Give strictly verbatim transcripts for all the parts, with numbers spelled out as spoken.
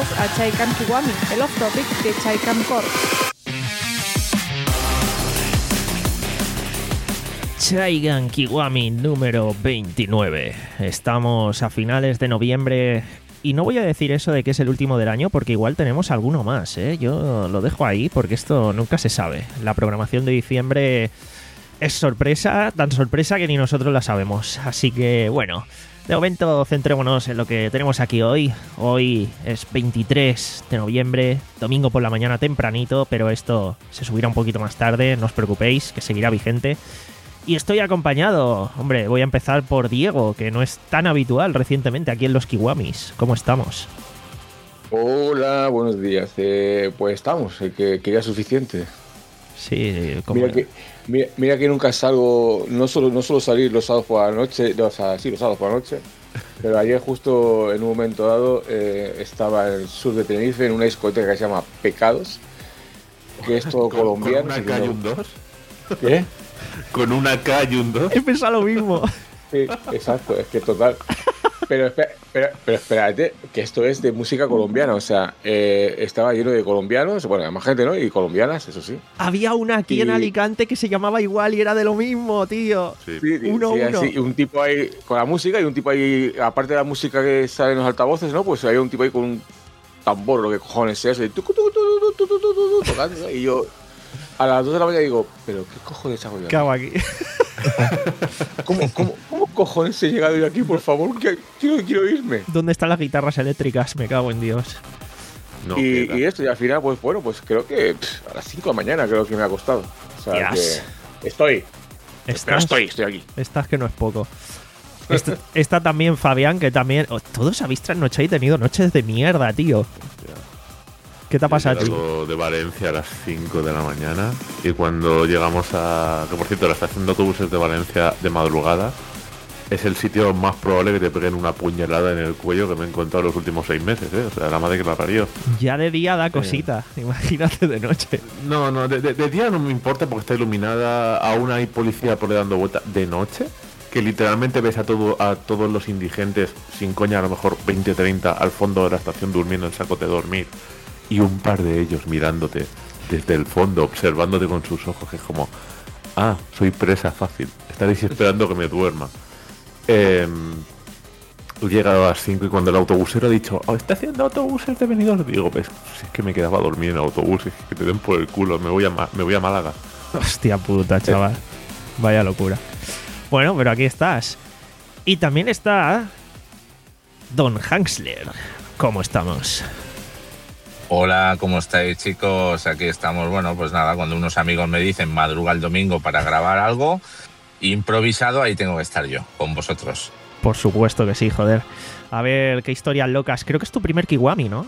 bienvenidos a Chaikan Kiwami, el off-topic de Chaikan Core. Chaikan Kiwami número veintinueve. Estamos a finales de noviembre y no voy a decir eso de que es el último del año porque igual tenemos alguno más, ¿eh? Yo lo dejo ahí porque esto nunca se sabe. La programación de diciembre es sorpresa, tan sorpresa que ni nosotros la sabemos. Así que bueno, de momento centrémonos en lo que tenemos aquí hoy. Hoy es veintitrés de noviembre, domingo por la mañana tempranito, pero esto se subirá un poquito más tarde, no os preocupéis, que seguirá vigente. Y estoy acompañado, hombre, voy a empezar por Diego, que no es tan habitual recientemente aquí en los Kiwamis. ¿Cómo estamos? Hola, buenos días. Eh, pues estamos, eh, que, que ya es suficiente. Sí, como... Mira que, mira, mira que nunca salgo, no solo, no solo salir los sábados por la noche, o sea, sí, los sábados por la noche, pero ayer justo en un momento dado eh, estaba en el sur de Tenerife en una discoteca que se llama Pecados, que es todo colombiano. ¿Con una K y un dos? ¿Qué? Con una K y un dos. He pensado lo mismo. Sí, exacto, es que total. Pero, espera, pero, pero espérate, que esto es de música colombiana, o sea, eh, estaba lleno de colombianos, bueno, más gente, ¿no? Y colombianas, eso sí. Había una aquí y... en Alicante que se llamaba igual y era de lo mismo, tío. Sí, sí, uno, sí, uno. Así, y un tipo ahí con la música y un tipo ahí, aparte de la música que sale en los altavoces, ¿no? Pues había un tipo ahí con un tambor, lo que cojones es, y, tucu, tucu, tucu, tucu, tucu, tucu, tocando, ¿no? Y yo a las dos de la mañana digo, ¿pero qué cojones hago yo? ¿Qué hago aquí? ¿Cómo, cómo, ¿Cómo cojones he llegado yo aquí, por favor? Que quiero, quiero irme. ¿Dónde están las guitarras eléctricas? Me cago en Dios. No, y, queda. y esto, y al final, pues bueno, pues creo que pff, a las cinco de la mañana creo que me ha costado. O sea, Yes. que estoy. Pero ¿Estás? estoy, estoy aquí. Estás que no es poco. Está, está también Fabián, que también... Oh, todos habéis trasnochado y tenido noches de mierda, tío. ¿Qué te ha pasado, tío? Salgo de Valencia a las cinco de la mañana y cuando llegamos a... Que por cierto, la estación de autobuses de Valencia de madrugada es el sitio más probable que te peguen una puñalada en el cuello que me he encontrado los últimos seis meses, ¿eh? O sea, la madre que la parió. Ya de día da cosita, eh. Imagínate de noche. No, no, de, de, de día no me importa porque está iluminada, aún hay policía por ahí dando vueltas. De noche, que literalmente ves a todo a todos los indigentes, sin coña, a lo mejor veinte, treinta, al fondo de la estación durmiendo en sacos de dormir. Y un par de ellos mirándote desde el fondo, observándote con sus ojos, que es como, ah, soy presa fácil, estaréis esperando que me duerma. Eh, he llegado a las cinco y cuando el autobusero ha dicho, oh, está haciendo autobuses de Benidorm, digo, pues si es que me quedaba a dormir en el autobús, es que te den por el culo, me voy a, me voy a Málaga. Hostia puta, chaval. Vaya locura. Bueno, pero aquí estás. Y también está Don Hansler. ¿Cómo estamos? Hola, ¿cómo estáis, chicos? Aquí estamos, bueno, pues nada, cuando unos amigos me dicen madruga el domingo para grabar algo improvisado, ahí tengo que estar yo, con vosotros. Por supuesto que sí, joder. A ver, qué historias locas. Creo que es tu primer Kiwami, ¿no?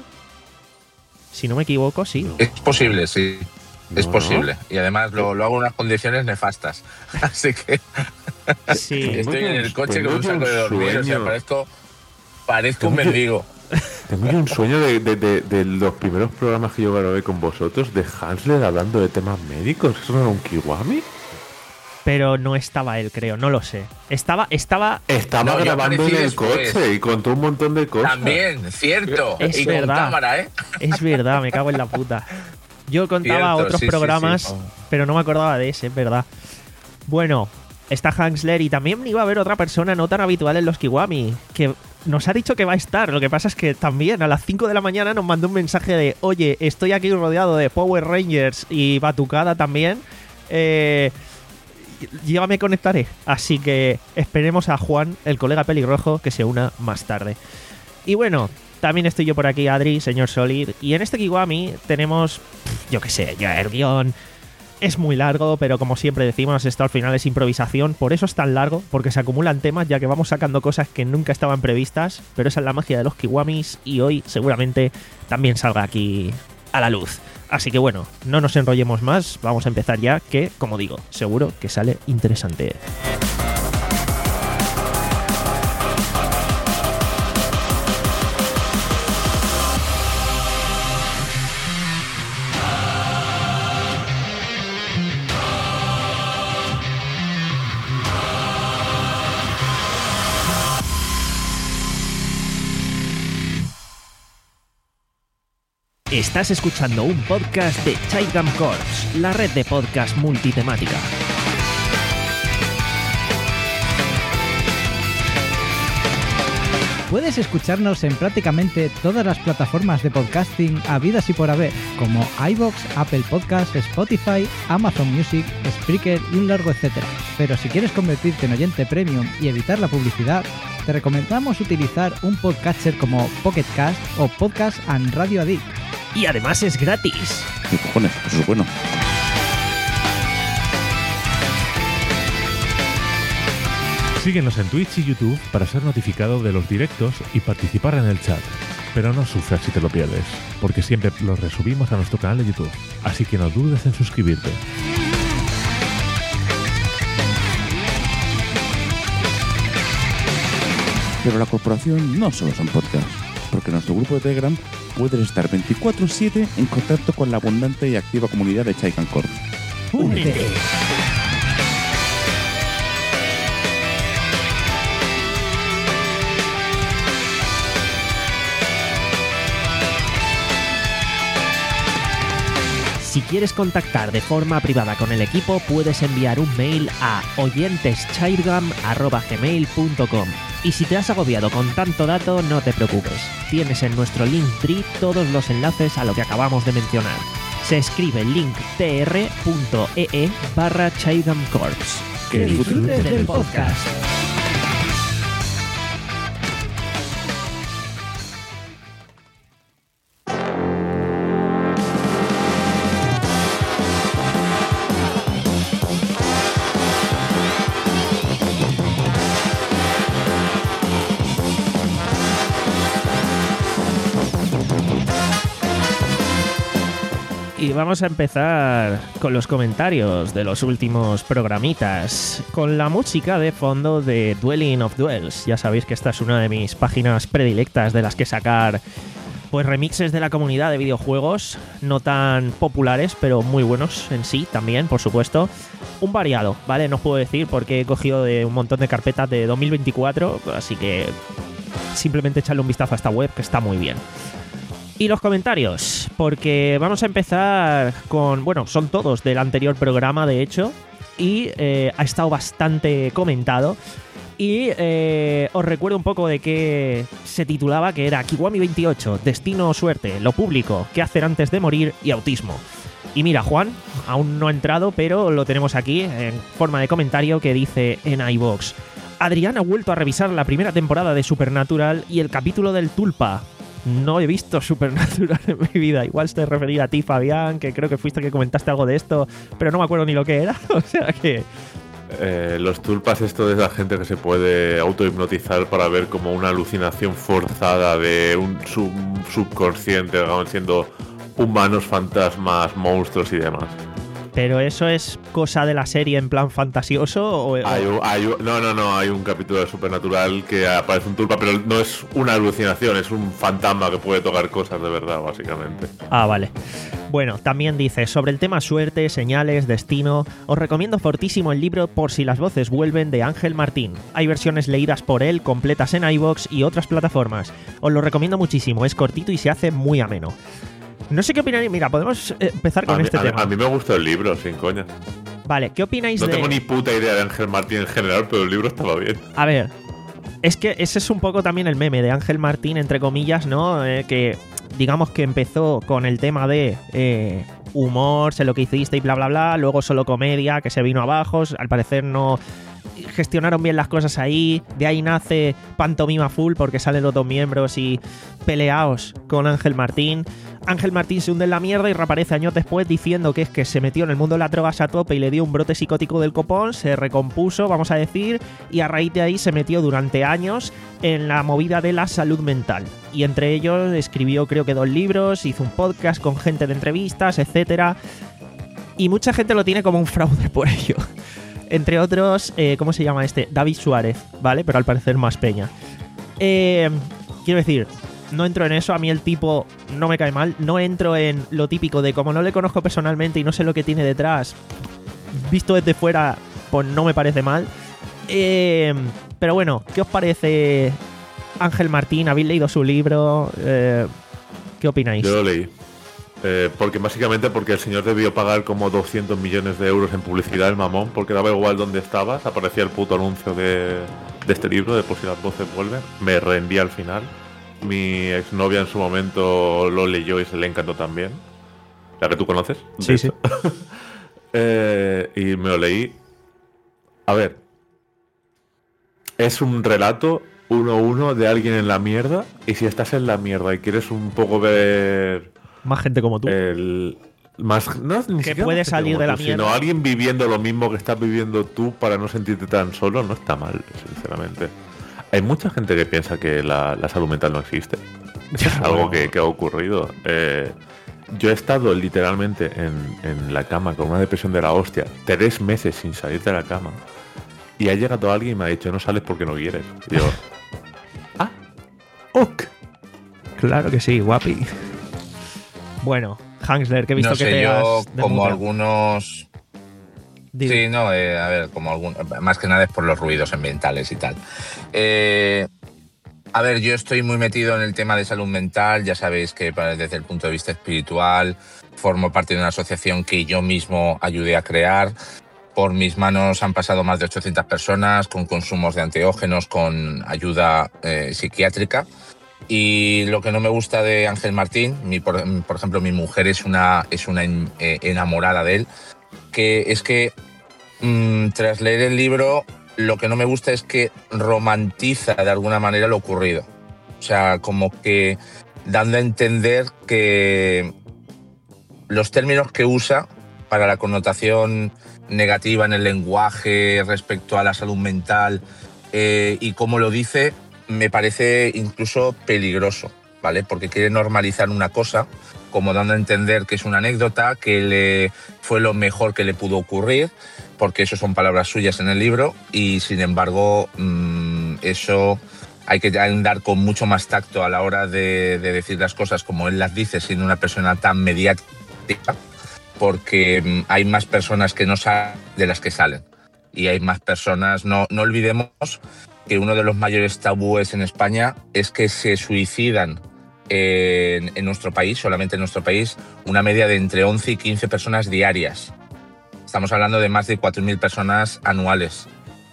Si no me equivoco, sí. Es posible, sí. Es No, posible. ¿no? Y además lo, lo hago en unas condiciones nefastas. Así que Sí. estoy en el coche con un Tengo saco de un dormir, o sea, sueño. parezco, parezco un mendigo. Tengo yo un sueño de, de, de, de los primeros programas que yo grabé con vosotros, de Hansler hablando de temas médicos. ¿Eso no era un Kiwami? Pero no estaba él, creo, no lo sé. Estaba, estaba... Estaba No, yo grabando en aparecí el después. coche y contó un montón de cosas. También, cierto. Es y con verdad. cámara, ¿eh? Es verdad, me cago en la puta. Yo contaba Cierto, otros sí, sí, programas, sí. pero no me acordaba de ese, es verdad. Bueno, está Hansler y también iba a haber otra persona no tan habitual en los Kiwami, que nos ha dicho que va a estar. Lo que pasa es que también a las cinco de la mañana nos mandó un mensaje de, oye, estoy aquí rodeado de Power Rangers y batucada también. Eh... Ya me conectaré. Así que esperemos a Juan, el colega pelirrojo, que se una más tarde. Y bueno, también estoy yo por aquí, Adri, señor Solid. Y en este Kiwami tenemos, yo qué sé, ya el guión es muy largo, pero como siempre decimos, esto al final es improvisación. Por eso es tan largo, porque se acumulan temas, ya que vamos sacando cosas que nunca estaban previstas. Pero esa es la magia de los Kiwamis y hoy seguramente también salga aquí a la luz. Así que bueno, no nos enrollemos más, vamos a empezar ya, que, como digo, seguro que sale interesante. Estás escuchando un podcast de Chaigam Corps, la red de podcast multitemática. Puedes escucharnos en prácticamente todas las plataformas de podcasting habidas y por haber, como iVoox, Apple Podcasts, Spotify, Amazon Music, Spreaker y un largo etcétera. Pero si quieres convertirte en oyente premium y evitar la publicidad, te recomendamos utilizar un podcatcher como Pocket Cast o Podcast and Radio Addict. Y además es gratis. ¿Qué cojones? Eso es bueno. Síguenos en Twitch y YouTube para ser notificado de los directos y participar en el chat. Pero no sufras si te lo pierdes, porque siempre los resubimos a nuestro canal de YouTube, así que no dudes en suscribirte. Pero la corporación no solo son podcasts, porque en nuestro grupo de Telegram puedes estar veinticuatro siete en contacto con la abundante y activa comunidad de Chaigam Corps. ¡Únete! Si quieres contactar de forma privada con el equipo, puedes enviar un mail a oyenteschaigam arroba gmail punto com. Y si te has agobiado con tanto dato, no te preocupes. Tienes en nuestro Linktree todos los enlaces a lo que acabamos de mencionar. Se escribe linktr.ee barra Chaigam Corps. ¡Que disfrutes del podcast! Y vamos a empezar con los comentarios de los últimos programitas, con la música de fondo de Dwelling of Duels. Ya sabéis que esta es una de mis páginas predilectas de las que sacar pues remixes de la comunidad de videojuegos, no tan populares, pero muy buenos en sí también, por supuesto. Un variado, ¿vale? No os puedo decir porque he cogido de un montón de carpetas de dos mil veinticuatro, así que simplemente echarle un vistazo a esta web que está muy bien. Y los comentarios, porque vamos a empezar con... Bueno, son todos del anterior programa, de hecho, y eh, ha estado bastante comentado. Y eh, os recuerdo un poco de qué se titulaba, que era Kiwami veintiocho, Destino o Suerte, Lo Público, Qué hacer antes de morir y Autismo. Y mira, Juan, aún no ha entrado, pero lo tenemos aquí en forma de comentario que dice en iVoox: Adrián ha vuelto a revisar la primera temporada de Supernatural y el capítulo del Tulpa. No he visto Supernatural en mi vida. Igual te refería a ti, Fabián, que creo que fuiste que comentaste algo de esto, pero no me acuerdo ni lo que era. O sea que... Eh, los tulpas, esto es la gente que se puede autohipnotizar para ver como una alucinación forzada de un sub subconsciente, digamos, siendo humanos, fantasmas, monstruos y demás. ¿Pero eso es cosa de la serie en plan fantasioso? O... Hay un, hay un, no, no, no, hay un capítulo de Supernatural que aparece un tulpa, pero no es una alucinación, es un fantasma que puede tocar cosas de verdad, básicamente. Ah, vale. Bueno, también dice, sobre el tema suerte, señales, destino, os recomiendo fortísimo el libro Por si las voces vuelven de Ángel Martín. Hay versiones leídas por él, completas en iVoox y otras plataformas. Os lo recomiendo muchísimo, es cortito y se hace muy ameno. No sé qué opináis. Mira, podemos empezar con a mí, este a tema. Mí, a mí me gustó el libro, sin coña. Vale, ¿qué opináis no de...? No tengo ni puta idea de Ángel Martín en general, pero el libro estaba bien. A ver, es que ese es un poco también el meme de Ángel Martín, entre comillas, ¿no? Eh, que digamos que empezó con el tema de eh, humor, sé lo que hiciste y bla, bla, bla. Luego solo comedia, que se vino abajo. Al parecer no... gestionaron bien las cosas ahí. De ahí nace Pantomima Full, porque salen los dos miembros y peleaos con Ángel Martín. Ángel Martín se hunde en la mierda y reaparece años después diciendo que es que se metió en el mundo de las drogas a tope y le dio un brote psicótico del copón, se recompuso, vamos a decir, y a raíz de ahí se metió durante años en la movida de la salud mental. Y entre ellos escribió creo que dos libros, hizo un podcast con gente de entrevistas, etcétera. Y mucha gente lo tiene como un fraude por ello. Entre otros, eh, ¿cómo se llama este? David Suárez, ¿vale? Pero al parecer más peña. Eh, quiero decir, no entro en eso, a mí el tipo no me cae mal. No entro en lo típico de como no le conozco personalmente y no sé lo que tiene detrás, visto desde fuera, pues no me parece mal. Eh, pero bueno, ¿qué os parece Ángel Martín? ¿Habéis leído su libro? Eh, ¿Qué opináis? Yo lo leí. Eh, porque básicamente porque el señor debió pagar como doscientos millones de euros en publicidad, el mamón, porque daba igual donde estabas, aparecía el puto anuncio de, de este libro, de Por si las voces vuelven. Me rendí al final. Mi exnovia en su momento lo leyó y se le encantó también. La que tú conoces. Sí, sí. eh, y me lo leí. A ver. Es un relato uno a uno de alguien en la mierda. Y si estás en la mierda y quieres un poco ver... Más gente como tú. El, más, no, ni que puede salir de la tú, mierda. Sino alguien viviendo lo mismo que estás viviendo tú para no sentirte tan solo, no está mal, sinceramente. Hay mucha gente que piensa que la, la salud mental no existe. Es algo que, que ha ocurrido. Eh, yo he estado literalmente en, en la cama con una depresión de la hostia, tres meses sin salir de la cama. Y ha llegado alguien y me ha dicho, no sales porque no quieres. Y yo, ah, ok. Claro que sí, guapi. Bueno, Hansler, que he visto no sé, que te yo, has como desmuteado. algunos... Dime. Sí, no, eh, a ver, como algún... Más que nada es por los ruidos ambientales y tal. Eh, a ver, yo estoy muy metido en el tema de salud mental. Ya sabéis que desde el punto de vista espiritual formo parte de una asociación que yo mismo ayudé a crear. Por mis manos han pasado más de ochocientas personas con consumos de enteógenos, con ayuda eh, psiquiátrica. Y lo que no me gusta de Ángel Martín, mi, por, por ejemplo, mi mujer es una, es una en, eh, enamorada de él, que es que mmm, tras leer el libro, lo que no me gusta es que romantiza de alguna manera lo ocurrido. O sea, como que dando a entender que los términos que usa para la connotación negativa en el lenguaje respecto a la salud mental eh, y cómo lo dice, me parece incluso peligroso, ¿vale? Porque quiere normalizar una cosa, como dando a entender que es una anécdota, que le fue lo mejor que le pudo ocurrir, porque eso son palabras suyas en el libro, y sin embargo, mmm, eso hay que andar con mucho más tacto a la hora de, de decir las cosas como él las dice, siendo una persona tan mediática, porque mmm, hay más personas que no salen de las que salen. Y hay más personas, no, no olvidemos que uno de los mayores tabúes en España es que se suicidan en, en nuestro país, solamente en nuestro país, una media de entre once y quince personas diarias. Estamos hablando de más de cuatro mil personas anuales.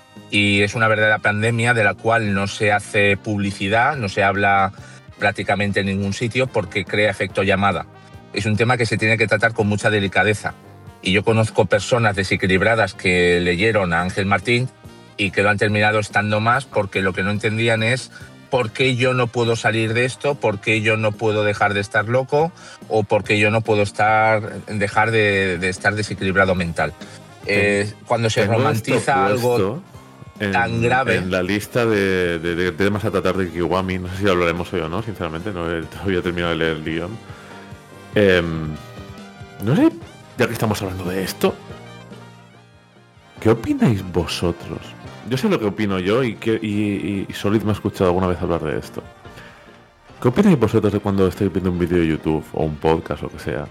Y es una verdadera pandemia de la cual no se hace publicidad, no se habla prácticamente en ningún sitio porque crea efecto llamada. Es un tema que se tiene que tratar con mucha delicadeza. Y yo conozco personas desequilibradas que leyeron a Ángel Martín y que lo han terminado estando más porque lo que no entendían es por qué yo no puedo salir de esto, por qué yo no puedo dejar de estar loco o por qué yo no puedo estar, dejar de, de estar desequilibrado mental. Eh, cuando se Tengo romantiza algo en, tan grave... En la lista de, de, de temas a tratar de Kiwami, no sé si hablaremos hoy o no, sinceramente, no he todavía terminado de leer el guión. Eh, no sé, ya que estamos hablando de esto, ¿qué opináis vosotros? Yo sé lo que opino yo y, que, y, y Solid me ha escuchado alguna vez hablar de esto. ¿Qué opináis vosotros de cuando estáis viendo un vídeo de YouTube o un podcast o lo que sea?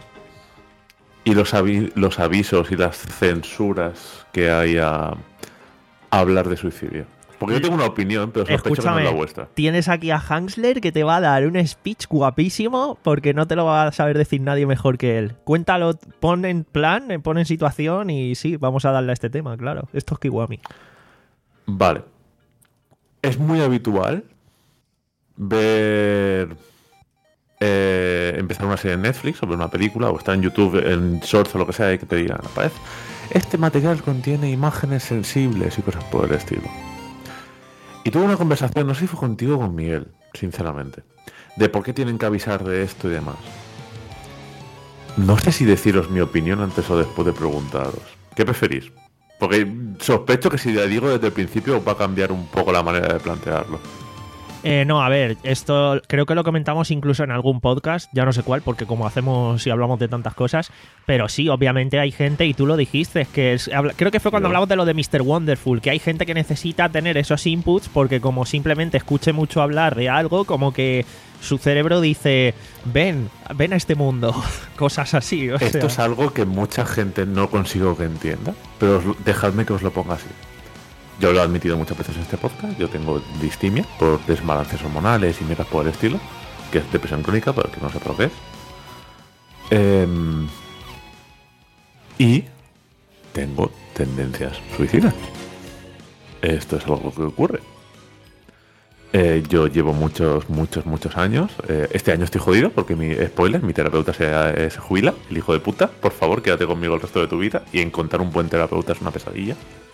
Y los, avi los avisos y las censuras que hay a, a hablar de suicidio. Porque yo tengo una opinión, pero sospecho que no es la vuestra. Tienes aquí a Hansler que te va a dar un speech guapísimo porque no te lo va a saber decir nadie mejor que él. Cuéntalo, pon en plan, pon en situación y sí, vamos a darle a este tema, claro. Esto es Kiwami. Vale. Es muy habitual ver... Eh, empezar una serie en Netflix o ver una película o estar en YouTube, en Shorts o lo que sea y que te digan, aparece, este material contiene imágenes sensibles y cosas por el estilo. Y tuve una conversación, no sé si fue contigo o con Miguel, sinceramente, de por qué tienen que avisar de esto y demás. No sé si deciros mi opinión antes o después de preguntaros. ¿Qué preferís? Porque sospecho que si le digo desde el principio va a cambiar un poco la manera de plantearlo. Eh, no, a ver, esto creo que lo comentamos incluso en algún podcast, ya no sé cuál, porque como hacemos y hablamos de tantas cosas, pero sí, obviamente hay gente, y tú lo dijiste, que es, creo que fue cuando no. hablamos de lo de mister Wonderful, que hay gente que necesita tener esos inputs porque como simplemente escuche mucho hablar de algo, como que su cerebro dice, ven, ven a este mundo, cosas así. O Esto sea. es algo que mucha gente no consigo que entienda, pero os, dejadme que os lo ponga así. Yo lo he admitido muchas veces en este podcast, yo tengo distimia por desbalances hormonales y mierdas por el estilo, que es depresión crónica, pero que no sé por qué es. Eh, y tengo tendencias suicidas. Esto es algo que ocurre. Eh, yo llevo muchos, muchos, muchos años. Eh, este año estoy jodido porque mi spoiler, mi terapeuta se, se jubila, el hijo de puta. Por favor, quédate conmigo el resto de tu vida. Y encontrar un buen terapeuta es una pesadilla.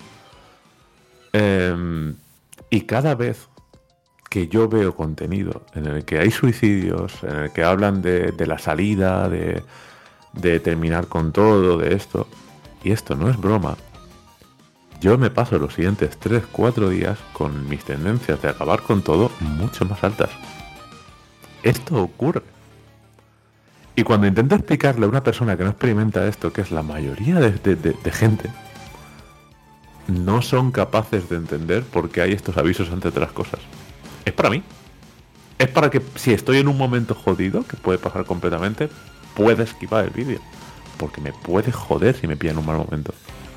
Eh, y cada vez que yo veo contenido en el que hay suicidios, en el que hablan de, de la salida, de, de terminar con todo, de esto, y esto no es broma, yo me paso los siguientes tres cuatro días con mis tendencias de acabar con todo mucho más altas. Esto ocurre. Y cuando intento explicarle a una persona que no experimenta esto, que es la mayoría de, de, de, de gente, no son capaces de entender por qué hay estos avisos antes de las cosas. Es para mí. Es para que si estoy en un momento jodido, que puede pasar completamente, pueda esquivar el vídeo. Porque me puede joder si me pilla en un mal momento.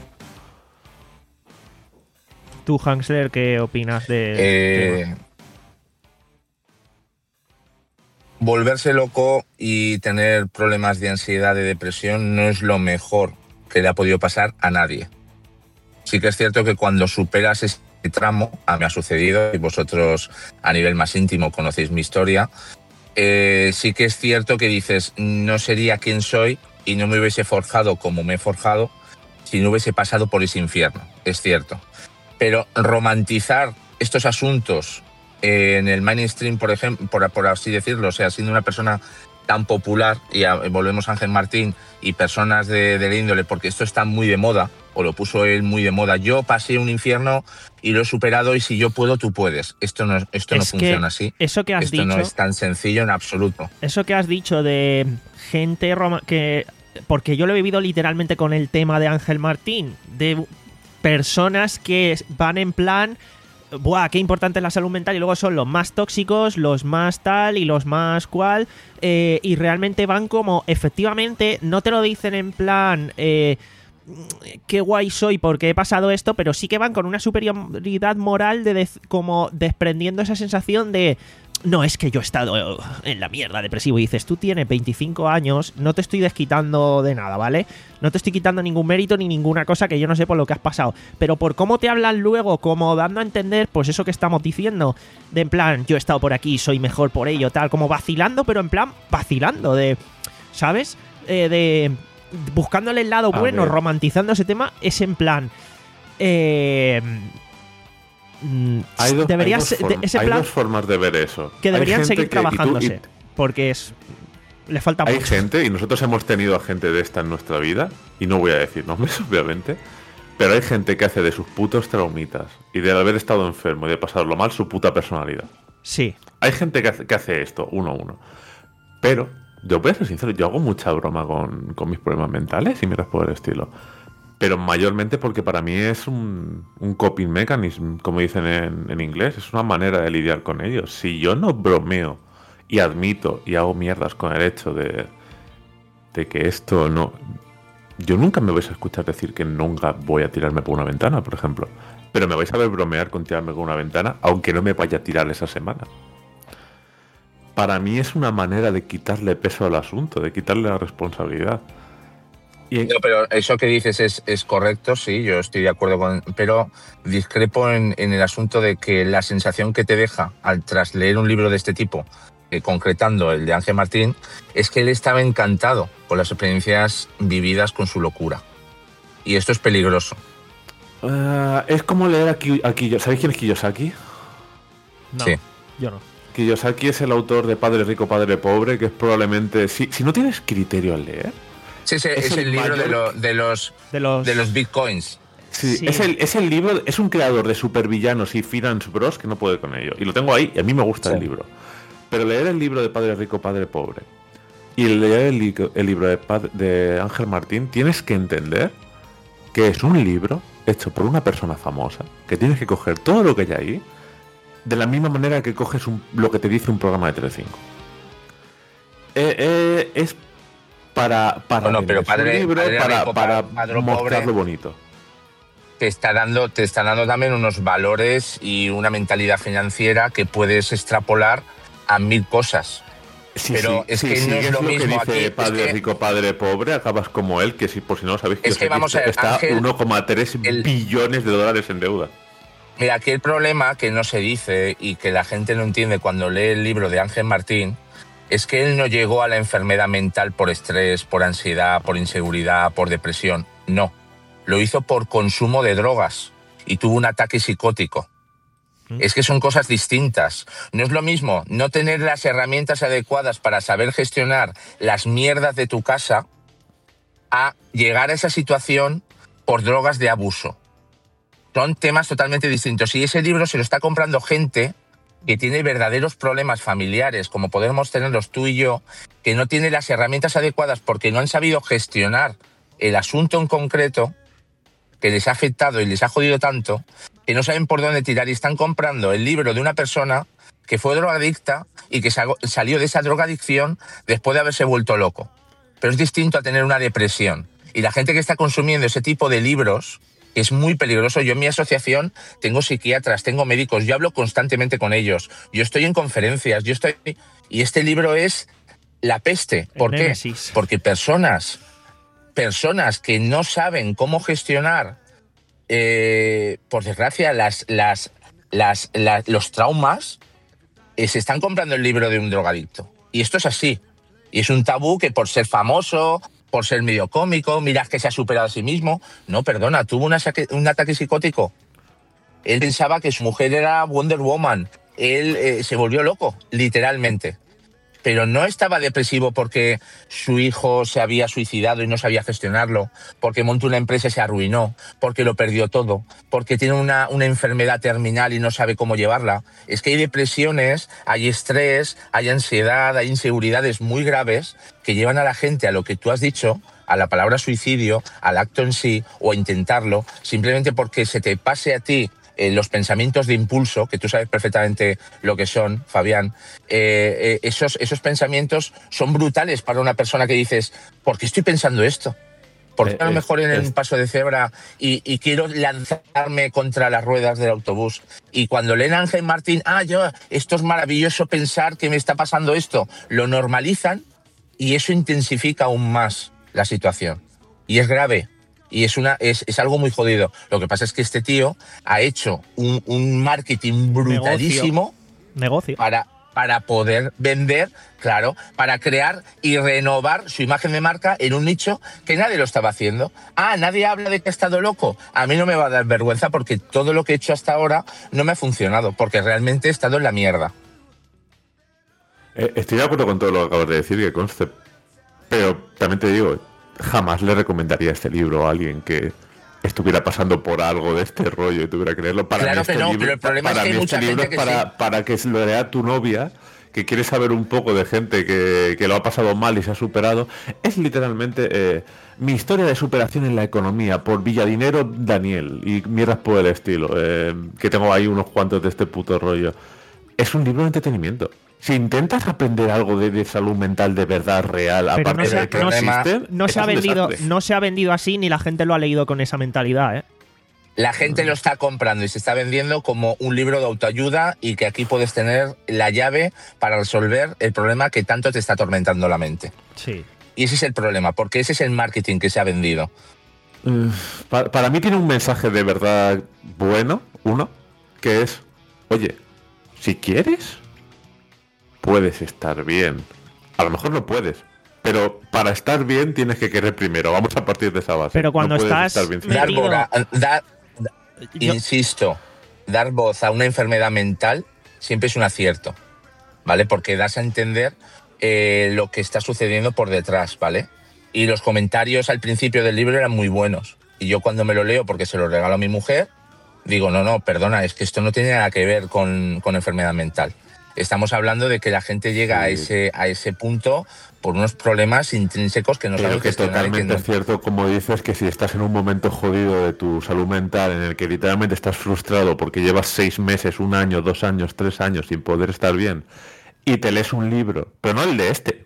Tú, Hansler, ¿qué opinas de...? Eh, volverse loco y tener problemas de ansiedad, de depresión, no es lo mejor que le ha podido pasar a nadie. Sí que es cierto que cuando superas ese tramo, a mí me ha sucedido, y vosotros a nivel más íntimo conocéis mi historia, eh, sí que es cierto que dices, no sería quien soy y no me hubiese forjado como me he forjado si no hubiese pasado por ese infierno, es cierto. Pero romantizar estos asuntos eh, en el mainstream, por ejemplo, por, por así decirlo, o sea, siendo una persona tan popular, y a, volvemos a Ángel Martín y personas de, de la índole, porque esto está muy de moda, o lo puso él muy de moda. Yo pasé un infierno y lo he superado, y si yo puedo, tú puedes. Esto no, esto no funciona así. Eso que has esto dicho, no es tan sencillo en absoluto. Eso que has dicho de gente rom- que... Porque yo lo he vivido literalmente con el tema de Ángel Martín, de personas que van en plan, buah, qué importante es la salud mental, y luego son los más tóxicos, los más tal y los más cual, eh, y realmente van como, efectivamente, no te lo dicen en plan, eh, qué guay soy porque he pasado esto, pero sí que van con una superioridad moral de dez, como desprendiendo esa sensación de... No, es que yo he estado en la mierda depresivo. Y dices, tú tienes veinticinco años, no te estoy desquitando de nada, ¿vale? No te estoy quitando ningún mérito ni ninguna cosa que yo no sé por lo que has pasado. Pero por cómo te hablan luego, como dando a entender, pues eso que estamos diciendo, de en plan, yo he estado por aquí, soy mejor por ello, tal, como vacilando, pero en plan vacilando, de, ¿sabes? Eh, de buscándole el lado A bueno, ver. romantizando ese tema, es en plan... Eh... Hay dos, debería hay dos ser, form- ese hay plan dos formas de ver eso. que Hay deberían gente seguir que- y tú- trabajándose, y- porque es le falta Hay mucho. gente, y nosotros hemos tenido a gente de esta en nuestra vida, y no voy a decir nombres, obviamente, pero hay gente que hace de sus putos traumitas y de haber estado enfermo y de pasarlo mal su puta personalidad. Sí. Hay gente que hace, que hace esto, uno a uno. Pero, yo voy a ser sincero, yo hago mucha broma con, con mis problemas mentales y miras por el estilo. Pero mayormente porque para mí es un, un coping mechanism, como dicen en, en inglés, es una manera de lidiar con ellos. Si yo no bromeo y admito y hago mierdas con el hecho de, de que esto no... Yo nunca me vais a escuchar decir que nunca voy a tirarme por una ventana, por ejemplo. Pero me vais a ver bromear con tirarme por una ventana, aunque no me vaya a tirar esa semana. Para mí es una manera de quitarle peso al asunto, de quitarle la responsabilidad. Y en... No, pero eso que dices es, es correcto, sí, yo estoy de acuerdo con... Pero discrepo en, en el asunto de que la sensación que te deja al tras leer un libro de este tipo, eh, concretando el de Ángel Martín, es que él estaba encantado con las experiencias vividas con su locura. Y esto es peligroso. Uh, es como leer aquí, aquí... ¿Sabéis quién es Kiyosaki? No, Sí. yo no. Kiyosaki es el autor de Padre Rico, Padre Pobre, que es probablemente... Si, si no tienes criterio al leer... Sí, ese, es, Es el, el libro de, mayor- lo- de los De los... de los bitcoins. Sí, Sí. Es, el, es el libro, es un creador de supervillanos y finance bros que no puede con ello. Y lo tengo ahí y a mí me gusta Sí. el libro. Pero leer el libro de Padre Rico, Padre Pobre y leer el, li- el libro de, Pad- de Ángel Martín, tienes que entender que es un libro hecho por una persona famosa, que tienes que coger todo lo que hay ahí de la misma manera que coges un- lo que te dice un programa de Telecinco. Eh, eh, es para, para Bueno, pero vender su Padre- libro, Padre para, Rico, para Padre mostrarlo Pobre. bonito. Te está dando, te está dando también unos valores y una mentalidad financiera que puedes extrapolar a mil cosas. Sí, pero sí, es sí, que sí, no es lo que mismo dice aquí. padre Es que, rico, padre pobre, acabas como él, que si por si no lo sabéis, que, Es que vamos a ver, está Ángel, uno coma tres el- billones de dólares en deuda. mira, aquí el problema que no se dice y que la gente no entiende cuando lee el libro de Ángel Martín es que él no llegó a la enfermedad mental por estrés, por ansiedad, por inseguridad, por depresión. No, lo hizo por consumo de drogas y tuvo un ataque psicótico. Es que son cosas distintas. No es lo mismo no tener las herramientas adecuadas para saber gestionar las mierdas de tu casa a llegar a esa situación por drogas de abuso. Son temas totalmente distintos. Y ese libro se lo está comprando gente que tiene verdaderos problemas familiares, como podemos tenerlos tú y yo, que no tiene las herramientas adecuadas porque no han sabido gestionar el asunto en concreto que les ha afectado y les ha jodido tanto, que no saben por dónde tirar y están comprando el libro de una persona que fue drogadicta y que salió de esa drogadicción después de haberse vuelto loco. Pero es distinto a tener una depresión. Y la gente que está consumiendo ese tipo de libros es muy peligroso. Yo en mi asociación tengo psiquiatras, tengo médicos, yo hablo constantemente con ellos, yo estoy en conferencias, yo estoy... Y este libro es la peste. ¿Por qué? Porque personas... personas que no saben cómo gestionar, eh, por desgracia, las, las, las, las, los traumas, eh, se están comprando el libro de un drogadicto. Y esto es así. Y es un tabú que por ser famoso, por ser medio cómico, mirad que se ha superado a sí mismo. No, perdona, tuvo una saque, un ataque psicótico. Él pensaba que su mujer era Wonder Woman. Él eh, se volvió loco, literalmente. Pero no estaba depresivo porque su hijo se había suicidado y no sabía gestionarlo, porque montó una empresa y se arruinó, porque lo perdió todo, porque tiene una, una enfermedad terminal y no sabe cómo llevarla. Es que hay depresiones, hay estrés, hay ansiedad, hay inseguridades muy graves que llevan a la gente a lo que tú has dicho, a la palabra suicidio, al acto en sí, o a intentarlo, simplemente porque se te pase a ti Eh, los pensamientos de impulso, que tú sabes perfectamente lo que son, Fabián, eh, eh, esos, esos pensamientos son brutales para una persona que dices, ¿por qué estoy pensando esto? ¿Por qué a lo mejor en el paso de cebra y, y quiero lanzarme contra las ruedas del autobús? Y cuando leen a Ángel Martín, ah, yo, esto es maravilloso pensar que me está pasando esto, lo normalizan y eso intensifica aún más la situación. Y es grave. Y es, una, es, es algo muy jodido. Lo que pasa es que este tío ha hecho un, un marketing brutalísimo Negocio. Para, para poder vender, claro, para crear y renovar su imagen de marca en un nicho que nadie lo estaba haciendo. Ah, nadie habla de que ha estado loco. A mí no me va a dar vergüenza porque todo lo que he hecho hasta ahora no me ha funcionado, porque realmente he estado en la mierda. Eh, estoy de acuerdo con todo lo que acabas de decir, que conste. Pero también te digo, jamás le recomendaría este libro a alguien que estuviera pasando por algo de este rollo y tuviera que leerlo. Para claro mí este que no, libro, pero el problema para es que hay mí mucha este libro gente es que para, sí. para que se lo lea tu novia, que quiere saber un poco de gente que, que lo ha pasado mal y se ha superado. Es literalmente eh, mi historia de superación en la economía, por Villadinero Daniel, y mierdas por el estilo, eh, que tengo ahí unos cuantos de este puto rollo. Es un libro de entretenimiento. Si intentas aprender algo de, de salud mental de verdad real, Pero aparte no se, de que no, se- existen, no se es ha un vendido, desastre. no se ha vendido así ni la gente lo ha leído con esa mentalidad, ¿eh? La gente lo está comprando y se está vendiendo como un libro de autoayuda y que aquí puedes tener la llave para resolver el problema que tanto te está atormentando la mente. Sí. Y ese es el problema, porque ese es el marketing que se ha vendido. Uh, para, para mí tiene un mensaje de verdad bueno, uno, que es, oye, si quieres, puedes estar bien. A lo mejor no puedes, pero para estar bien tienes que querer primero. Vamos a partir de esa base. Pero cuando No puedes estás estar bien sin Dar, metido- voz a- dar- Yo- insisto, dar voz a una enfermedad mental siempre es un acierto, ¿vale? Porque das a entender eh, lo que está sucediendo por detrás, ¿vale? Y los comentarios al principio del libro eran muy buenos. Y yo cuando me lo leo, porque se lo regalo a mi mujer, digo, no, no, perdona, es que esto no tiene nada que ver con, con enfermedad mental. Estamos hablando de que la gente llega a Sí. ese a ese punto por unos problemas intrínsecos que no Pero saben que gestionar y que totalmente no- es cierto, como dices, que si estás en un momento jodido de tu salud mental en el que literalmente estás frustrado porque llevas seis meses, un año, dos años, tres años sin poder estar bien y te lees un libro, pero no el de este,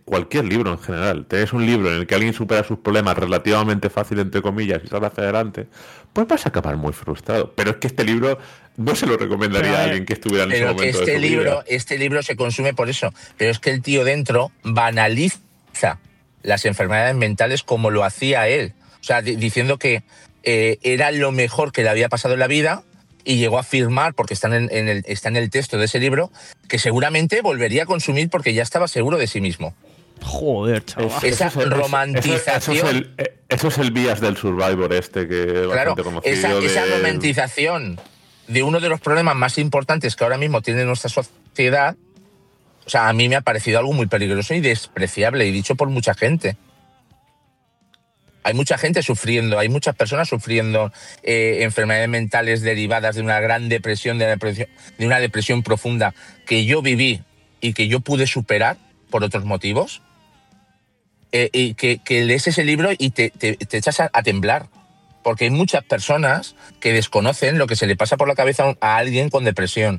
cualquier libro en general, tenés un libro en el que alguien supera sus problemas relativamente fácil, entre comillas, y sale hacia adelante, pues vas a acabar muy frustrado. Pero es que este libro no se lo recomendaría Pero, a alguien que estuviera en ese Pero que momento de este su vida. libro, este libro se consume por eso. Pero es que el tío dentro banaliza las enfermedades mentales como lo hacía él. O sea, di- diciendo que eh, era lo mejor que le había pasado en la vida, y llegó a afirmar, porque está en, en el, está en el texto de ese libro, que seguramente volvería a consumir porque ya estaba seguro de sí mismo. Joder, chaval. Es- esa romantización- Eso, eso es el, eh, eso es el bias del Survivor este, que es Claro, bastante conocido. esa, esa de- romantización de uno de los problemas más importantes que ahora mismo tiene nuestra sociedad, o sea, a mí me ha parecido algo muy peligroso y despreciable, y dicho por mucha gente. Hay mucha gente sufriendo, hay muchas personas sufriendo eh, enfermedades mentales derivadas de una gran depresión, de una depresión, de una depresión profunda que yo viví y que yo pude superar por otros motivos. Eh, y que, que lees ese libro y te, te, te echas a, a temblar. Porque hay muchas personas que desconocen lo que se le pasa por la cabeza a, un- a alguien con depresión.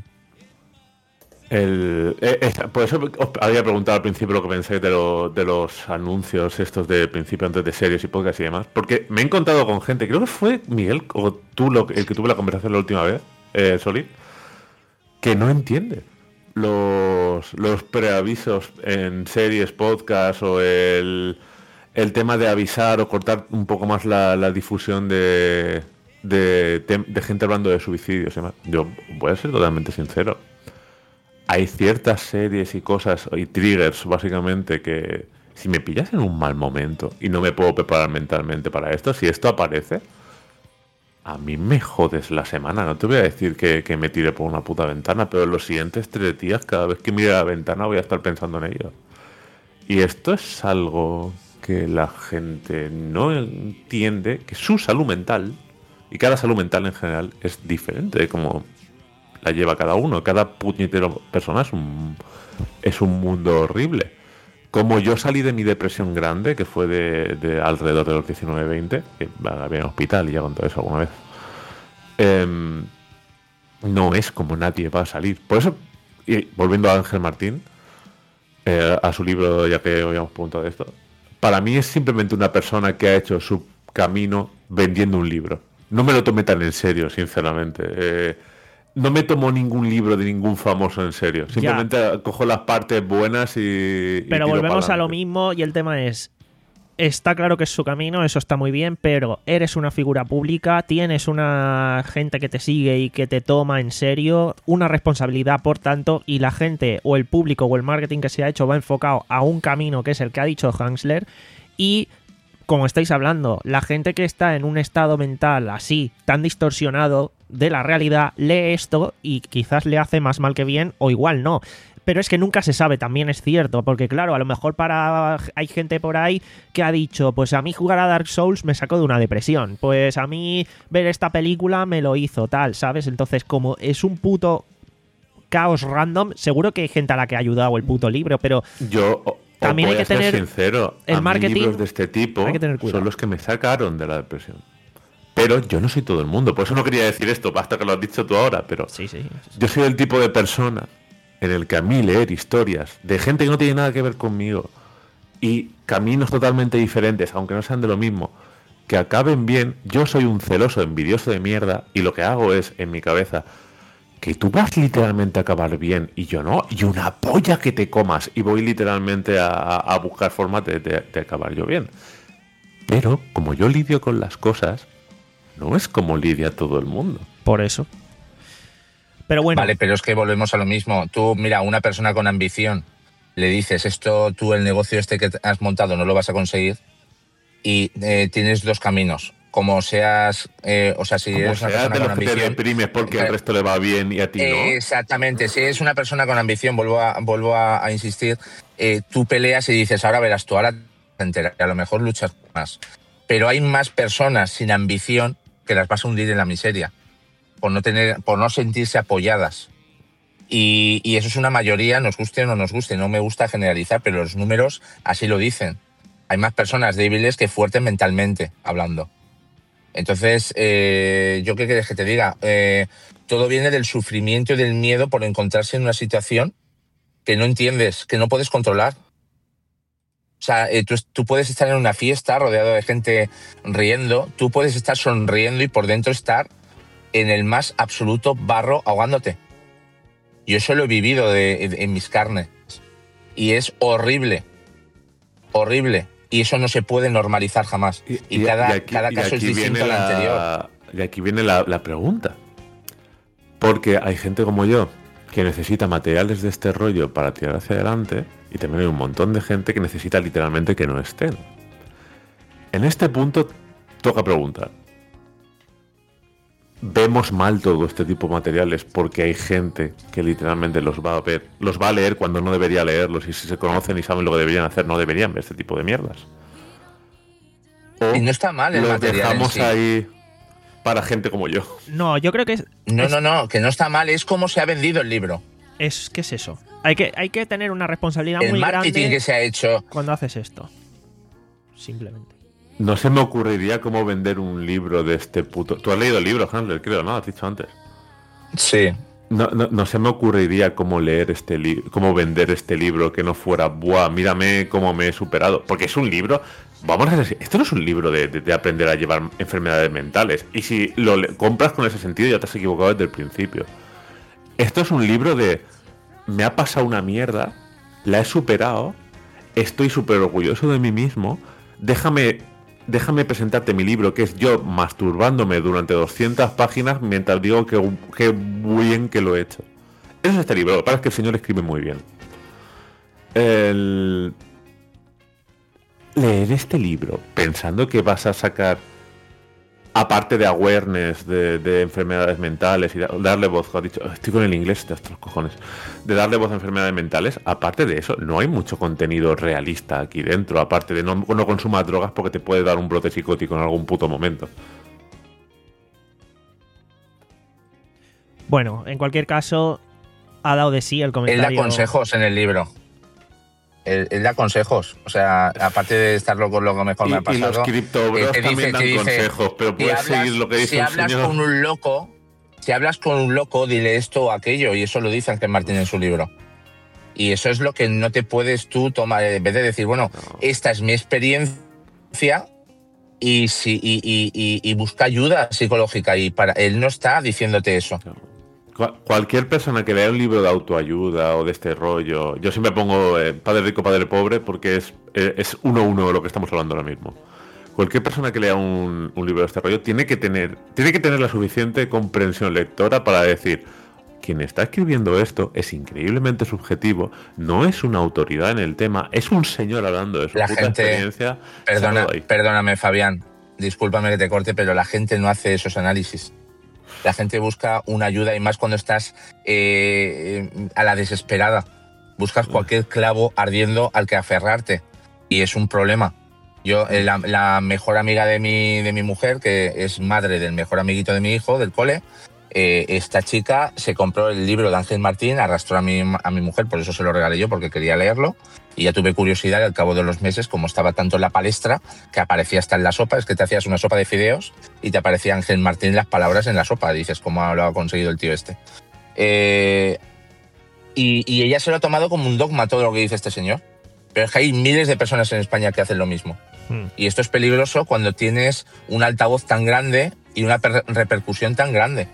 El, eh, eh, por eso os había preguntado al principio lo que pensáis de, lo- de los anuncios estos de principio antes de series y podcasts y demás. Porque me he encontrado con gente, creo que fue Miguel o tú lo, el que tuve la conversación la última vez, eh, Solid, que no entiende los, los preavisos en series, podcasts o el, el tema de avisar o cortar un poco más la, la difusión de, de, tem- de gente hablando de suicidios y demás. Yo voy a ser totalmente sincero. Hay ciertas series y cosas y triggers básicamente que si me pillas en un mal momento y no me puedo preparar mentalmente para esto, si esto aparece, a mí me jodes la semana. No te voy a decir que, que me tire por una puta ventana, pero los siguientes tres días, cada vez que mire la ventana voy a estar pensando en ello. Y esto es algo que la gente no entiende, que su salud mental, y cada salud mental en general, es diferente de cómo la lleva cada uno. Cada puñetero persona es un, es un mundo horrible. Como yo salí de mi depresión grande, que fue de, de alrededor de los diecinueve veinte, que había en hospital y ya con todo eso alguna vez, em, no es como nadie va a salir. Por eso, y volviendo a Ángel Martín, eh, a su libro, ya que hoy hemos preguntado de esto, para mí es simplemente una persona que ha hecho su camino vendiendo un libro. No me lo tomé tan en serio, sinceramente. Eh, no me tomo ningún libro de ningún famoso en serio. Simplemente ya cojo las partes buenas y... y Pero tiro volvemos a lo pa'lante. mismo y el tema es... Está claro que es su camino, eso está muy bien, pero eres una figura pública, tienes una gente que te sigue y que te toma en serio, una responsabilidad, por tanto, y la gente o el público o el marketing que se ha hecho va enfocado a un camino que es el que ha dicho Hansler, y como estáis hablando, la gente que está en un estado mental así, tan distorsionado de la realidad, lee esto y quizás le hace más mal que bien, o igual no. Pero es que nunca se sabe, también es cierto, porque claro, a lo mejor para hay gente por ahí que ha dicho, pues a mí jugar a Dark Souls me sacó de una depresión, pues a mí ver esta película me lo hizo, tal, ¿sabes? Entonces, como es un puto caos random, seguro que hay gente a la que ha ayudado el puto libro, pero Yo o- también os voy hay a que ser tener sincero, el a mí marketing, libros de este tipo hay que tener cuidado. son los que me sacaron de la depresión. Pero yo no soy todo el mundo, por eso no quería decir esto, basta que lo has dicho tú ahora, pero sí, sí, sí. yo soy el tipo de persona en el que a mí leer historias de gente que no tiene nada que ver conmigo y caminos totalmente diferentes, aunque no sean de lo mismo, que acaben bien, yo soy un celoso envidioso de mierda y lo que hago es, en mi cabeza, que tú vas literalmente a acabar bien y yo no, y una polla que te comas, y voy literalmente a, a buscar formas de, de- de acabar yo bien. Pero como yo lidio con las cosas, no es como lidia todo el mundo. Por eso. Pero bueno, Vale, pero es que volvemos a lo mismo. Tú, mira, una persona con ambición, le dices, esto, tú el negocio este que has montado no lo vas a conseguir, y eh, tienes dos caminos. Como seas, eh, o sea, si Como eres una sea persona de con los que te ambición... deprimes porque al Eh, resto le va bien y a ti no. Exactamente, si eres una persona con ambición, vuelvo a, vuelvo a, a insistir, eh, tú peleas y dices, ahora verás, tú ahora te enteras, y a lo mejor luchas más. Pero hay más personas sin ambición que las vas a hundir en la miseria, por no tener, por no sentirse apoyadas. Y, y eso es una mayoría, nos guste o no nos guste, no me gusta generalizar, pero los números así lo dicen. Hay más personas débiles que fuertes mentalmente, hablando. Entonces, eh, ¿yo qué quieres que te diga? Eh, todo viene del sufrimiento y del miedo por encontrarse en una situación que no entiendes, que no puedes controlar. sea, eh, tú, tú puedes estar en una fiesta rodeado de gente riendo, tú puedes estar sonriendo y por dentro estar en el más absoluto barro ahogándote. Yo eso lo he vivido de, de, en mis carnes. Y es horrible. Horrible. Y eso no se puede normalizar jamás. Y, y, y cada, y aquí, cada caso y es distinto al la, anterior. Y aquí viene la, la pregunta. Porque hay gente como yo que necesita materiales de este rollo para tirar hacia adelante, y también hay un montón de gente que necesita literalmente que no estén. En este punto toca preguntar. ¿Vemos mal todo este tipo de materiales porque hay gente que literalmente los va a ver, los va a leer cuando no debería leerlos, y si se conocen y saben lo que deberían hacer, no deberían ver este tipo de mierdas? ¿O y no está mal el los material dejamos en sí. ahí para gente como yo? No, yo creo que es... No, es, no, no, que no está mal, es como se ha vendido el libro. Es ¿qué es eso? Hay que, hay que tener una responsabilidad el muy marketing grande que se ha hecho cuando haces esto. Simplemente. No se me ocurriría cómo vender un libro de este puto... Tú has leído el libro, Handler, creo, ¿no? Has dicho antes. Sí. No, no, no se me ocurriría cómo leer este libro, cómo vender este libro que no fuera, buah, mírame cómo me he superado. Porque es un libro, vamos a decir, esto no es un libro de, de, de aprender a llevar enfermedades mentales. Y si lo le, compras con ese sentido, ya te has equivocado desde el principio. Esto es un libro de, me ha pasado una mierda, la he superado, estoy súper orgulloso de mí mismo, déjame... Déjame presentarte mi libro, que es yo masturbándome durante doscientas páginas mientras digo que, que bien que lo he hecho. Eso es este libro. Lo que pasa es que el señor escribe muy bien. El... Leer este libro pensando que vas a sacar, aparte de awareness de, de enfermedades mentales y darle voz, has dicho, estoy con el inglés de estos cojones, de darle voz a enfermedades mentales, aparte de eso, no hay mucho contenido realista aquí dentro, aparte de no, no consumas drogas porque te puede dar un brote psicótico en algún puto momento. Bueno, en cualquier caso, ha dado de sí el comentario. Él da consejos en el libro. Él, él da consejos, o sea, aparte de estar loco, lo que mejor y, me ha pasado. Y los criptobros también dice, dan dice, consejos, pero puedes si hablas, seguir lo que dice si el hablas señor. con un loco, si hablas con un loco, dile esto o aquello, y eso lo dice Ángel Martín en su libro. Y eso es lo que no te puedes tú tomar, en vez de decir, bueno, no. esta es mi experiencia y, si, y, y, y, y busca ayuda psicológica, y para él no está diciéndote eso. No. Cualquier persona que lea un libro de autoayuda o de este rollo, yo siempre pongo eh, Padre Rico, Padre Pobre, porque es, eh, es uno a uno de lo que estamos hablando ahora mismo. Cualquier persona que lea un, un libro de este rollo tiene que tener tiene que tener la suficiente comprensión lectora para decir, quien está escribiendo esto es increíblemente subjetivo, no es una autoridad en el tema, es un señor hablando de su la puta gente, experiencia. Perdona, perdóname, Fabián, discúlpame que te corte, pero la gente no hace esos análisis. La gente busca una ayuda, y más cuando estás eh, a la desesperada. Buscas cualquier clavo ardiendo al que aferrarte, y es un problema. Yo, eh, la, la mejor amiga de mi, de mi mujer, que es madre del mejor amiguito de mi hijo, del cole, eh, esta chica se compró el libro de Ángel Martín, arrastró a mi, a mi mujer, por eso se lo regalé yo, porque quería leerlo, y ya tuve curiosidad, y al cabo de los meses, como estaba tanto en la palestra, que aparecía hasta en la sopa, es que te hacías una sopa de fideos y te aparecía Ángel Martín las palabras en la sopa. Dices, ¿cómo lo ha conseguido el tío este? Eh, y, y ella se lo ha tomado como un dogma todo lo que dice este señor. Pero es que hay miles de personas en España que hacen lo mismo. Hmm. Y esto es peligroso cuando tienes un altavoz tan grande y una repercusión tan grande.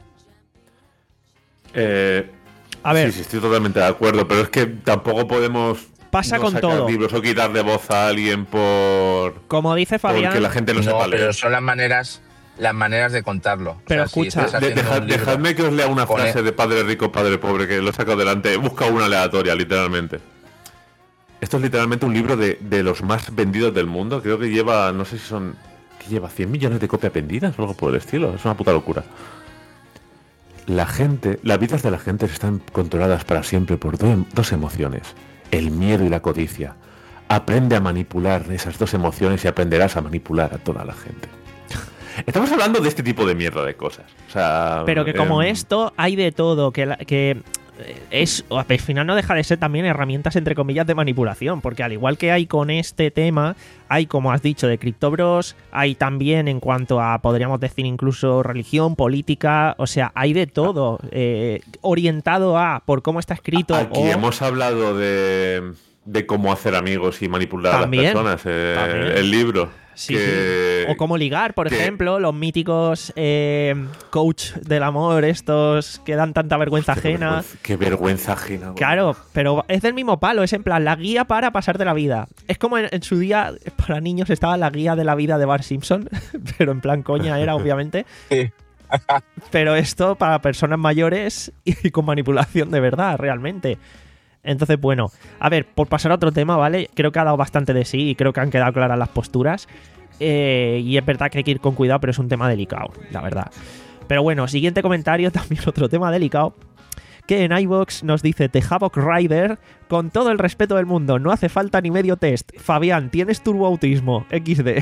Eh, a ver. Sí, sí, estoy totalmente de acuerdo, pero es que tampoco podemos... Pasa no con sacar todo. libros o quitarle voz a alguien por... Como dice Fabián... Porque la gente no, no sepa pero leer. son las maneras, las maneras de contarlo. Pero o sea, escucha... si de, dejad, dejadme que os lea una frase el... de Padre Rico, Padre Pobre, que lo he sacado delante. Busca una aleatoria, literalmente. Esto es literalmente un libro de, de los más vendidos del mundo. Creo que lleva, no sé si son... que lleva cien millones de copias vendidas o algo por el estilo. Es una puta locura. La gente, las vidas de la gente están controladas para siempre por do, dos emociones. El miedo y la codicia. Aprende a manipular esas dos emociones y aprenderás a manipular a toda la gente. Estamos hablando de este tipo de mierda de cosas. O sea, pero que como eh, esto hay de todo, que, la, que es, al final no deja de ser también herramientas entre comillas de manipulación, porque al igual que hay con este tema, hay, como has dicho, de criptobros, hay también en cuanto a, podríamos decir, incluso religión, política, o sea, hay de todo, eh, orientado a por cómo está escrito. Aquí o... hemos hablado de... de cómo hacer amigos y manipular También, a las personas, eh, también. el libro. Sí, que- sí. O cómo ligar, por que- ejemplo, los míticos eh, coach del amor, estos que dan tanta vergüenza Qué ajena. vergüenza, qué vergüenza ajena. güey. Claro, pero es del mismo palo, es en plan la guía para pasarte la vida. Es como en, en su día, para niños estaba la guía de la vida de Bart Simpson, pero en plan coña era, obviamente. Sí. Pero esto para personas mayores y con manipulación de verdad, realmente. Entonces, bueno, a ver, por pasar a otro tema, ¿vale? Creo que ha dado bastante de sí y creo que han quedado claras las posturas. Eh, y es verdad que hay que ir con cuidado, pero es un tema delicado, la verdad. Pero bueno, siguiente comentario, también otro tema delicado. Que en iVoox nos dice The Havoc Rider, con todo el respeto del mundo, no hace falta ni medio test. Fabián, tienes turboautismo, equis de.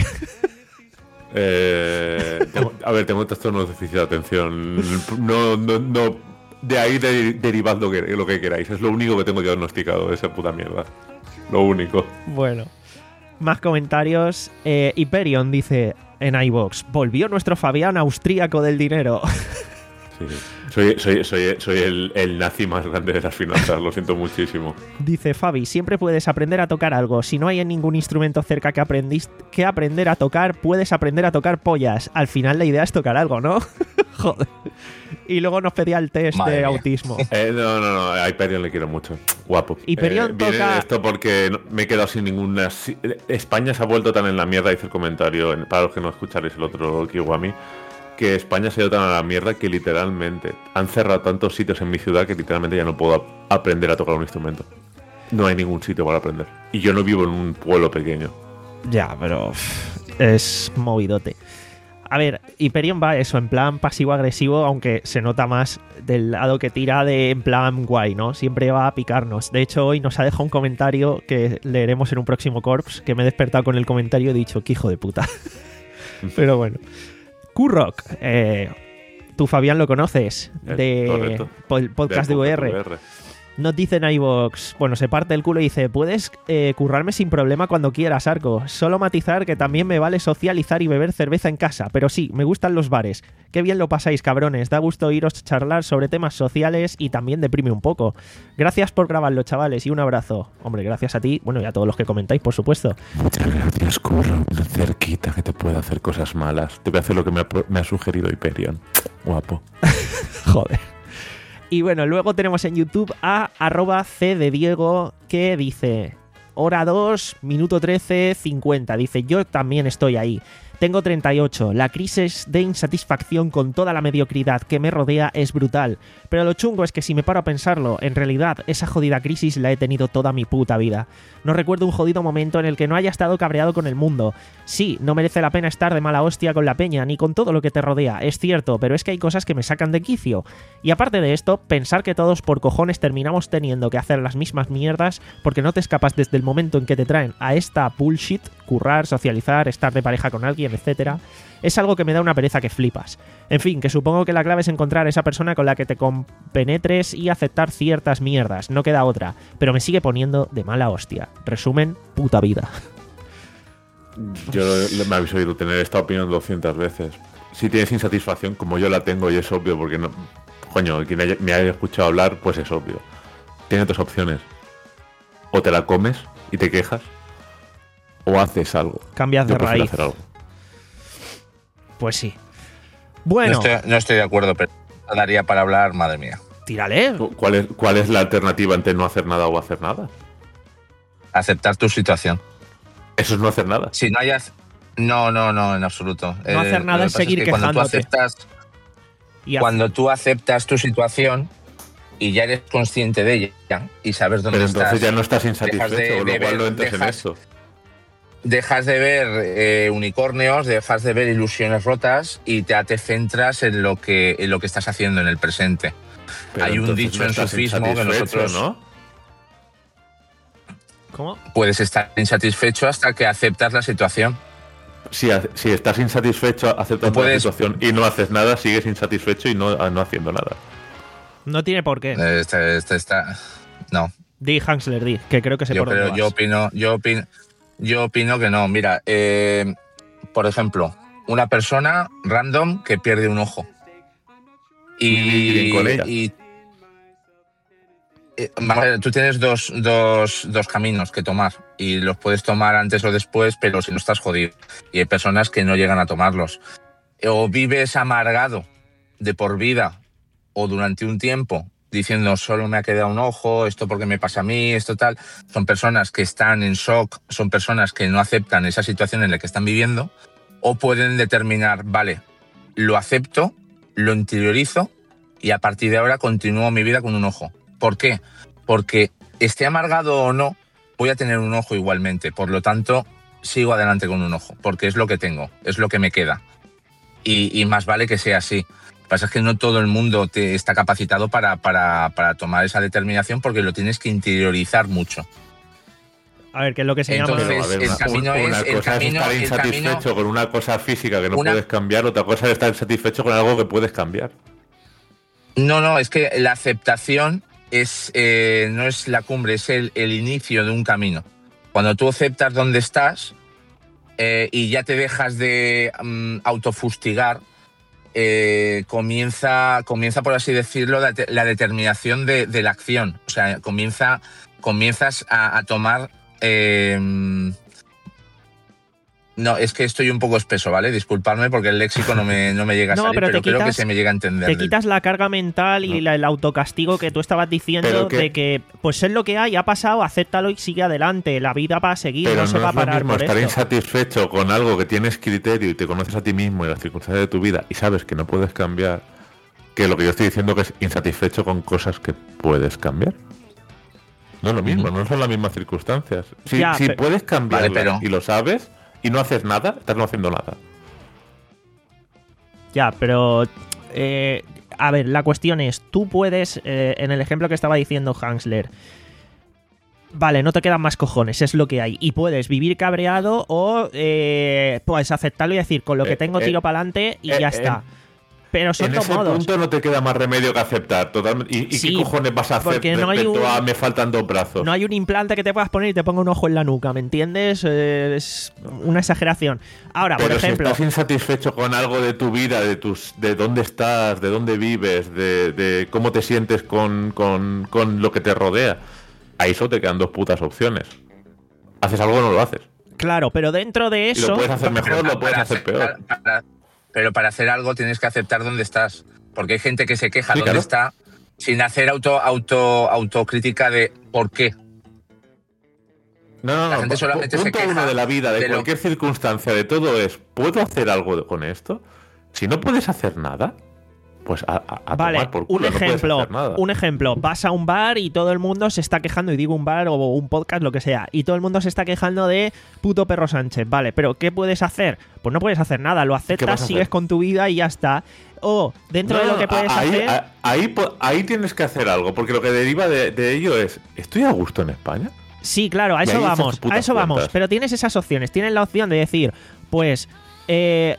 Eh, tengo- a ver, tengo trastorno de déficit de atención. No, no, no. De ahí de, derivad lo que, lo que queráis. Es lo único que tengo diagnosticado de esa puta mierda. Lo único. Bueno, más comentarios. Eh, Hyperion dice en iVoox, volvió nuestro Fabián austríaco del dinero. Sí. Soy, soy, soy, soy el, el nazi más grande de las finanzas, lo siento muchísimo. Dice Fabi, siempre puedes aprender a tocar algo. Si no hay ningún instrumento cerca que, aprendís, que aprender a tocar, puedes aprender a tocar pollas. Al final la idea es tocar algo, ¿no? Joder. Y luego nos pedía el test Madre de mía. autismo. Eh, no, no, no, a Hyperion le quiero mucho. Guapo. Hyperion Eh, viene toca- esto porque no- me he quedado sin ninguna... si- España se ha vuelto tan en la mierda, dice el comentario, en- para los que no escucharéis el otro Kiwami, que España se ha ido tan a la mierda que literalmente han cerrado tantos sitios en mi ciudad que literalmente ya no puedo ap- aprender a tocar un instrumento. No hay ningún sitio para aprender. Y yo no vivo en un pueblo pequeño. Ya, pero uff, es movidote. A ver, Hyperion va eso, en plan pasivo-agresivo, aunque se nota más del lado que tira de en plan guay, ¿no? Siempre va a picarnos. De hecho, hoy nos ha dejado un comentario que leeremos en un próximo Corps, que me he despertado con el comentario y he dicho, qué hijo de puta. Pero bueno. Kurrock, eh, tú Fabián lo conoces, Eh, de correcto. el podcast de Del U R. U R. Nos dice en iVoox, bueno, se parte el culo y dice, puedes eh, currarme sin problema cuando quieras, Arco. Solo matizar que también me vale socializar y beber cerveza en casa, pero sí, me gustan los bares. Qué bien lo pasáis, cabrones. Da gusto oíros charlar sobre temas sociales y también deprime un poco. Gracias por grabarlo, chavales, y un abrazo. Hombre, gracias a ti, bueno, y a todos los que comentáis, por supuesto. Muchas gracias, Curro. Cerquita que te puede hacer cosas malas. Te voy a hacer lo que me ha, me ha sugerido Hyperion. Guapo. Joder. Y bueno, luego tenemos en YouTube a arroba C de Diego que dice hora dos, minuto trece, cincuenta. Dice, yo también estoy ahí. Tengo treinta y ocho. La crisis de insatisfacción con toda la mediocridad que me rodea es brutal. Pero lo chungo es que si me paro a pensarlo, en realidad esa jodida crisis la he tenido toda mi puta vida. No recuerdo un jodido momento en el que no haya estado cabreado con el mundo. Sí, no merece la pena estar de mala hostia con la peña ni con todo lo que te rodea, es cierto, pero es que hay cosas que me sacan de quicio. Y aparte de esto, pensar que todos por cojones terminamos teniendo que hacer las mismas mierdas porque no te escapas desde el momento en que te traen a esta bullshit, currar, socializar, estar de pareja con alguien, etcétera, es algo que me da una pereza que flipas. En fin, que supongo que la clave es encontrar esa persona con la que te compenetres y aceptar ciertas mierdas, no queda otra, pero me sigue poniendo de mala hostia. Resumen, puta vida. Yo me habéis oído tener esta opinión doscientas veces. Si tienes insatisfacción, como yo la tengo, y es obvio, porque no. Coño, quien haya- me haya escuchado hablar, pues es obvio. Tienes dos opciones. O te la comes y te quejas, o haces algo. Cambias de Yo prefiero raíz. hacer algo. Pues sí. No Bueno, estoy, no estoy de acuerdo, pero daría para hablar, madre mía. tírale. ¿Cuál es, ¿Cuál es la alternativa entre no hacer nada o hacer nada? Aceptar tu situación. Eso es no hacer nada. Si no hayas... No, no, no, en absoluto. No hacer nada lo que es pasa seguir que cuando tú quejándote. aceptas, Y haz- cuando tú aceptas tu situación y ya eres consciente de ella y sabes dónde Pero entonces estás, ya no estás dejas insatisfecho, de- con de lo cual ver- no entres en dejas- eso. dejas de ver eh, unicornios, dejas de ver ilusiones rotas y te, te centras en lo que en lo que estás haciendo en el presente. Pero Hay un entonces dicho no en estás sufismo que insatisfecho, nosotros- ¿no? ¿Cómo? Puedes estar insatisfecho hasta que aceptas la situación. Si, ha- si estás insatisfecho aceptando No puedes- la situación y no haces nada, sigues insatisfecho y no, no haciendo nada. No tiene por qué. Eh, Este, este está... No, Di Hansler, di, que creo que sé yo, por dónde creo, vas. yo opino, yo opino, yo opino que no. Mira, eh, por ejemplo, una persona random que pierde un ojo. Y Y, bien con ella. y- eh, vamos a ver, tú tienes dos, dos, dos caminos que tomar y los puedes tomar antes o después, pero si no estás jodido. Y hay personas que no llegan a tomarlos. O vives amargado de por vida o durante un tiempo diciendo solo me ha quedado un ojo, esto porque me pasa a mí, esto tal. Son personas que están en shock, son personas que no aceptan esa situación en la que están viviendo, o pueden determinar, vale, lo acepto, lo interiorizo y a partir de ahora continúo mi vida con un ojo. ¿Por qué? Porque esté amargado o no, voy a tener un ojo igualmente. Por lo tanto, sigo adelante con un ojo, porque es lo que tengo, es lo que me queda. Y, y más vale que sea así. Lo que pasa es que no todo el mundo te está capacitado para, para, para tomar esa determinación, porque lo tienes que interiorizar mucho. A ver, ¿qué es lo que se Entonces, llama? Pero, a ver, el una, camino una es- el cosa camino- es estar el insatisfecho camino- con una cosa física que no Una- puedes cambiar, otra cosa es estar insatisfecho con algo que puedes cambiar. No, no, es que la aceptación es, eh, no es la cumbre, es el, el inicio de un camino. Cuando tú aceptas dónde estás eh, y ya te dejas de um, autofustigar, eh, comienza, comienza, por así decirlo, la, la determinación de, de la acción. O sea, comienza, comienzas a, a tomar... Eh, no, es que estoy un poco espeso, ¿vale? Disculpadme porque el léxico no me, no me llega a No, salir, pero pero, te creo que quitas- se me llega a entender. Te del- quitas la carga mental y No. la- el autocastigo que tú estabas diciendo Pero que- de que, pues es lo que hay, ha pasado, acéptalo y sigue adelante. La vida va a seguir, Pero no no, se va a es lo parar mismo por estar esto. insatisfecho con algo que tienes criterio y te conoces a ti mismo y las circunstancias de tu vida y sabes que no puedes cambiar, que lo que yo estoy diciendo que es insatisfecho con cosas que puedes cambiar. No es lo mismo, Ujú. no son las mismas circunstancias. Si, Ya, si pe- puedes cambiar Vale, pero- y lo sabes y no haces nada, estás no haciendo nada. Ya, pero... eh, a ver, la cuestión es, tú puedes, eh, en el ejemplo que estaba diciendo Hansler, vale, no te quedan más cojones, es lo que hay. Y puedes vivir cabreado o eh, puedes aceptarlo y decir, con lo que Eh, tengo eh, tiro para adelante y eh, ya eh, está. Pero son En dos ese modos. punto no te queda más remedio que aceptar totalmente. ¿Y, y Sí, qué cojones vas a hacer porque no hay respecto un- a me faltan dos brazos? No hay un implante que te puedas poner y te ponga un ojo en la nuca, ¿me entiendes? Eh, es una exageración. Ahora, por Pero ejemplo... si estás insatisfecho con algo de tu vida, de tus, de dónde estás, de dónde vives, de, de cómo te sientes con, con, con lo que te rodea, ahí solo te quedan dos putas opciones. ¿Haces algo o no lo haces? Claro, pero dentro de Y eso... lo puedes hacer mejor o Pero lo puedes para hacer hacer- peor. para- para- pero para hacer algo tienes que aceptar dónde estás. Porque hay gente que se queja Sí, dónde claro. está sin hacer auto, auto, autocrítica de por qué. No, no, La no. gente pu- solamente se punto queja uno de la vida, de, de lo- cualquier circunstancia, de todo es, ¿puedo hacer algo con esto? Si no puedes hacer nada, pues a, a- a Vale, tomar por culo, un no puedes ejemplo, hacer nada. un ejemplo, vas a un bar y todo el mundo se está quejando, y digo un bar o un podcast, lo que sea, y todo el mundo se está quejando de puto perro Sánchez, vale, pero ¿qué puedes hacer? Pues no puedes hacer nada, lo vas aceptas, a sigues hacer? con tu vida y ya está. O dentro No, de lo no, que puedes ahí, hacer... a- Ahí, po- ahí tienes que hacer algo, porque lo que deriva de, de ello es, ¿estoy a gusto en España? Sí, claro, a Y eso ahí echas vamos, tus putas a eso vamos. cuentas. Pero tienes esas opciones. Tienes la opción de decir, pues, eh,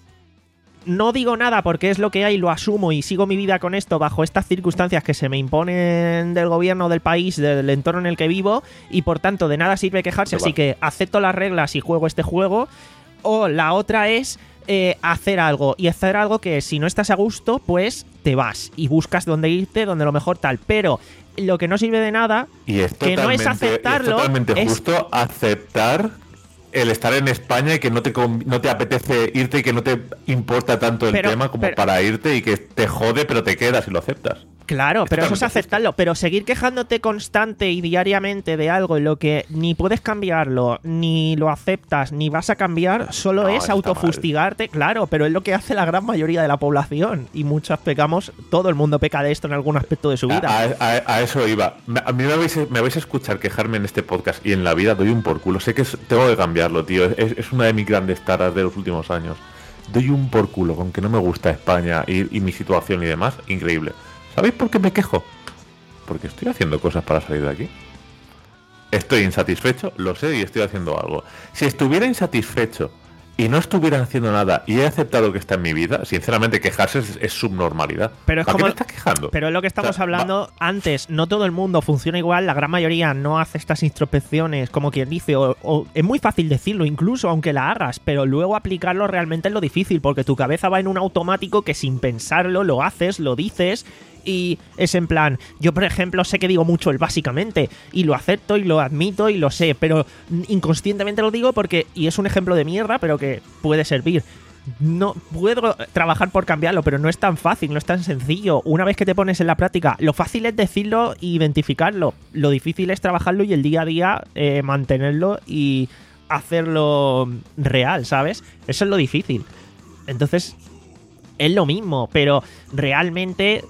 no digo nada porque es lo que hay, lo asumo y sigo mi vida con esto bajo estas circunstancias que se me imponen del gobierno, del país, del entorno en el que vivo, y por tanto de nada sirve quejarse, Te así va. que acepto las reglas y juego este juego. O la otra es eh, hacer algo, y hacer algo que si no estás a gusto, pues te vas y buscas dónde irte, donde lo mejor tal. Pero lo que no sirve de nada, Y es que no es totalmente- aceptarlo, es totalmente es- justo aceptar el estar en España y que no te, con- no te apetece irte y que no te importa tanto el Pero- tema como pero- para irte y que te jode pero te quedas y lo aceptas. claro, pero eso es totalmente aceptarlo. Pero seguir quejándote constante y diariamente de algo en lo que ni puedes cambiarlo, ni lo aceptas, ni vas a cambiar, solo No, es está autofustigarte, claro, pero es lo que hace la gran mayoría de la población. Y muchos pecamos, todo el mundo peca de esto en algún aspecto de su vida. A, a- a eso iba. Me- A mí me vais, me vais a escuchar quejarme en este podcast y en la vida doy un por culo. Sé que es- tengo que cambiarlo, tío. Es, es una de mis grandes taras de los últimos años. Doy un por culo con que no me gusta España y, y mi situación y demás. Increíble. ¿Sabéis por qué me quejo? Porque estoy haciendo cosas para salir de aquí. Estoy insatisfecho, lo sé y estoy haciendo algo. Si estuviera insatisfecho y no estuviera haciendo nada y he aceptado que está en mi vida, sinceramente quejarse es, es subnormalidad. Pero es ¿Para como- qué te estás quejando? Pero es lo que estamos O sea, hablando antes. No todo el mundo funciona igual. La gran mayoría no hace estas introspecciones, como quien dice. O, o es muy fácil decirlo, incluso aunque la hagas. Pero luego aplicarlo realmente es lo difícil. Porque tu cabeza va en un automático que sin pensarlo lo haces, lo dices. Y es en plan, yo por ejemplo sé que digo mucho el básicamente y lo acepto y lo admito y lo sé, pero inconscientemente lo digo porque, y es un ejemplo de mierda, pero que puede servir. No puedo trabajar por cambiarlo, pero no es tan fácil, no es tan sencillo. Una vez que te pones en la práctica, lo fácil es decirlo e identificarlo. Lo difícil es trabajarlo y el día a día eh, mantenerlo y hacerlo real, ¿sabes? Eso es lo difícil. Entonces, es lo mismo, pero realmente,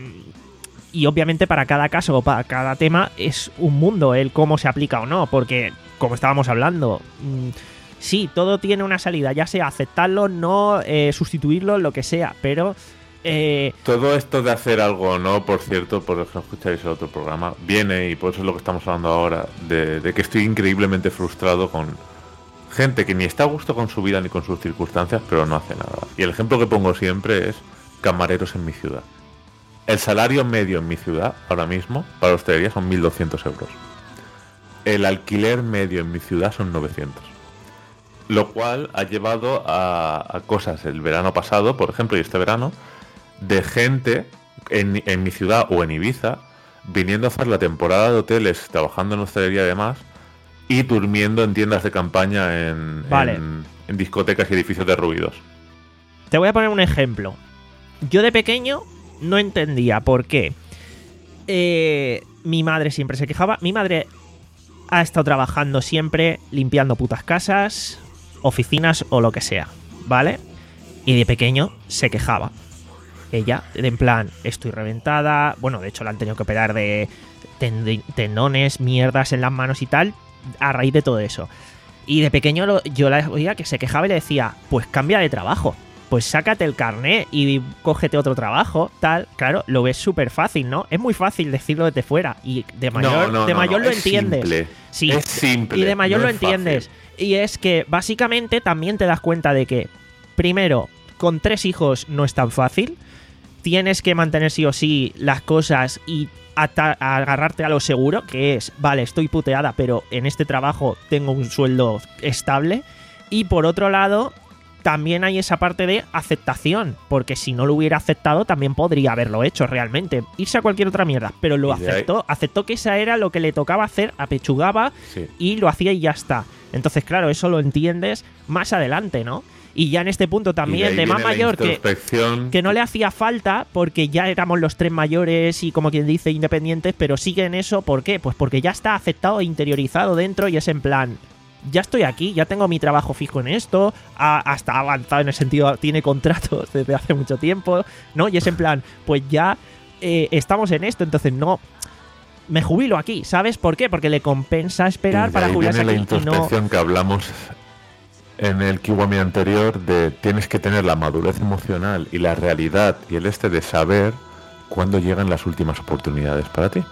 y obviamente para cada caso o para cada tema, es un mundo el cómo se aplica o no, porque, como estábamos hablando, sí, todo tiene una salida, ya sea aceptarlo, no, eh, sustituirlo, lo que sea, pero... Eh... Todo esto de hacer algo o no, por cierto, por eso escucháis el otro programa, viene, y por eso es lo que estamos hablando ahora, de, de que estoy increíblemente frustrado con gente que ni está a gusto con su vida ni con sus circunstancias, pero no hace nada. Y el ejemplo que pongo siempre es camareros en mi ciudad. El salario medio en mi ciudad, ahora mismo, para hostelería son mil doscientos euros. El alquiler medio en mi ciudad son novecientos. Lo cual ha llevado a, a cosas el verano pasado, por ejemplo, y este verano, de gente en, en mi ciudad o en Ibiza, viniendo a hacer la temporada de hoteles, trabajando en hostelería y demás, y durmiendo en tiendas de campaña en, vale. en, en discotecas y edificios derruidos. Te voy a poner un ejemplo. Yo de pequeño no entendía por qué eh, mi madre siempre se quejaba. Mi madre ha estado trabajando siempre limpiando putas casas, oficinas o lo que sea, ¿vale? Y de pequeño se quejaba. Ella, en plan, estoy reventada. Bueno, de hecho la han tenido que operar de tend- tendones, mierdas en las manos y tal, a raíz de todo eso. Y de pequeño lo, yo la oía que se quejaba y le decía, pues cambia de trabajo, pues sácate el carné y cógete otro trabajo, tal. Claro, lo ves súper fácil, ¿no? Es muy fácil decirlo desde fuera y de mayor, no, no, de no, mayor no, lo es entiendes. Simple. Sí, es simple. Y de mayor no lo es entiendes. fácil. Y es que básicamente también te das cuenta de que, primero, con tres hijos no es tan fácil. Tienes que mantener sí o sí las cosas y ata- agarrarte a lo seguro, que es, vale, estoy puteada, pero en este trabajo tengo un sueldo estable. Y por otro lado, también hay esa parte de aceptación, porque si no lo hubiera aceptado también podría haberlo hecho realmente, irse a cualquier otra mierda, pero lo aceptó, aceptó que esa era lo que le tocaba hacer, apechugaba, sí, y lo hacía y ya está. Entonces, claro, eso lo entiendes más adelante, ¿no? Y ya en este punto también, de, de más mayor, que, que no le hacía falta, porque ya éramos los tres mayores y, como quien dice, independientes, pero sigue en eso. ¿Por qué? Pues porque ya está aceptado e interiorizado dentro y es en plan, ya estoy aquí, ya tengo mi trabajo fijo en esto, ha, hasta ha avanzado en el sentido, tiene contratos desde hace mucho tiempo, ¿no? Y es en plan, pues ya eh, estamos en esto, entonces no... Me jubilo aquí, ¿sabes por qué? Porque le compensa esperar para jubilarse aquí. La introspección y no... que hablamos en el Kiwami anterior, de tienes que tener la madurez emocional y la realidad y el este de saber cuándo llegan las últimas oportunidades para ti.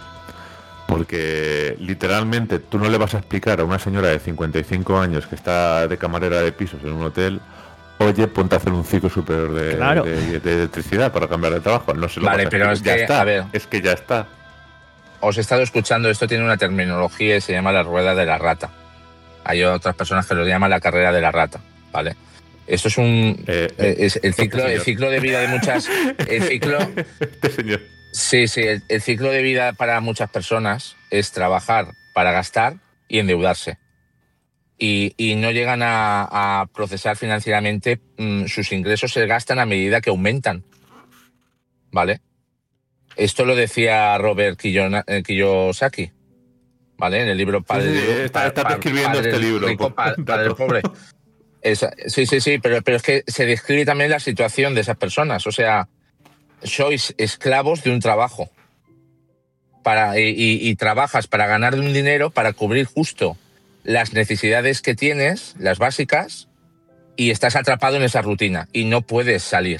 Porque literalmente tú no le vas a explicar a una señora de cincuenta y cinco años que está de camarera de pisos en un hotel, oye, ponte a hacer un ciclo superior de, claro. de, de electricidad para cambiar de trabajo. No se lo vale, vas a pero es ya que, está. a ver, es que ya está. Os he estado escuchando, esto tiene una terminología y se llama la rueda de la rata. Hay otras personas que lo llaman la carrera de la rata, ¿vale? Esto es un eh, eh, es el ciclo, este el ciclo de vida de muchas, el ciclo, este señor. Sí, sí, el, el ciclo de vida para muchas personas es trabajar para gastar y endeudarse. Y, y no llegan a, a procesar financieramente, mmm, sus ingresos se gastan a medida que aumentan, ¿vale? Esto lo decía Robert Kiyosaki, ¿vale? En el libro Padre, sí, sí, está, está escribiendo padre este libro. Rico, padre, padre pobre. Esa, sí, sí, sí, pero, pero es que se describe también la situación de esas personas. O sea, sois esclavos de un trabajo para, y, y, y trabajas para ganar un dinero para cubrir justo las necesidades que tienes, las básicas, y estás atrapado en esa rutina y no puedes salir.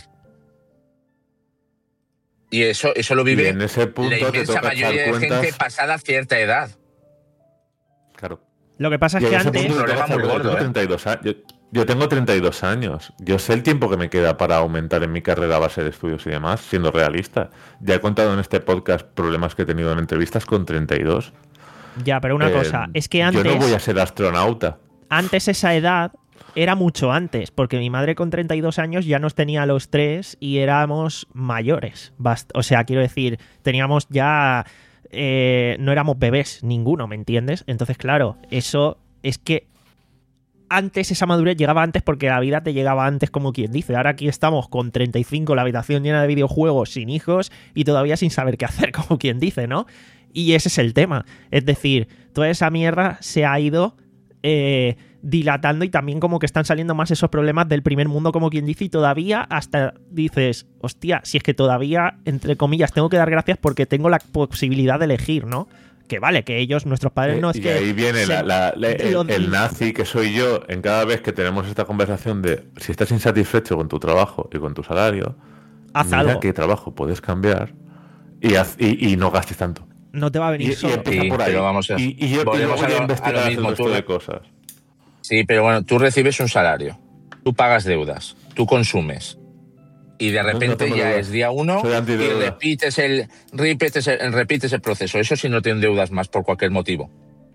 Y eso, eso lo vive en ese punto la inmensa mayoría de cuentas... gente pasada cierta edad. Claro. Lo que pasa es que antes... Un problema muy gordo, yo, tengo treinta y dos años. Yo, yo tengo treinta y dos años. Yo sé el tiempo que me queda para aumentar en mi carrera a base de estudios y demás, siendo realista. Ya he contado en este podcast problemas que he tenido en entrevistas con treinta y dos. Ya, pero una eh, cosa, es que antes... Yo no voy a ser astronauta. Antes esa edad era mucho antes, porque mi madre con treinta y dos años ya nos tenía a los tres y éramos mayores. Bast- o sea, quiero decir, teníamos ya... Eh, no éramos bebés, ninguno, ¿me entiendes? Entonces, claro, eso es que antes esa madurez llegaba antes porque la vida te llegaba antes, como quien dice. Ahora aquí estamos con treinta y cinco, la habitación llena de videojuegos, sin hijos y todavía sin saber qué hacer, como quien dice, ¿no? Y ese es el tema. Es decir, toda esa mierda se ha ido eh, dilatando y también como que están saliendo más esos problemas del primer mundo, como quien dice, y todavía hasta dices, hostia, si es que todavía, entre comillas, tengo que dar gracias porque tengo la posibilidad de elegir, ¿no? Que vale, que ellos, nuestros padres, no es y que... ahí viene se- la- la- la- el, lo- el nazi que soy yo en cada vez que tenemos esta conversación de si estás insatisfecho con tu trabajo y con tu salario, Haz mira algo. qué trabajo puedes cambiar y, haz- y, y no gastes tanto. No te va a venir Y, y solo. empieza Sí, por ahí. pero vamos a- y, y yo, y yo volvemos voy a a lo- investigar a lo el mismo, resto tú- de cosas. Sí, pero bueno, tú recibes un salario, tú pagas deudas, tú consumes. Y de No, no repente tengo ya deudas. es día uno Soy y antideuda. repites el, repites, el, repites el proceso. Eso si no te endeudas más por cualquier motivo.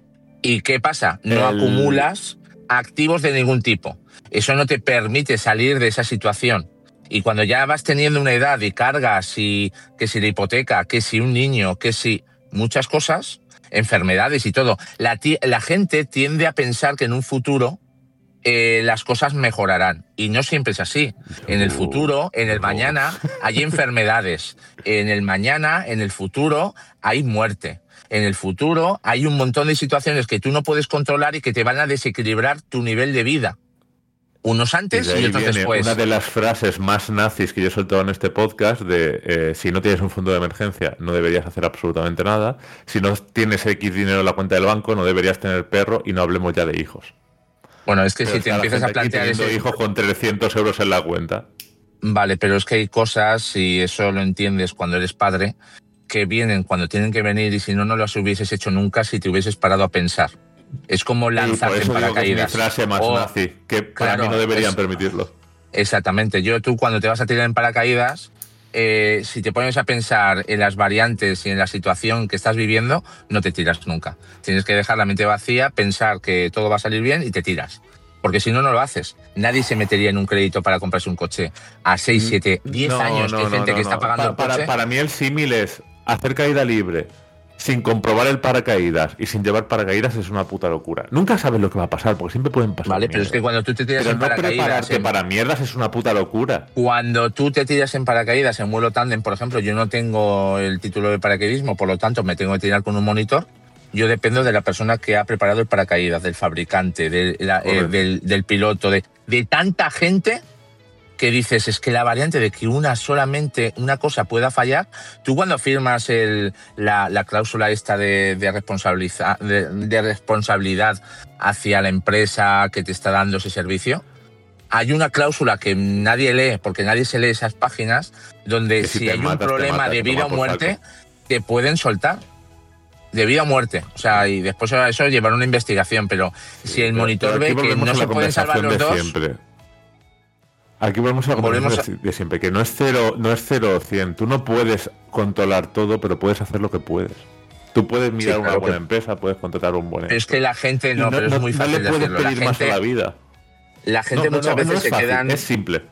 ¿Y qué pasa? No El- acumulas activos de ningún tipo. Eso no te permite salir de esa situación. Y cuando ya vas teniendo una edad y cargas, y que si la hipoteca, que si un niño, que si muchas cosas, enfermedades y todo, la, ti- la gente tiende a pensar que en un futuro eh, las cosas mejorarán. Y no siempre es así. En el futuro, en el No. mañana, hay enfermedades. En el mañana, en el futuro, hay muerte. En el futuro, hay un montón de situaciones que tú no puedes controlar y que te van a desequilibrar tu nivel de vida. Unos Y antes de y, ahí otros viene después. una de las frases más nazis que yo he soltado en este podcast de eh, si no tienes un fondo de emergencia no deberías hacer absolutamente nada, si no tienes X dinero en la cuenta del banco no deberías tener perro y no hablemos ya de hijos. Bueno, es que Pero si te está la empiezas a gente aquí plantear teniendo ese... hijos con trescientos euros en la cuenta. Vale, pero es que hay cosas, y eso lo entiendes cuando eres padre, que vienen cuando tienen que venir y si no, no las hubieses hecho nunca si te hubieses parado a pensar. Es como Y por lanzarte en eso digo que es mi paracaídas. frase más O- nazi, que para claro, mí no deberían es- permitirlo. Exactamente. Yo, tú cuando te vas a tirar en paracaídas, eh, si te pones a pensar en las variantes y en la situación que estás viviendo, no te tiras nunca. Tienes que dejar la mente vacía, pensar que todo va a salir bien y te tiras. Porque si no, no lo haces. Nadie se metería en un crédito para comprarse un coche a seis, siete, diez No, años. no, que hay no, gente no, que está no. pagando Pa- el para, coche. para mí el símil es hacer caída libre sin comprobar el paracaídas y sin llevar paracaídas es una puta locura. Nunca sabes lo que va a pasar, porque siempre pueden pasar Vale, pero es mierdas. que cuando tú te tiras Pero en no paracaídas... prepararte en- para mierdas es una puta locura. Cuando tú te tiras en paracaídas en vuelo tándem, por ejemplo, yo no tengo el título de paracaidismo, por lo tanto me tengo que tirar con un monitor. Yo dependo de la persona que ha preparado el paracaídas, del fabricante, de la- eh, Correcto. del, del piloto, de, de tanta gente que dices, es que la variante de que una solamente, una cosa pueda fallar, tú cuando firmas el, la, la cláusula esta de, de, responsabiliza- de, de responsabilidad hacia la empresa que te está dando ese servicio, hay una cláusula que nadie lee, porque nadie se lee esas páginas, donde Que si si, te hay matas, un te problema matas, de te vida o toman por muerte, saco. te pueden soltar. De vida o muerte. O sea, y después a eso llevar una investigación, pero si el Pero- monitor pero aquí ve que volvemos no a la se pueden salvar los conversación dos, de siempre. Aquí volvemos a la Volvemos conversación de de siempre, que no es cero, no es cero o cien. Tú no puedes controlar todo, pero puedes hacer lo que puedes. Tú puedes mirar claro una buena que- empresa, puedes contratar un buen pero es esto. que la gente Y no, pero es muy no fácil le de puedes hacerlo. La pedir más a gente, la vida. la gente No, no, muchas no, veces no es se fácil, quedan... es simple.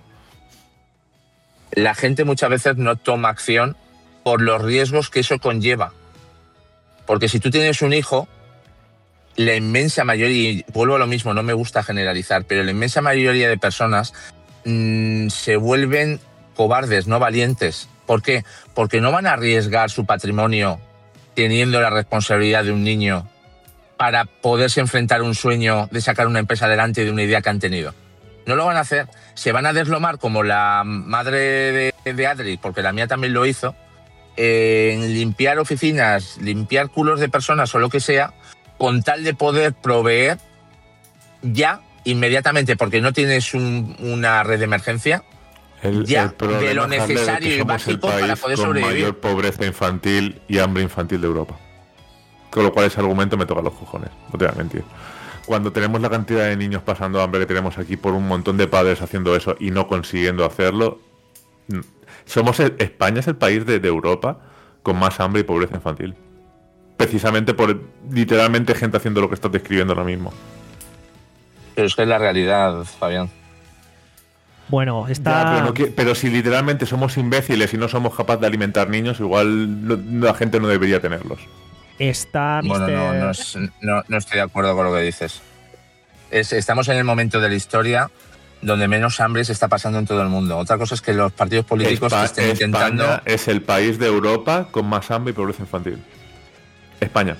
La gente muchas veces no toma acción por los riesgos que eso conlleva. Porque si tú tienes un hijo, la inmensa mayoría, y vuelvo a lo mismo, no me gusta generalizar, pero la inmensa mayoría de personas mmm, se vuelven cobardes, no valientes. ¿Por qué? Porque no van a arriesgar su patrimonio teniendo la responsabilidad de un niño para poderse enfrentar a un sueño de sacar una empresa adelante de una idea que han tenido. No lo van a hacer. Se van a deslomar como la madre de, de Adri, porque la mía también lo hizo, en limpiar oficinas, limpiar culos de personas o lo que sea, con tal de poder proveer ya, inmediatamente, porque no tienes un- una red de emergencia, El, Ya, el problema, de lo Harley, es que necesario y somos básico el país para poder con sobrevivir. mayor pobreza infantil y hambre infantil de Europa. Con lo cual ese argumento me toca los cojones, no te voy a mentir. Cuando tenemos la cantidad de niños pasando hambre que tenemos aquí por un montón de padres haciendo eso y no consiguiendo hacerlo, mm, somos el- España es el país de, de Europa con más hambre y pobreza infantil. Precisamente por literalmente gente haciendo lo que estás describiendo ahora mismo. Pero es que es la realidad, Fabián. Bueno, está... Ya, pero, no qui- pero si literalmente somos imbéciles y no somos capaces de alimentar niños, igual no- la gente no debería tenerlos. Está Bueno, mister no, no, es- no, no estoy de acuerdo con lo que dices. Es- estamos en el momento de la historia donde menos hambre se está pasando en todo el mundo. Otra cosa es que los partidos políticos Espa- estén intentando... España es el país de Europa con más hambre y pobreza infantil. España.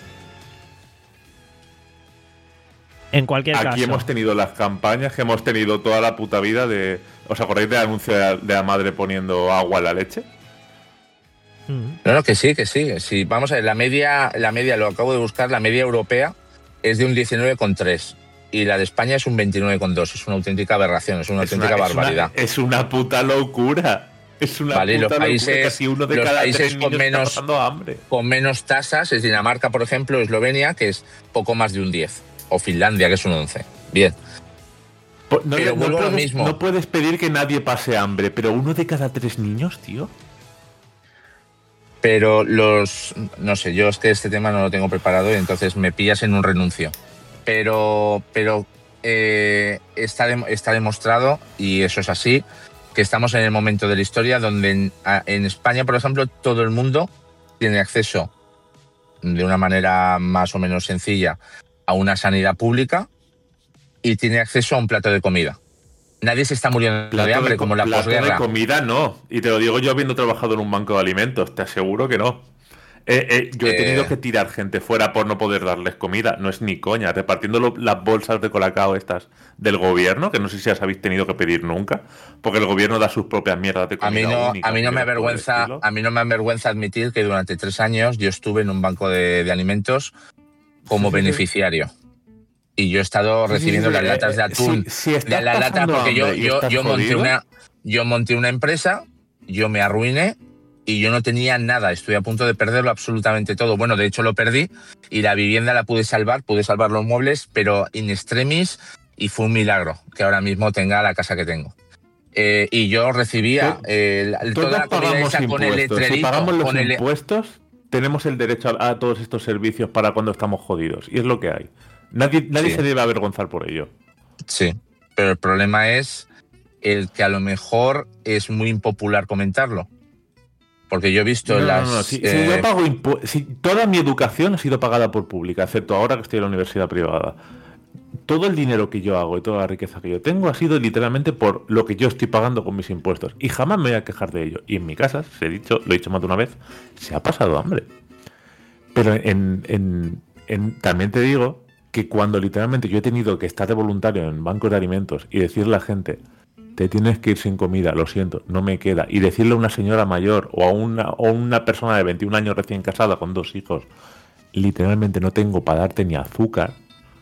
En cualquier Aquí caso. hemos tenido las campañas que hemos tenido toda la puta vida de... ¿Os acordáis del anuncio de la, de la madre poniendo agua en la leche? Mm. No, no, que sí, que sí. sí. Vamos a ver, la media, la media, lo acabo de buscar, la media europea es de un diecinueve coma tres y la de España es un veintinueve coma dos. Es una auténtica aberración, es una Es auténtica una- es una- barbaridad. Es una puta locura. Es una Vale, y puta los países- locura. Casi uno de los cada países tres con niños menos- está pasando hambre. Con menos tasas es Dinamarca, por ejemplo, Eslovenia, que es poco más de un diez, o Finlandia, que es un once. Bien. Po- No, Pero no vuelvo a lo puedes, mismo. no puedes pedir que nadie pase hambre, pero uno de cada tres niños, tío. Pero los... No sé, yo es que este tema no lo tengo preparado y entonces me pillas en un renuncio. Pero, pero eh, está, de- está demostrado, y eso es así, que estamos en el momento de la historia donde en, a- en España, por ejemplo, todo el mundo tiene acceso de una manera más o menos sencilla a una sanidad pública y tiene acceso a un plato de comida. Nadie se está muriendo de hambre co- como la plato de posguerra. comida no. Y te lo digo yo habiendo trabajado en un banco de alimentos. Te aseguro que no. Eh, eh, yo he tenido Eh. que tirar gente fuera por no poder darles comida. No es ni coña. Repartiendo lo- las bolsas de colacao estas del gobierno, que no sé si las habéis tenido que pedir nunca, porque el gobierno da sus propias mierdas de A mí comida no, únicas a mí no ni me nada por el avergüenza, estilo. a mí no me avergüenza admitir que durante tres años yo estuve en un banco de, de alimentos como Sí, sí, sí. beneficiario. Y yo he estado Sí, sí, recibiendo sí, las eh, latas de eh, atún. si- si estás de la lata, pasando porque yo, hambre y yo, estás yo monté jodido, una, yo monté una empresa, yo me arruiné y yo no tenía nada. Estuve a punto de perderlo absolutamente todo. Bueno, de hecho lo perdí y la vivienda la pude salvar, pude salvar los muebles, pero in extremis, y fue un milagro que ahora mismo tenga la casa que tengo. Eh, y yo recibía To- eh, la- Todos toda la comida pagamos esa con el impuestos. Si letrerito. pagamos los con el- impuestos, tenemos el derecho a, a todos estos servicios para cuando estamos jodidos. Y es lo que hay. Nadie, nadie Sí. se debe avergonzar por ello. Sí, pero el problema es el que a lo mejor es muy impopular comentarlo. Porque yo he visto No, no, las... no, no. Si, si eh, yo pago impu- si toda mi educación ha sido pagada por pública, excepto ahora que estoy en la universidad privada. Todo el dinero que yo hago y toda la riqueza que yo tengo ha sido literalmente por lo que yo estoy pagando con mis impuestos. Y jamás me voy a quejar de ello. Y en mi casa, se he dicho, lo he dicho más de una vez, se ha pasado hambre. Pero en, en- en- también te digo que cuando literalmente yo he tenido que estar de voluntario en bancos de alimentos y decirle a la gente, te tienes que ir sin comida, lo siento, no me queda. Y decirle a una señora mayor o a una, o una persona de veintiún años recién casada con dos hijos, literalmente no tengo para darte ni azúcar.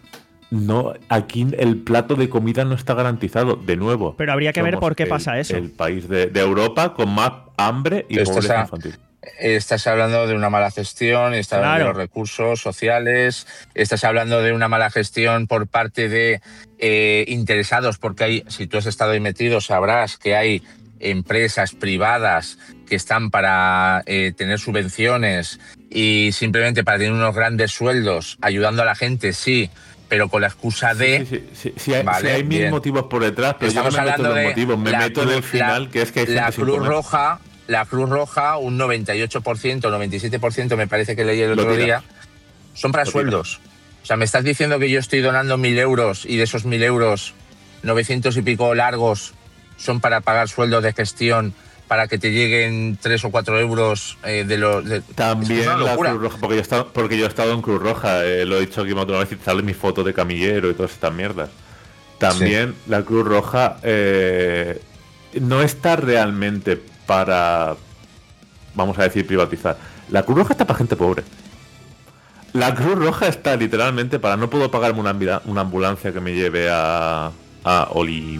No, aquí el plato de comida no está garantizado, de nuevo. Pero habría que ver somos por qué el- pasa eso. El país de, de Europa con más hambre y Esto pobreza sea- infantil. Estás hablando de una mala gestión, estás hablando Claro. de los recursos sociales, estás hablando de una mala gestión por parte de eh, interesados, porque hay, si tú has estado ahí metido, sabrás que hay empresas privadas que están para eh, tener subvenciones y simplemente para tener unos grandes sueldos, ayudando a la gente, sí, pero con la excusa de... Sí, sí, sí, sí, hay, Vale, sí hay mil bien. motivos por detrás, pero yo no Estamos me meto hablando en los de motivos, me la meto en el Cruz- final, la- que es que hay la gente sin Cruz comer. Roja, la Cruz Roja, un noventa y ocho por ciento, noventa y siete por ciento me parece que leí el Lo otro tira. día, son para Lo sueldos. O sea, me estás diciendo que yo estoy donando mil euros y de esos mil euros, novecientos y pico largos son para pagar sueldos de gestión para que te lleguen tres o cuatro euros eh, de los... de- También es una la locura. Cruz Roja, porque yo he estado, porque yo he estado en Cruz Roja, eh, lo he dicho aquí más de una vez y sale mi foto de camillero y todas estas mierdas. También la Cruz Roja eh, no está realmente para, vamos a decir, privatizar. La Cruz Roja está para gente pobre. La Cruz Roja está literalmente para no puedo pagarme una, ambula- una ambulancia que me lleve a, a Oli.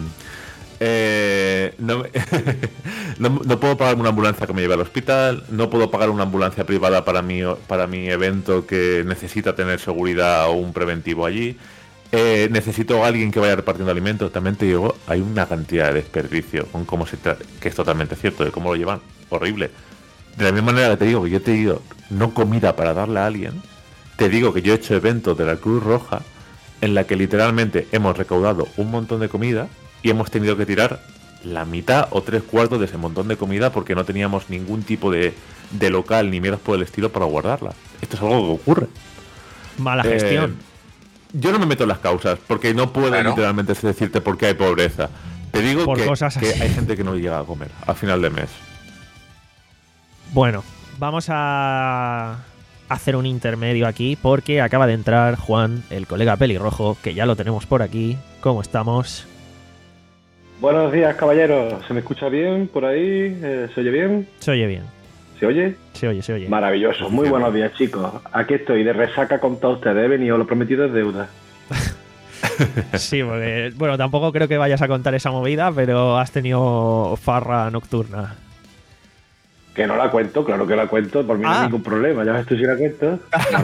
Eh, no, me- no, no puedo pagarme una ambulancia que me lleve al hospital, no puedo pagar una ambulancia privada para mi, para mi evento que necesita tener seguridad o un preventivo allí. Eh, necesito a alguien que vaya repartiendo alimentos. También te digo, hay una cantidad de desperdicio con cómo se tra- que es totalmente cierto, de cómo lo llevan. Horrible. De la misma manera que te digo que yo te digo no comida para darle a alguien, te digo que yo he hecho eventos de la Cruz Roja en la que literalmente hemos recaudado un montón de comida y hemos tenido que tirar la mitad o tres cuartos de ese montón de comida porque no teníamos ningún tipo de, de local ni mierdas por el estilo para guardarla. Esto es algo que ocurre. Mala gestión. Eh, yo no me meto en las causas porque no puedo bueno. literalmente decirte por qué hay pobreza. Te digo por que, cosas que así. hay gente que no llega a comer a final de mes. Bueno, vamos a hacer un intermedio aquí porque acaba de entrar Juan, el colega pelirrojo, que ya lo tenemos por aquí. ¿Cómo estamos? Buenos días, caballeros. ¿Se me escucha bien por ahí? Eh, ¿Se oye bien? Se oye bien. ¿Se oye? Se oye, se oye. Maravilloso. Muy buenos días, chicos. Aquí estoy de resaca con todos ustedes. He venido, lo prometido es deuda. Sí, porque, bueno, tampoco creo que vayas a contar esa movida, pero has tenido farra nocturna. Que no la cuento, claro que la cuento, por mí ah. no hay ningún problema, ya ves tú si la cuento.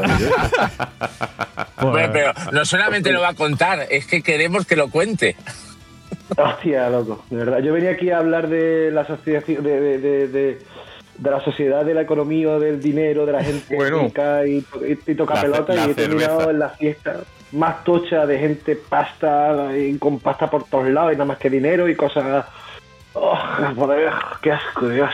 Bueno, pero no solamente lo va a contar, es que queremos que lo cuente. Hostia, loco, de verdad. Yo venía aquí a hablar de la asociación, de, de, de, de, de la sociedad, de la economía, del dinero, de la gente bueno, rica y, y, y toca la, pelota la y he terminado cerveza. En la fiesta más tocha de gente pasta, y con pasta por todos lados y nada más que dinero y cosas... Oh, joder, qué asco, Dios.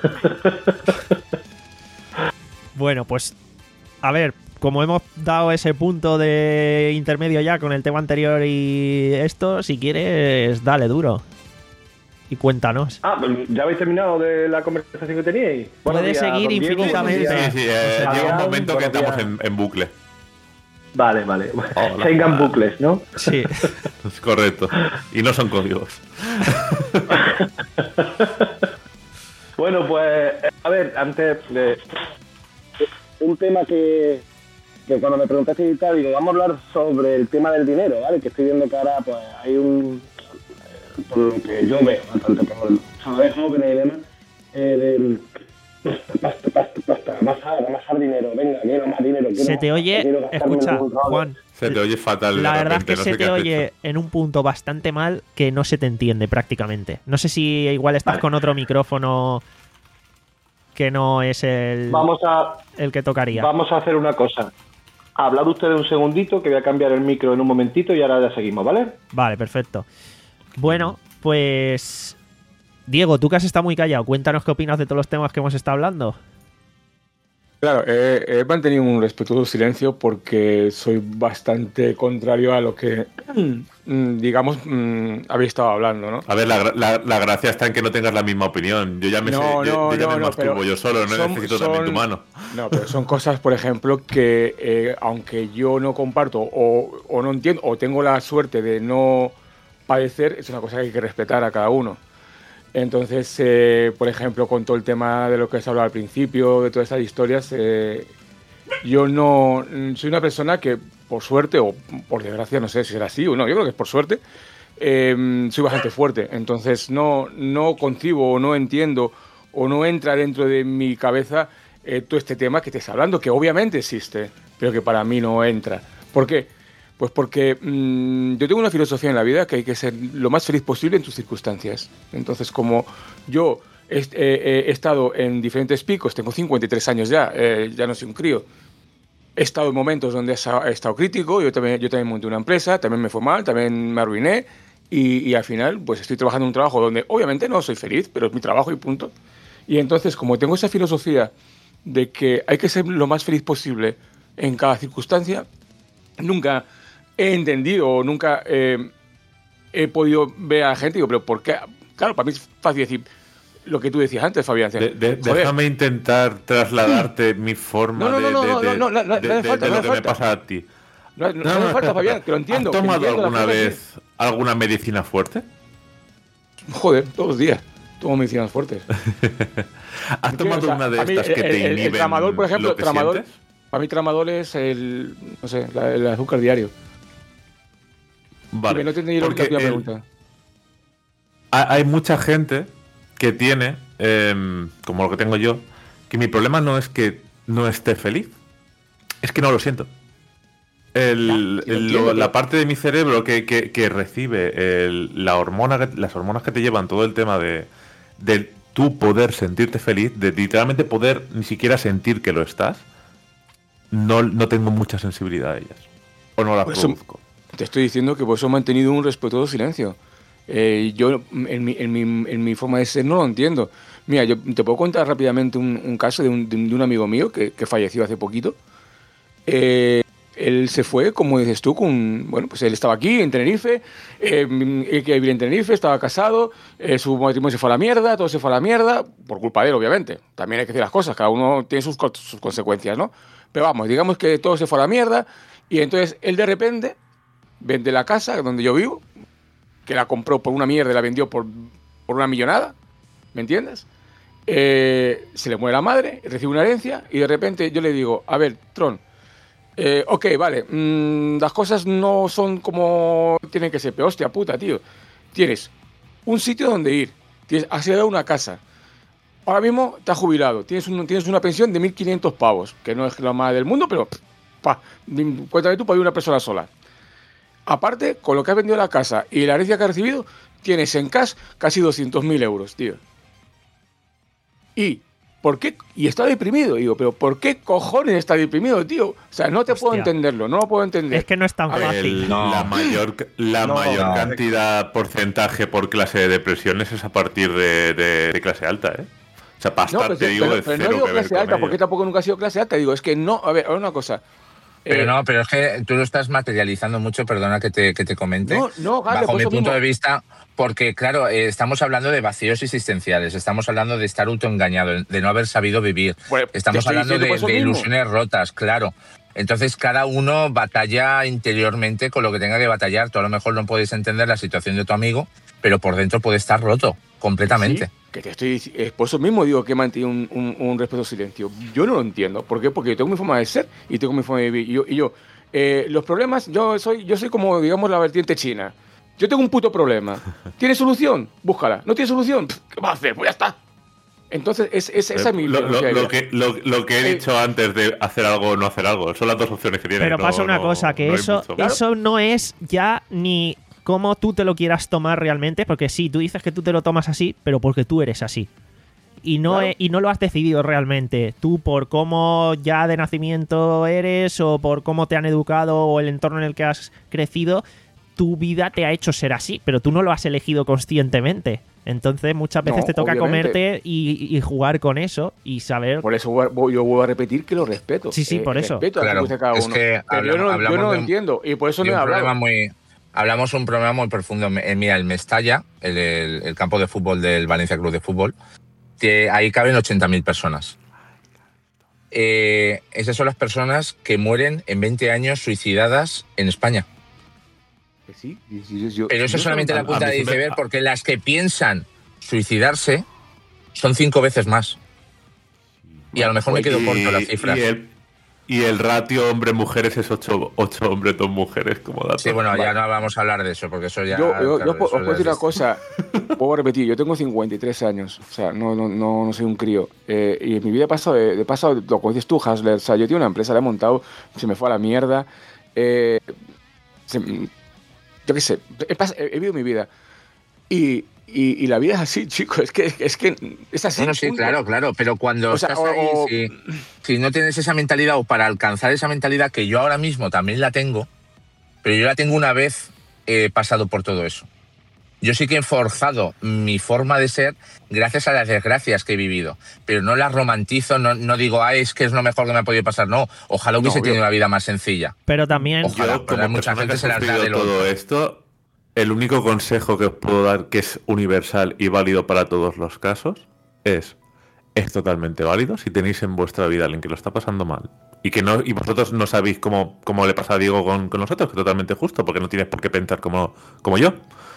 Bueno, pues a ver, como hemos dado ese punto de intermedio ya con el tema anterior y esto, si quieres, dale duro y cuéntanos. Ah, ¿ya habéis terminado de la conversación que teníais? Puedes seguir infinitamente. Sí, sí, eh, llega un momento que estamos en, en bucle. Vale, vale. Tengan bucles, ¿no? Sí. Es correcto. Y no son códigos. Bueno, pues, a ver, antes de... Un tema que, que cuando me preguntaste y tal, digo, vamos a hablar sobre el tema del dinero, ¿vale? Que estoy viendo que ahora, pues, hay un... Por lo que yo veo, bastante por los chavales jóvenes y demás, eh, del... Pasta, pasta, pasta, amasar, amasar dinero, venga, quiero más dinero. Se te oye, escucha, Juan. Se te oye fatal. La verdad repente, es que no se te oye hecho. En un punto bastante mal que no se te entiende prácticamente. No sé si igual estás vale. con otro micrófono que no es el, vamos a, el que tocaría. Vamos a hacer una cosa. Hablad ustedes un segundito que voy a cambiar el micro en un momentito y ahora ya seguimos, ¿vale? Vale, perfecto. Bueno, pues... Diego, tú que has estado muy callado, cuéntanos qué opinas de todos los temas que hemos estado hablando. Claro, eh, he mantenido un respetuoso silencio porque soy bastante contrario a lo que, digamos, mmm, habéis estado hablando, ¿no? A ver, la, la, la gracia está en que no tengas la misma opinión. Yo ya me, no, sé, no, yo, yo ya no, me no, masturbo yo solo, no son, necesito son, también tu mano. No, pero son cosas, por ejemplo, que eh, aunque yo no comparto o, o no entiendo o tengo la suerte de no padecer, es una cosa que hay que respetar a cada uno. Entonces, eh, por ejemplo, con todo el tema de lo que se hablaba al principio, de todas estas historias, eh, yo no soy una persona que, por suerte o por desgracia, no sé si será así o no, yo creo que es por suerte, eh, soy bastante fuerte. Entonces, no, no concibo o no entiendo o no entra dentro de mi cabeza eh, todo este tema que te está hablando, que obviamente existe, pero que para mí no entra. ¿Por qué? Pues porque mmm, yo tengo una filosofía en la vida que hay que ser lo más feliz posible en tus circunstancias. Entonces, como yo he, he, he estado en diferentes picos, tengo cincuenta y tres años ya, eh, ya no soy un crío. He estado en momentos donde he estado crítico, yo también, yo también monté una empresa, también me fue mal, también me arruiné y, y al final pues estoy trabajando en un trabajo donde obviamente no soy feliz, pero es mi trabajo y punto. Y entonces, como tengo esa filosofía de que hay que ser lo más feliz posible en cada circunstancia, nunca... he entendido o nunca eh, he podido ver a la gente y digo, pero ¿por qué? Claro, para mí es fácil decir lo que tú decías antes, Fabián. De, de, déjame intentar trasladarte mi forma no, no, no, de, no, de, no, no, no, de, no, no, de, falta, de no lo que falta. me pasa a ti. No, no, no, no, no me falta, Fabián, que lo entiendo. ¿Has tomado entiendo alguna vez que... alguna medicina fuerte? Joder, todos los días tomo medicinas fuertes. ¿Has tomado o sea, una de estas mí, que te el, inhiben el tramador, por ejemplo, lo que tramador, sientes? Para mí tramador es el, no sé, la, el azúcar diario. Vale, no te entendí porque la el, pregunta. Hay mucha gente que tiene, eh, como lo que tengo yo, que mi problema no es que no esté feliz, es que no lo siento. El, ya, el, lo, la parte de mi cerebro que, que, que recibe el, la hormona, las hormonas que te llevan todo el tema de, de tú poder sentirte feliz, de literalmente poder ni siquiera sentir que lo estás, no, no tengo mucha sensibilidad a ellas. O no las pues produzco. te estoy diciendo que vos has mantenido un respetuoso silencio. Eh, yo, en mi, en, mi, en mi forma de ser, no lo entiendo. Mira, yo te puedo contar rápidamente un, un caso de un, de un amigo mío que, que falleció hace poquito. Eh, él se fue, como dices tú, con, bueno, pues él estaba aquí en Tenerife, eh, él que vivía en Tenerife, estaba casado, eh, su matrimonio se fue a la mierda, todo se fue a la mierda, por culpa de él, obviamente. También hay que decir las cosas, cada uno tiene sus, sus consecuencias, ¿no? Pero vamos, digamos que todo se fue a la mierda, y entonces él de repente vende la casa donde yo vivo, que la compró por una mierda y la vendió por, por una millonada, ¿me entiendes? Eh, se le muere la madre, recibe una herencia, y de repente yo le digo, a ver, Tron, Eh, ok, vale, mm, las cosas no son como tienen que ser, pero hostia puta, tío. Tienes un sitio donde ir, tienes, has heredado una casa, ahora mismo te has jubilado, tienes, un, tienes una pensión de mil quinientos pavos, que no es la más del mundo, pero pa, cuéntame tú para ir una persona sola. Aparte, con lo que has vendido la casa y la herencia que has recibido, tienes en cash casi doscientos mil euros, tío. Y... ¿por qué? Y está deprimido, digo, pero ¿por qué cojones está deprimido, tío? O sea, no te Hostia. puedo entenderlo, no lo puedo entender. Es que no es tan El, fácil. No. La mayor, la no, mayor no. cantidad, porcentaje por clase de depresiones es a partir de, de, de clase alta, ¿eh? O sea, para estar, no, te pero, digo, pero, de pero cero no digo que clase ver alta, con porque ello. tampoco nunca ha sido clase alta. Digo, es que no, a ver, a ver una cosa. Pero eh, no, pero es que tú lo estás materializando mucho, perdona que te, que te comente. No, no, Gale, bajo mi punto mismo. de vista, porque claro, eh, estamos hablando de vacíos existenciales, estamos hablando de estar autoengañado, de no haber sabido vivir, bueno, estamos hablando de, de ilusiones rotas, claro. Entonces cada uno batalla interiormente con lo que tenga que batallar. Tú a lo mejor no puedes entender la situación de tu amigo, pero por dentro puede estar roto completamente. Sí, que te estoy, eh, por eso mismo digo que he mantenido un, un, un respeto silencio. Yo no lo entiendo. ¿Por qué? Porque yo tengo mi forma de ser y tengo mi forma de vivir. Y yo, y yo eh, los problemas, yo soy, yo soy como, digamos, la vertiente china. Yo tengo un puto problema. ¿Tiene solución? Búscala. ¿No tiene solución? ¿Qué vas a hacer? Pues ya está. Entonces, es, es, esa es mi lo, lo, lo, que, lo, lo que he eh, dicho antes de hacer algo o no hacer algo, son las dos opciones que tiene. Pero no, pasa una no, cosa, que no eso, eso no es ya ni cómo tú te lo quieras tomar realmente, porque sí, tú dices que tú te lo tomas así, pero porque tú eres así. Y no, claro. e, y no lo has decidido realmente. Tú por cómo ya de nacimiento eres o por cómo te han educado o el entorno en el que has crecido, tu vida te ha hecho ser así, pero tú no lo has elegido conscientemente. Entonces muchas veces no, te toca obviamente. comerte y, y jugar con eso y saber... Por eso yo vuelvo a repetir que lo respeto. Sí, sí, eh, por eso. Respeto claro, a la cada es uno. que pero hablamos, yo no, yo no lo un, entiendo y por eso no he hablado. Muy, hablamos un problema muy profundo. Mira, el Mestalla, el, el, el campo de fútbol del Valencia Club de Fútbol, que ahí caben ochenta mil personas. Eh, esas son las personas que mueren en veinte años suicidadas en España. Sí, yo, yo, pero eso yo solamente no, la punta de iceberg, porque las que piensan suicidarse son cinco veces más. Y a lo mejor me quedo corto las cifras. Y el, y el ratio hombre-mujeres es ocho, ocho hombres, dos mujeres, como dato. Sí, bueno, ya no vamos a hablar de eso, porque eso ya... Yo, yo, claro, yo os puedo decir es... una cosa, puedo repetir, yo tengo cincuenta y tres años, o sea, no, no, no, no soy un crío. Eh, y en mi vida he pasado, de, he pasado, lo que dices tú, Hasler, o sea, yo tengo una empresa, la he montado, se me fue a la mierda. Eh, se, yo qué sé, he, pas, he, he vivido mi vida. Y, y, y la vida es así, chicos, es que es, que es así. Bueno, sí, punto. claro, claro, pero cuando o sea, estás o, ahí, o... Si, si no tienes esa mentalidad, o para alcanzar esa mentalidad, que yo ahora mismo también la tengo, pero yo la tengo una vez eh, pasado por todo eso. Yo sí que he forjado mi forma de ser gracias a las desgracias que he vivido, pero no las romantizo, no, no digo, ah, es que es lo mejor que me ha podido pasar, no, ojalá hubiese no, tenido una vida más sencilla. Pero también... Ojalá, yo, como mucha gente que se las da de todo esto, el único consejo que os puedo dar, que es universal y válido para todos los casos, es, es totalmente válido si tenéis en vuestra vida a alguien que lo está pasando mal y que no y vosotros no sabéis cómo, cómo le pasa a Diego con, con nosotros, que es totalmente justo, porque no tienes por qué pensar como, como yo.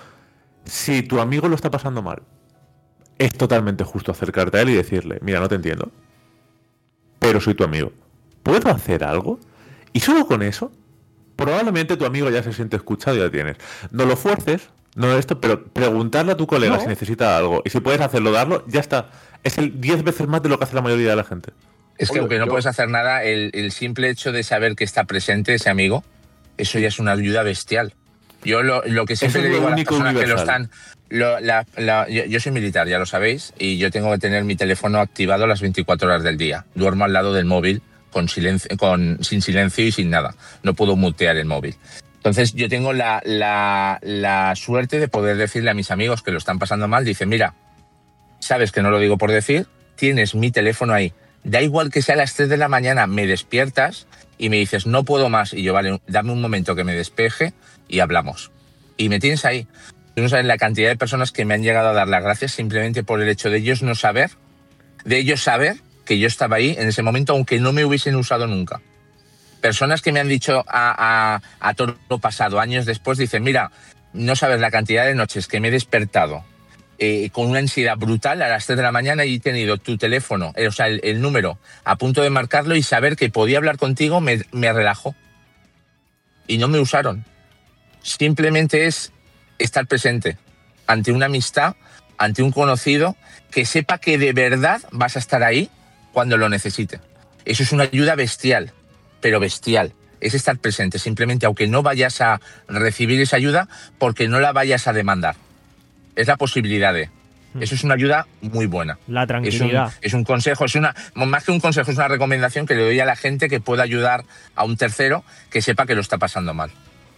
Si tu amigo lo está pasando mal, es totalmente justo acercarte a él y decirle, mira, no te entiendo, pero soy tu amigo, ¿puedo hacer algo? Y solo con eso, probablemente tu amigo ya se siente escuchado y ya tienes. No lo fuerces, no esto, pero preguntarle a tu colega no. si necesita algo. Y si puedes hacerlo, darlo, ya está. Es el diez veces más de lo que hace la mayoría de la gente. Es que aunque no puedes hacer nada, el, el simple hecho de saber que está presente ese amigo, eso ya es una ayuda bestial. Yo lo, lo que siempre le digo a las personas universal. que lo están... Lo, la, la, yo, yo soy militar, ya lo sabéis, y yo tengo que tener mi teléfono activado las veinticuatro horas del día. Duermo al lado del móvil, con silencio, con, sin silencio y sin nada. No puedo mutear el móvil. Entonces yo tengo la, la, la suerte de poder decirle a mis amigos que lo están pasando mal, dice, mira, sabes que no lo digo por decir, tienes mi teléfono ahí, da igual que sea a las tres de la mañana, me despiertas y me dices, no puedo más, y yo, vale, dame un momento que me despeje y hablamos. Y me tienes ahí. Tú no sabes la cantidad de personas que me han llegado a dar las gracias simplemente por el hecho de ellos no saber, de ellos saber que yo estaba ahí en ese momento, aunque no me hubiesen usado nunca. Personas que me han dicho a, a, a todo lo pasado, años después, dicen, mira, no sabes la cantidad de noches que me he despertado eh, con una ansiedad brutal a las tres de la mañana y he tenido tu teléfono, eh, o sea, el, el número, a punto de marcarlo y saber que podía hablar contigo me, me relajó. Y no me usaron. Simplemente es estar presente ante una amistad, ante un conocido, que sepa que de verdad vas a estar ahí cuando lo necesite. Eso es una ayuda bestial. Pero bestial, es estar presente, simplemente aunque no vayas a recibir esa ayuda, porque no la vayas a demandar. Es la posibilidad de... Eso es una ayuda muy buena. La tranquilidad. Es un, es un consejo, es una más que un consejo, es una recomendación que le doy a la gente que pueda ayudar a un tercero que sepa que lo está pasando mal.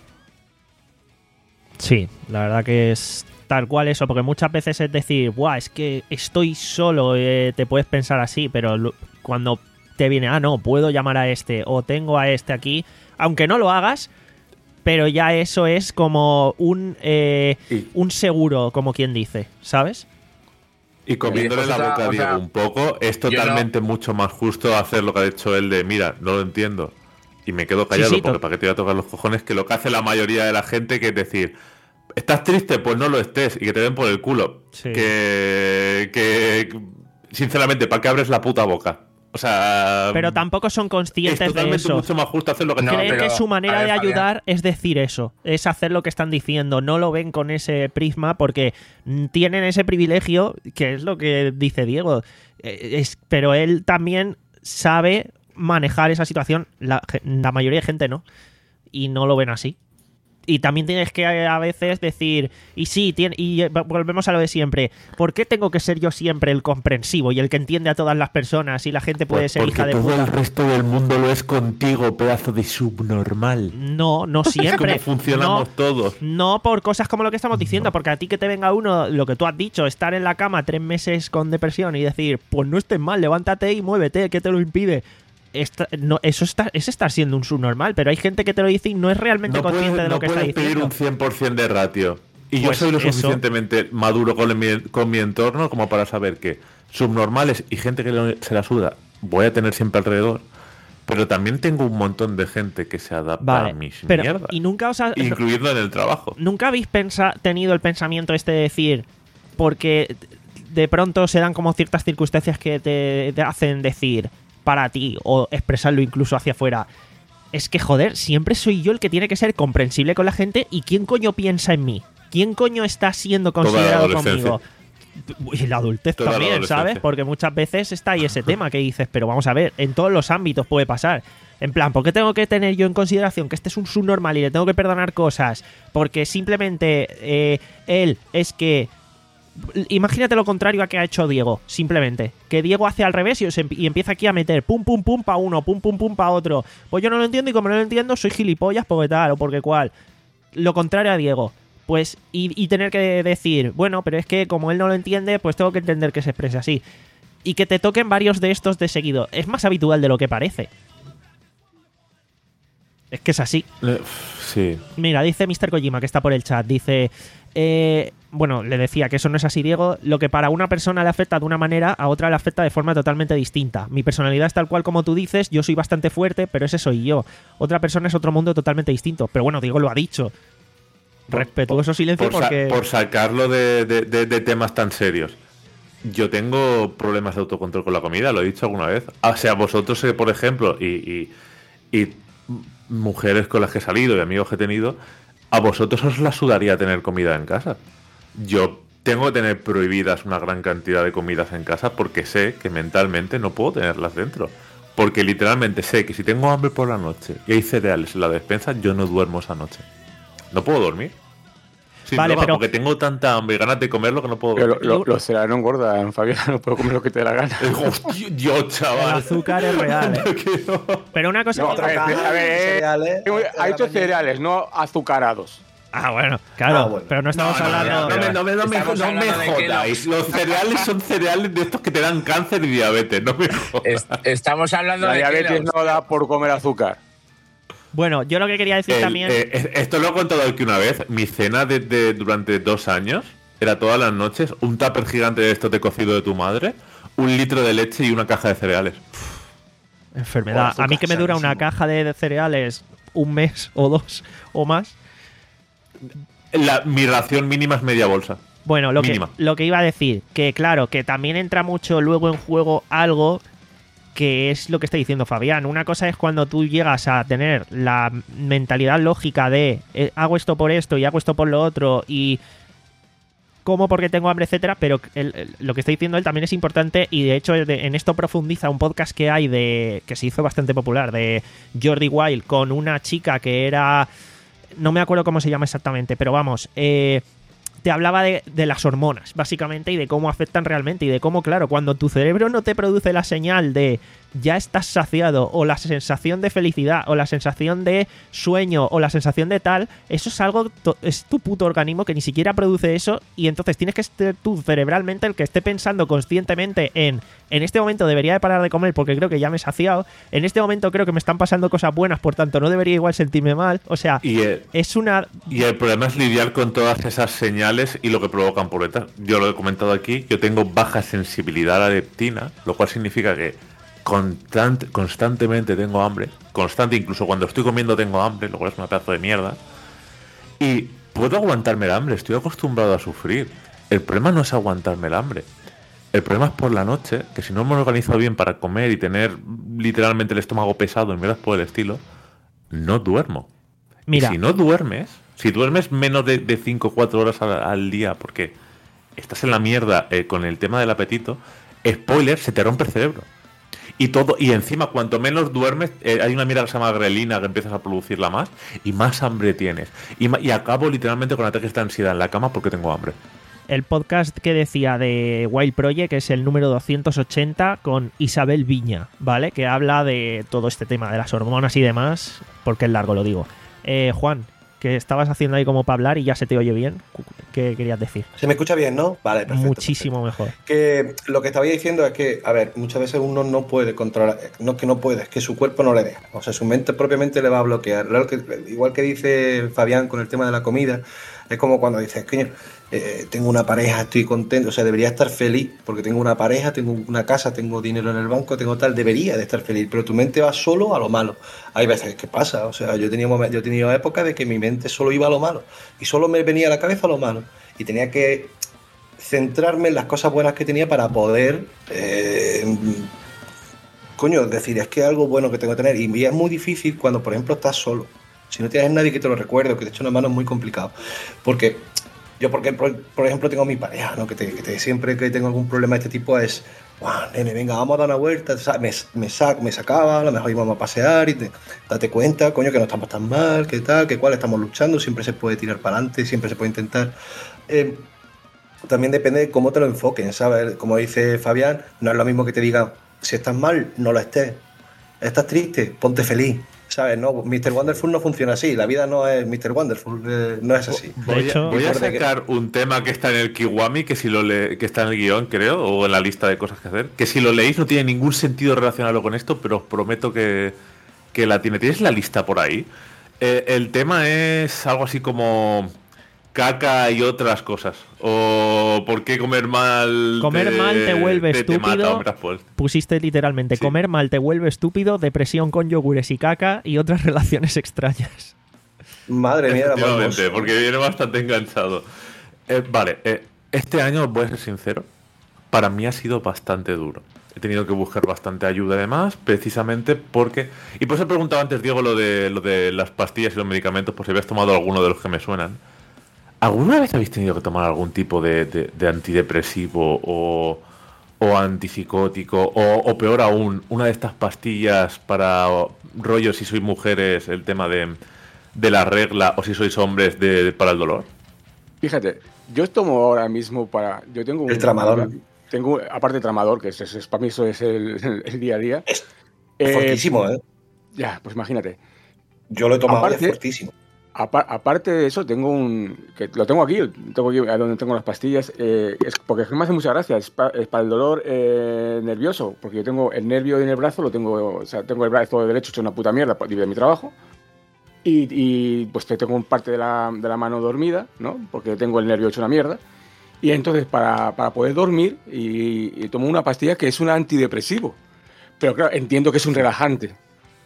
Sí, la verdad que es tal cual eso, porque muchas veces es decir, buah, es que estoy solo, eh, te puedes pensar así, pero lo, cuando... te viene, ah, no, puedo llamar a este o tengo a este aquí, aunque no lo hagas, pero ya eso es como un eh, sí. un seguro, como quien dice, ¿sabes? Y comiéndole la boca a Diego sea, un poco, es totalmente no... mucho más justo hacer lo que ha hecho él de, mira, no lo entiendo, y me quedo callado sí, sí, porque to- para qué te voy a tocar los cojones, que lo que hace la mayoría de la gente, que es decir, ¿estás triste? Pues no lo estés, y que te den por el culo. Sí. Que, que, sinceramente, ¿para qué abres la puta boca? O sea, pero tampoco son conscientes es de eso. Mucho más justo hacer lo que no, creen pero, que su manera ver, de ayudar es decir eso, es hacer lo que están diciendo. No lo ven con ese prisma porque tienen ese privilegio, que es lo que dice Diego. Es, pero él también sabe manejar esa situación. La, la mayoría de gente no. Y no lo ven así. Y también tienes que a veces decir, y sí, tiene, y volvemos a lo de siempre, ¿por qué tengo que ser yo siempre el comprensivo y el que entiende a todas las personas y la gente puede pues ser hija de puta? Porque todo el resto del mundo lo es contigo, pedazo de subnormal. No, no siempre. Es como funcionamos no, todos. No por cosas como lo que estamos diciendo, no. Porque a ti que te venga uno, lo que tú has dicho, estar en la cama tres meses con depresión y decir, pues no estés mal, levántate y muévete, ¿qué te lo impide? Esta, no, eso está, es estar siendo un subnormal, pero hay gente que te lo dice y no es realmente no consciente puedes, de lo no que está diciendo. No puedes pedir un cien por ciento de ratio. Y pues yo soy lo eso. suficientemente maduro con mi, con mi entorno como para saber que subnormales y gente que se la suda voy a tener siempre alrededor, pero también tengo un montón de gente que se adapta vale, a mis pero, mierdas, y nunca os ha, incluyendo en el trabajo. ¿Nunca habéis pensa, tenido el pensamiento este de decir, porque de pronto se dan como ciertas circunstancias que te, te hacen decir para ti o expresarlo incluso hacia afuera, es que joder, siempre soy yo el que tiene que ser comprensible con la gente y ¿quién coño piensa en mí? ¿Quién coño está siendo considerado conmigo? Y la adultez Toda también, la ¿sabes? Porque muchas veces está ahí ese tema que dices, pero vamos a ver, en todos los ámbitos puede pasar. En plan, ¿por qué tengo que tener yo en consideración que este es un subnormal y le tengo que perdonar cosas? Porque simplemente eh, él es que... Imagínate lo contrario a que ha hecho Diego, simplemente. Que Diego hace al revés y, y empieza aquí a meter pum pum pum pa' uno, pum pum pum pa' otro. Pues yo no lo entiendo y como no lo entiendo soy gilipollas porque tal o porque cual. Lo contrario a Diego. Pues, y, y tener que decir, bueno, pero es que como él no lo entiende, pues tengo que entender que se exprese así. Y que te toquen varios de estos de seguido. Es más habitual de lo que parece. Es que es así. Sí. Mira, dice mister Kojima, que está por el chat, dice... Eh, bueno, le decía que eso no es así, Diego. Lo que para una persona le afecta de una manera, a otra le afecta de forma totalmente distinta. Mi personalidad es tal cual como tú dices, yo soy bastante fuerte, pero ese soy yo. Otra persona es otro mundo totalmente distinto. Pero bueno, Diego lo ha dicho. Respetuoso por, silencio por porque... Sa por sacarlo de, de, de, de temas tan serios. Yo tengo problemas de autocontrol con la comida, lo he dicho alguna vez. O sea, vosotros, eh, por ejemplo, y, y, y mujeres con las que he salido y amigos que he tenido, a vosotros os la sudaría tener comida en casa. Yo tengo que tener prohibidas una gran cantidad de comidas en casa porque sé que mentalmente no puedo tenerlas dentro. Porque literalmente sé que si tengo hambre por la noche y hay cereales en la despensa, yo no duermo esa noche. No puedo dormir. Sin Vale, broma, pero- porque tengo tanta hambre y ganas de comerlo que no puedo. Pero lo- lo- los cereales no engordan, Fabián, no puedo comer lo que te dé la gana. Hostia, yo, El chaval. azúcar es real, ¿eh? Pero una cosa... No, que- otra vez, a ver, eh, Cereales, ha dicho cereales, no azucarados. Ah, bueno, claro, Ah, bueno. pero no estamos No, no, hablando... no, no me, no me, no me, Estamos no me hablando de que jodáis. Los cereales son cereales de estos que te dan cáncer y diabetes. No me jodas. Es- estamos hablando La de diabetes Kellogg's. no da por comer azúcar. Bueno, yo lo que quería decir El- también... eh, es- esto lo he contado aquí una vez. Mi cena de, de- durante dos años era todas las noches un tupper gigante de estos de cocido de tu madre, un litro de leche y una caja de cereales. Enfermedad. Azúcar, A mí que me dura una sanísimo. caja de, de cereales un mes o dos o más. La, mi ración mínima es media bolsa. Bueno, lo que, Mínima. lo que iba a decir, que claro, que también entra mucho luego en juego algo que es lo que está diciendo Fabián. Una cosa es cuando tú llegas a tener la mentalidad lógica de eh, hago esto por esto y hago esto por lo otro y como porque tengo hambre, etcétera, pero el- el- lo que está diciendo él también es importante y de hecho de- en esto profundiza un podcast que hay de que se hizo bastante popular de Jordi Wild con una chica que era, no me acuerdo cómo se llama exactamente, pero vamos, eh, te hablaba de, de las hormonas, básicamente, y de cómo afectan realmente, y de cómo, claro, cuando tu cerebro no te produce la señal de ya estás saciado, o la sensación de felicidad, o la sensación de sueño, o la sensación de tal, eso es algo, to- es tu puto organismo que ni siquiera produce eso, y entonces tienes que ser tú cerebralmente el que esté pensando conscientemente en, en este momento debería de parar de comer porque creo que ya me he saciado, en este momento creo que me están pasando cosas buenas, por tanto no debería igual sentirme mal, o sea, Y el, es una... y el problema es lidiar con todas esas señales y lo que provocan por detrás. Yo lo he comentado aquí, yo tengo baja sensibilidad a la leptina, lo cual significa que constant- constantemente tengo hambre, constante, incluso cuando estoy comiendo tengo hambre, lo cual es una pedazo de mierda. Y puedo aguantarme el hambre, estoy acostumbrado a sufrir. El problema no es aguantarme el hambre. El problema es por la noche, que si no me organizo bien para comer y tener literalmente el estómago pesado en mierdas por el estilo, no duermo. Mira, Y si no duermes, si duermes menos de cinco o cuatro horas al, al día porque estás en la mierda eh, con el tema del apetito, spoiler, se te rompe el cerebro. Y todo, y encima, cuanto menos duermes, eh, hay una mierda que se llama grelina que empiezas a producirla más y más hambre tienes. Y, ma- y acabo literalmente con ataques de ansiedad en la cama porque tengo hambre. el podcast que decía de Wild Project es el número doscientos ochenta con Isabel Viña, ¿vale? Que habla de todo este tema de las hormonas y demás, porque es largo, lo digo. Eh, Juan, que estabas haciendo ahí como para hablar y ya se te oye bien, ¿qué querías decir? Se me escucha bien, ¿no? Vale, perfecto. Muchísimo mejor. Que lo que estaba diciendo es que, a ver, muchas veces uno no puede controlar, no es que no puede, es que su cuerpo no le deja. O sea, su mente propiamente le va a bloquear. Lo que- igual que dice Fabián con el tema de la comida, es como cuando dices, coño, eh, tengo una pareja, estoy contento, o sea, debería estar feliz porque tengo una pareja, tengo una casa, tengo dinero en el banco, tengo tal, debería de estar feliz, pero tu mente va solo a lo malo. Hay veces que pasa, o sea, yo he tenido, momen- yo he tenido épocas de que mi mente solo iba a lo malo y solo me venía a la cabeza lo malo y tenía que centrarme en las cosas buenas que tenía para poder eh, coño, decir, es que es algo bueno que tengo que tener. Y es muy difícil cuando, por ejemplo, estás solo. Si no tienes nadie que te lo recuerde o que te eche una mano, es muy complicado. Porque yo, porque, por, por ejemplo, tengo mi pareja, ¿no? Que, te, que te- siempre que tengo algún problema de este tipo es, wow, nene, venga, vamos a dar una vuelta. Sa- Me, me, sac, me sacaba, a lo mejor íbamos a pasear y te, date cuenta, coño, que no estamos tan mal, que tal, que cual, estamos luchando, siempre se puede tirar para adelante, siempre se puede intentar. Eh, también depende de cómo te lo enfoquen, ¿sabes? Como dice Fabián, no es lo mismo que te digan, si estás mal, no lo estés. Estás triste, ponte feliz, ¿sabes? No, mister Wonderful no funciona así, la vida no es mister Wonderful, eh, no es así. De hecho, Voy a Recuerda que- sacar un tema que está en el Kiwami, que si lo le- que está en el guión, creo, o en la lista de cosas que hacer, que si lo leéis no tiene ningún sentido relacionado con esto, pero os prometo que, que la tiene. ¿Tienes la lista por ahí? Eh, el tema es algo así como caca y otras cosas. O por qué comer mal Comer mal te vuelve te- te estúpido. mata, o me las puedes. Pusiste literalmente, Sí. comer mal te vuelve estúpido, depresión con yogures y caca y otras relaciones extrañas. Madre mía, era Efectivamente, hermoso. porque viene bastante enganchado. Eh, vale, eh, este año, voy a ser sincero, para mí ha sido bastante duro. He tenido que buscar bastante ayuda además, precisamente porque... Y por eso he preguntado antes, Diego, lo de, lo de las pastillas y los medicamentos, por si habías tomado alguno de los que me suenan. ¿Alguna vez habéis tenido que tomar algún tipo de, de- de antidepresivo o, o antipsicótico? O, o peor aún, una de estas pastillas para rollos si sois mujeres, el tema de, de la regla, o si sois hombres de, para el dolor? Fíjate, yo tomo ahora mismo para... Yo tengo un... El tramador. Tengo, aparte de tramador, que es, es, para mí eso es el, el, el día a día. Es eh, fortísimo, ¿eh? Ya, pues imagínate. Yo lo he tomado, aparte, es fortísimo. Apar, aparte de eso, tengo un... que lo tengo aquí, tengo aquí donde tengo las pastillas, eh, es porque me hace mucha gracia, es, pa, es para el dolor eh, nervioso, porque yo tengo el nervio en el brazo, lo tengo, o sea, tengo el brazo derecho hecho una puta mierda de mi trabajo, y, y pues tengo parte de la, de la mano dormida, ¿no? Porque tengo el nervio hecho una mierda. Y entonces, para, para poder dormir, y, y tomo una pastilla que es un antidepresivo. Pero claro, entiendo que es un relajante.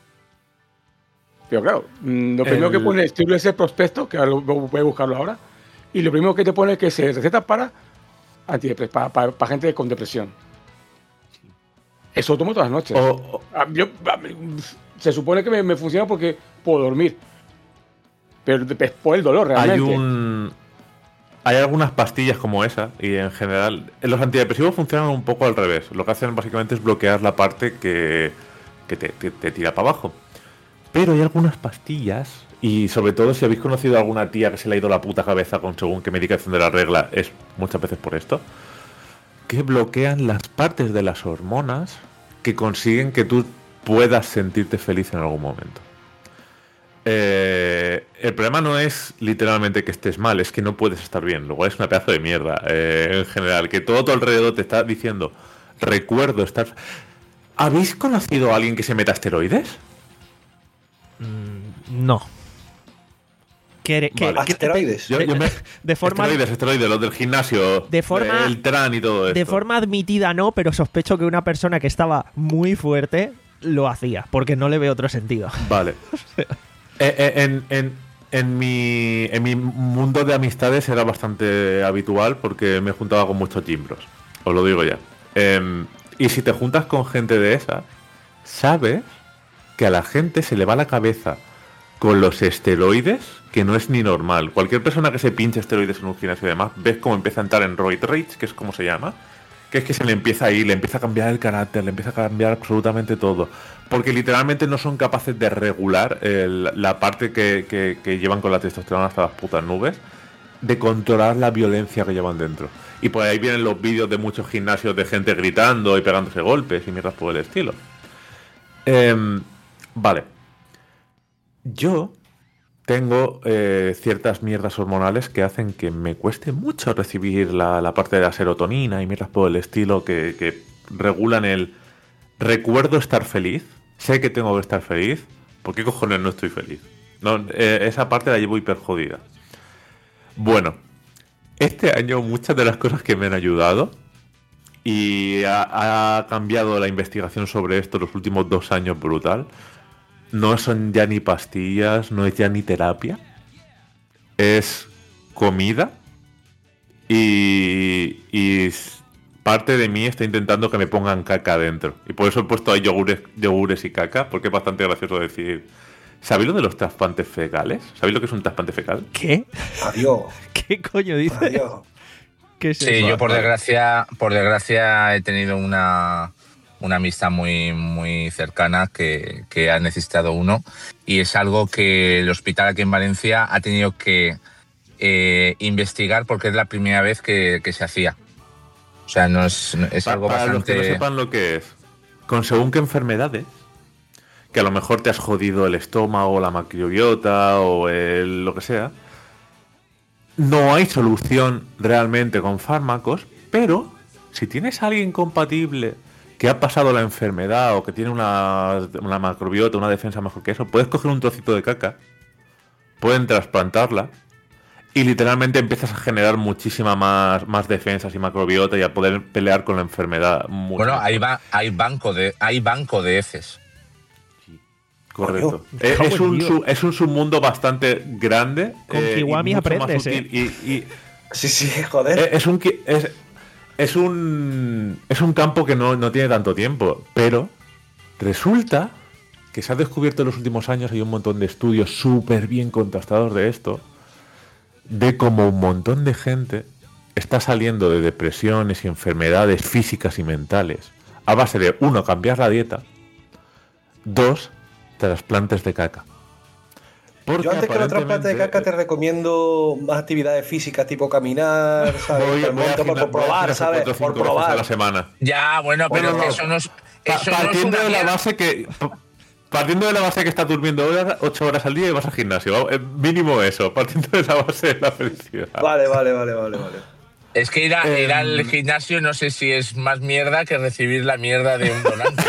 Pero claro, lo primero el... que pone es ese prospecto, que ahora voy a buscarlo ahora, y lo primero que te pone es que se receta para, antidepres para, para, para gente con depresión. Eso lo tomo todas las noches. Oh, oh. Yo, se supone que me, me funciona porque puedo dormir. Pero es por el dolor, realmente. Hay un... Hay algunas pastillas como esa, y en general los antidepresivos funcionan un poco al revés. Lo que hacen básicamente es bloquear la parte que, que te, te, te tira para abajo. Pero hay algunas pastillas, y sobre todo si habéis conocido a alguna tía que se le ha ido la puta cabeza con según qué medicación de la regla, es muchas veces por esto, que bloquean las partes de las hormonas que consiguen que tú puedas sentirte feliz en algún momento. Eh, el problema no es literalmente que estés mal, es que no puedes estar bien, lo cual es una pedazo de mierda eh, en general, que todo a tu alrededor te está diciendo, recuerdo estar... ¿Habéis conocido a alguien que se meta esteroides? Mm, no. ¿Qué, qué, vale. ¿qué ¿Esteroides? Yo, yo me... de forma... Esteroides, esteroides, los del gimnasio, de forma... el tran y todo esto. De forma admitida no, pero sospecho que una persona que estaba muy fuerte lo hacía, porque no le veo otro sentido. Vale. En, en, en, mi, en mi mundo de amistades era bastante habitual porque me juntaba con muchos gimbros, os lo digo ya. Eh, y si te juntas con gente de esa, sabes que a la gente se le va la cabeza con los esteroides, que no es ni normal. Cualquier persona que se pinche esteroides en un gimnasio y demás, ves cómo empieza a entrar en roid rage, que es como se llama, que es que se le empieza a ir, le empieza a cambiar el carácter, le empieza a cambiar absolutamente todo. Porque literalmente no son capaces de regular el, la parte que, que, que llevan con la testosterona hasta las putas nubes, de controlar la violencia que llevan dentro. Y por ahí vienen los vídeos de muchos gimnasios de gente gritando y pegándose golpes y mierdas por el estilo. Eh, vale. Yo tengo eh, ciertas mierdas hormonales que hacen que me cueste mucho recibir la, la parte de la serotonina y mierdas por el estilo que, que regulan el recuerdo estar feliz. Sé que tengo que estar feliz. ¿Por qué cojones no estoy feliz? No, eh, esa parte la llevo hiper jodida. Bueno, este año muchas de las cosas que me han ayudado, y ha, ha cambiado la investigación sobre esto los últimos dos años brutal, no son ya ni pastillas, no es ya ni terapia, es comida y, y parte de mí está intentando que me pongan caca adentro. Y por eso he puesto ahí yogures, yogures y caca, porque es bastante gracioso decir... ¿Sabéis lo de los trasplantes fecales? ¿Sabéis lo que es un trasplante fecal? ¿Qué? Adiós. ¿Qué coño dices? Adiós. ¿Qué es sí, eso? yo por desgracia, por desgracia he tenido una, una amistad muy, muy cercana que, que ha necesitado uno, y es algo que el hospital aquí en Valencia ha tenido que eh, investigar porque es la primera vez que, que se hacía. O sea, no es, es para, algo para bastante... los que no sepan lo que es, con según qué enfermedades, que a lo mejor te has jodido el estómago, la microbiota o el, lo que sea, no hay solución realmente con fármacos, pero si tienes a alguien compatible que ha pasado la enfermedad o que tiene una, una macrobiota, una defensa mejor que eso, puedes coger un trocito de caca, pueden trasplantarla y literalmente empiezas a generar muchísima más, más defensas y macrobiota y a poder pelear con la enfermedad. Bueno, hay, va, hay, banco de, hay banco de heces. Correcto. Es, es, un, su, es un submundo bastante grande. Con eh, Kiwami aprendes, eh. Y, y, sí, sí, joder. Es, es, un, es, es, un, es un campo que no, no tiene tanto tiempo, pero resulta que se ha descubierto en los últimos años, hay un montón de estudios súper bien contrastados de esto, de cómo un montón de gente está saliendo de depresiones y enfermedades físicas y mentales a base de, uno, cambiar la dieta, dos, trasplantes de caca. Porque Yo antes que los trasplantes de caca te recomiendo más actividades físicas, tipo caminar, ¿sabes? Voy, Al voy a momento por, gimna- por voy a probar, gimnasio ¿sabes? cuatro o cinco Por veces a probar. la semana. Ya, bueno, pero Bueno, no. eso no es. Pa- Eso no es partiendo una de la mierda. base que pa- partiendo de la base que estás durmiendo horas, ocho horas al día y vas al gimnasio. Eh, Mínimo eso, partiendo de la base de la felicidad. Vale, vale, vale, vale, vale. Es que ir, a- ir Em. al gimnasio no sé si es más mierda que recibir la mierda de un donante.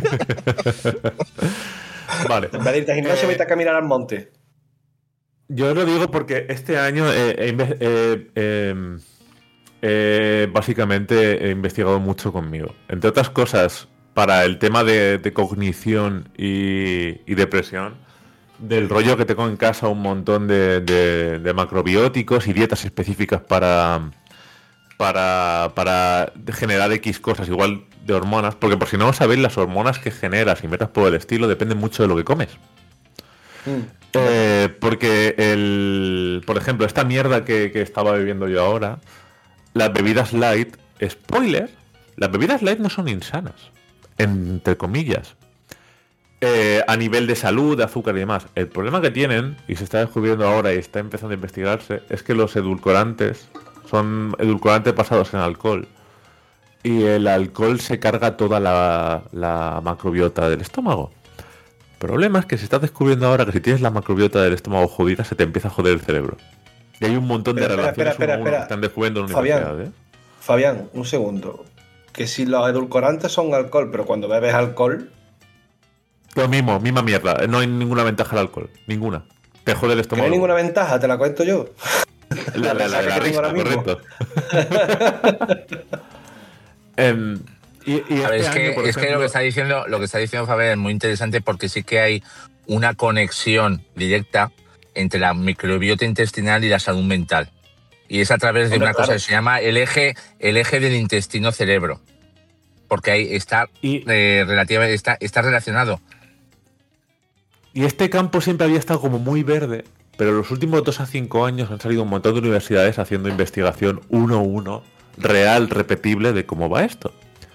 Vale. En vez de irte al gimnasio, Eh, vete a caminar al monte. Yo lo digo porque este año eh, he inve- eh, eh, eh, básicamente he investigado mucho conmigo. Entre otras cosas, para el tema de, de cognición y, y depresión, del rollo que tengo en casa un montón de, de- de macrobióticos y dietas específicas para, para, para generar X cosas, igual de hormonas, porque por si no lo sabéis, las hormonas que generas y metas por el estilo dependen mucho de lo que comes. Mm. Eh, porque el, por ejemplo, esta mierda que, que estaba bebiendo yo ahora, las bebidas light, spoiler, las bebidas light no son insanas, entre comillas, eh, a nivel de salud, de azúcar y demás. El problema que tienen, y se está descubriendo ahora y está empezando a investigarse, es que los edulcorantes son edulcorantes basados en alcohol. Y el alcohol se carga toda la, la macrobiota del estómago. El problema es que se está descubriendo ahora que si tienes la macrobiota del estómago jodida, se te empieza a joder el cerebro. Y hay un montón de Espera, espera, relaciones espera, uno a uno espera. que están descubriendo en la Fabián. universidad, ¿eh? Fabián, un segundo. Que si los edulcorantes son alcohol, pero cuando bebes alcohol, Lo mismo, misma mierda. No hay ninguna ventaja al alcohol. Ninguna. Te jode el que no estómago. hay ninguna ventaja, te la cuento yo. La, la, la, la, que tengo risa, ahora mismo. correcto. Em, y, y A ver, este es que, año, por es que lo ejemplo- que está diciendo, lo que está diciendo Fabián es muy interesante porque sí que hay una conexión directa entre la microbiota intestinal y la salud mental. Y es a través de Hombre, una cosa claro. que se llama el eje, el eje del intestino-cerebro. Porque ahí está, Y- eh, relativa, está, está relacionado. Y este campo siempre había estado como muy verde, pero en los últimos dos a cinco años han salido un montón de universidades haciendo investigación uno a uno, real, repetible, de cómo va esto.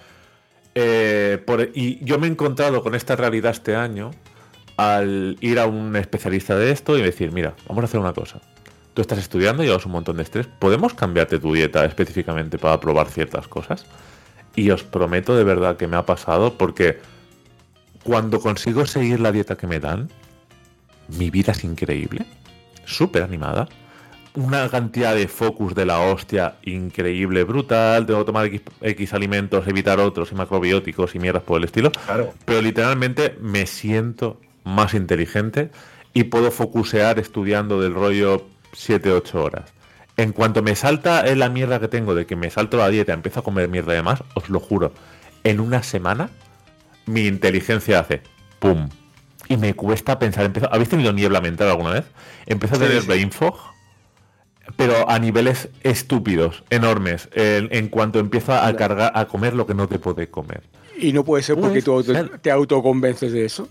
Eh, por- y yo me he encontrado con esta realidad este año al ir a un especialista de esto y decir, mira, vamos a hacer una cosa. Tú estás estudiando, llevas un montón de estrés, ¿podemos cambiarte tu dieta específicamente para probar ciertas cosas? Y os prometo de verdad que me ha pasado porque cuando consigo seguir la dieta que me dan, mi vida es increíble, súper animada, una cantidad de focus de la hostia increíble, brutal, tengo que tomar X, X alimentos, evitar otros y macrobióticos y mierdas por el estilo, Claro. pero literalmente me siento más inteligente y puedo focusear estudiando del rollo siete ocho horas. En cuanto me salta en la mierda que tengo de que me salto la dieta, empiezo a comer mierda de más, os lo juro, en una semana mi inteligencia hace pum. Y me cuesta pensar. Empiezo, ¿habéis tenido niebla mental alguna vez? Empiezo a Sí, tener sí. brain fog, pero a niveles estúpidos, enormes, en, en cuanto empiezo a cargar, a comer lo que no te puede comer. Y no puede ser porque Pues, tú auto- ser- te autoconvences de eso.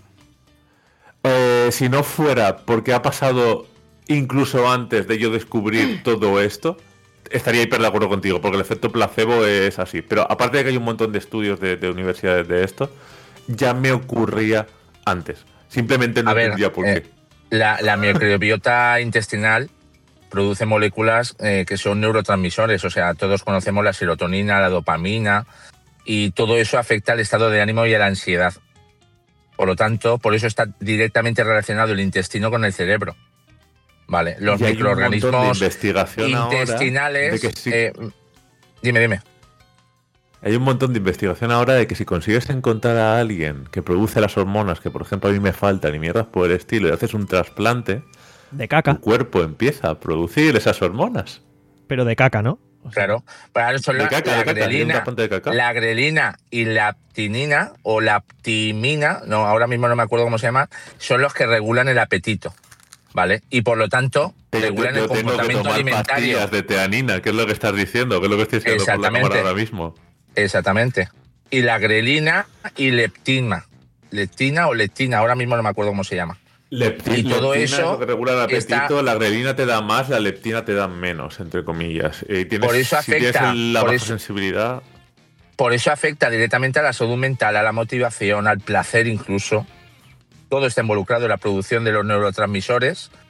Eh, si no fuera porque ha pasado incluso antes de yo descubrir todo esto, estaría hiper de acuerdo contigo, porque el efecto placebo es así. Pero aparte de que hay un montón de estudios de, de universidades de esto, ya me ocurría antes. Simplemente no A ver, entendía por eh, qué. La, la microbiota intestinal produce moléculas eh, que son neurotransmisores, o sea, todos conocemos la serotonina, la dopamina, y todo eso afecta al estado de ánimo y a la ansiedad. Por lo tanto, por eso está directamente relacionado el intestino con el cerebro. Vale, los Y hay un montón de microorganismos investigación ahora intestinales. de que sí- eh, dime, dime. Hay un montón de investigación ahora de que si consigues encontrar a alguien que produce las hormonas que, por ejemplo, a mí me faltan y mierdas por el estilo, y haces un trasplante, De caca, tu cuerpo empieza a producir esas hormonas. pero de caca, ¿no? O sea, Claro, para son De la, caca, la de caca, de un grelina, trasplante de caca. la grelina y la aptinina o la aptimina, no, ahora mismo no me acuerdo cómo se llama, son los que regulan el apetito, ¿vale? Y por lo tanto Pero regulan yo el tengo que comportamiento tomar alimentario. pastillas de teanina, que es lo que estás diciendo, que es lo que estoy diciendo por la Exactamente. cámara ahora mismo. Exactamente. Y la grelina y leptina. Leptina o leptina, ahora mismo no me acuerdo cómo se llama. Lepti- Y todo leptina eso es lo que regula el apetito, está- la grelina te da más, la leptina te da menos, entre comillas. Eh, tienes, Por eso si tienes afecta, el- la por baja eso- sensibilidad, Por eso afecta directamente a la salud mental, a la motivación, al placer incluso. Todo está involucrado en la producción de los neurotransmisores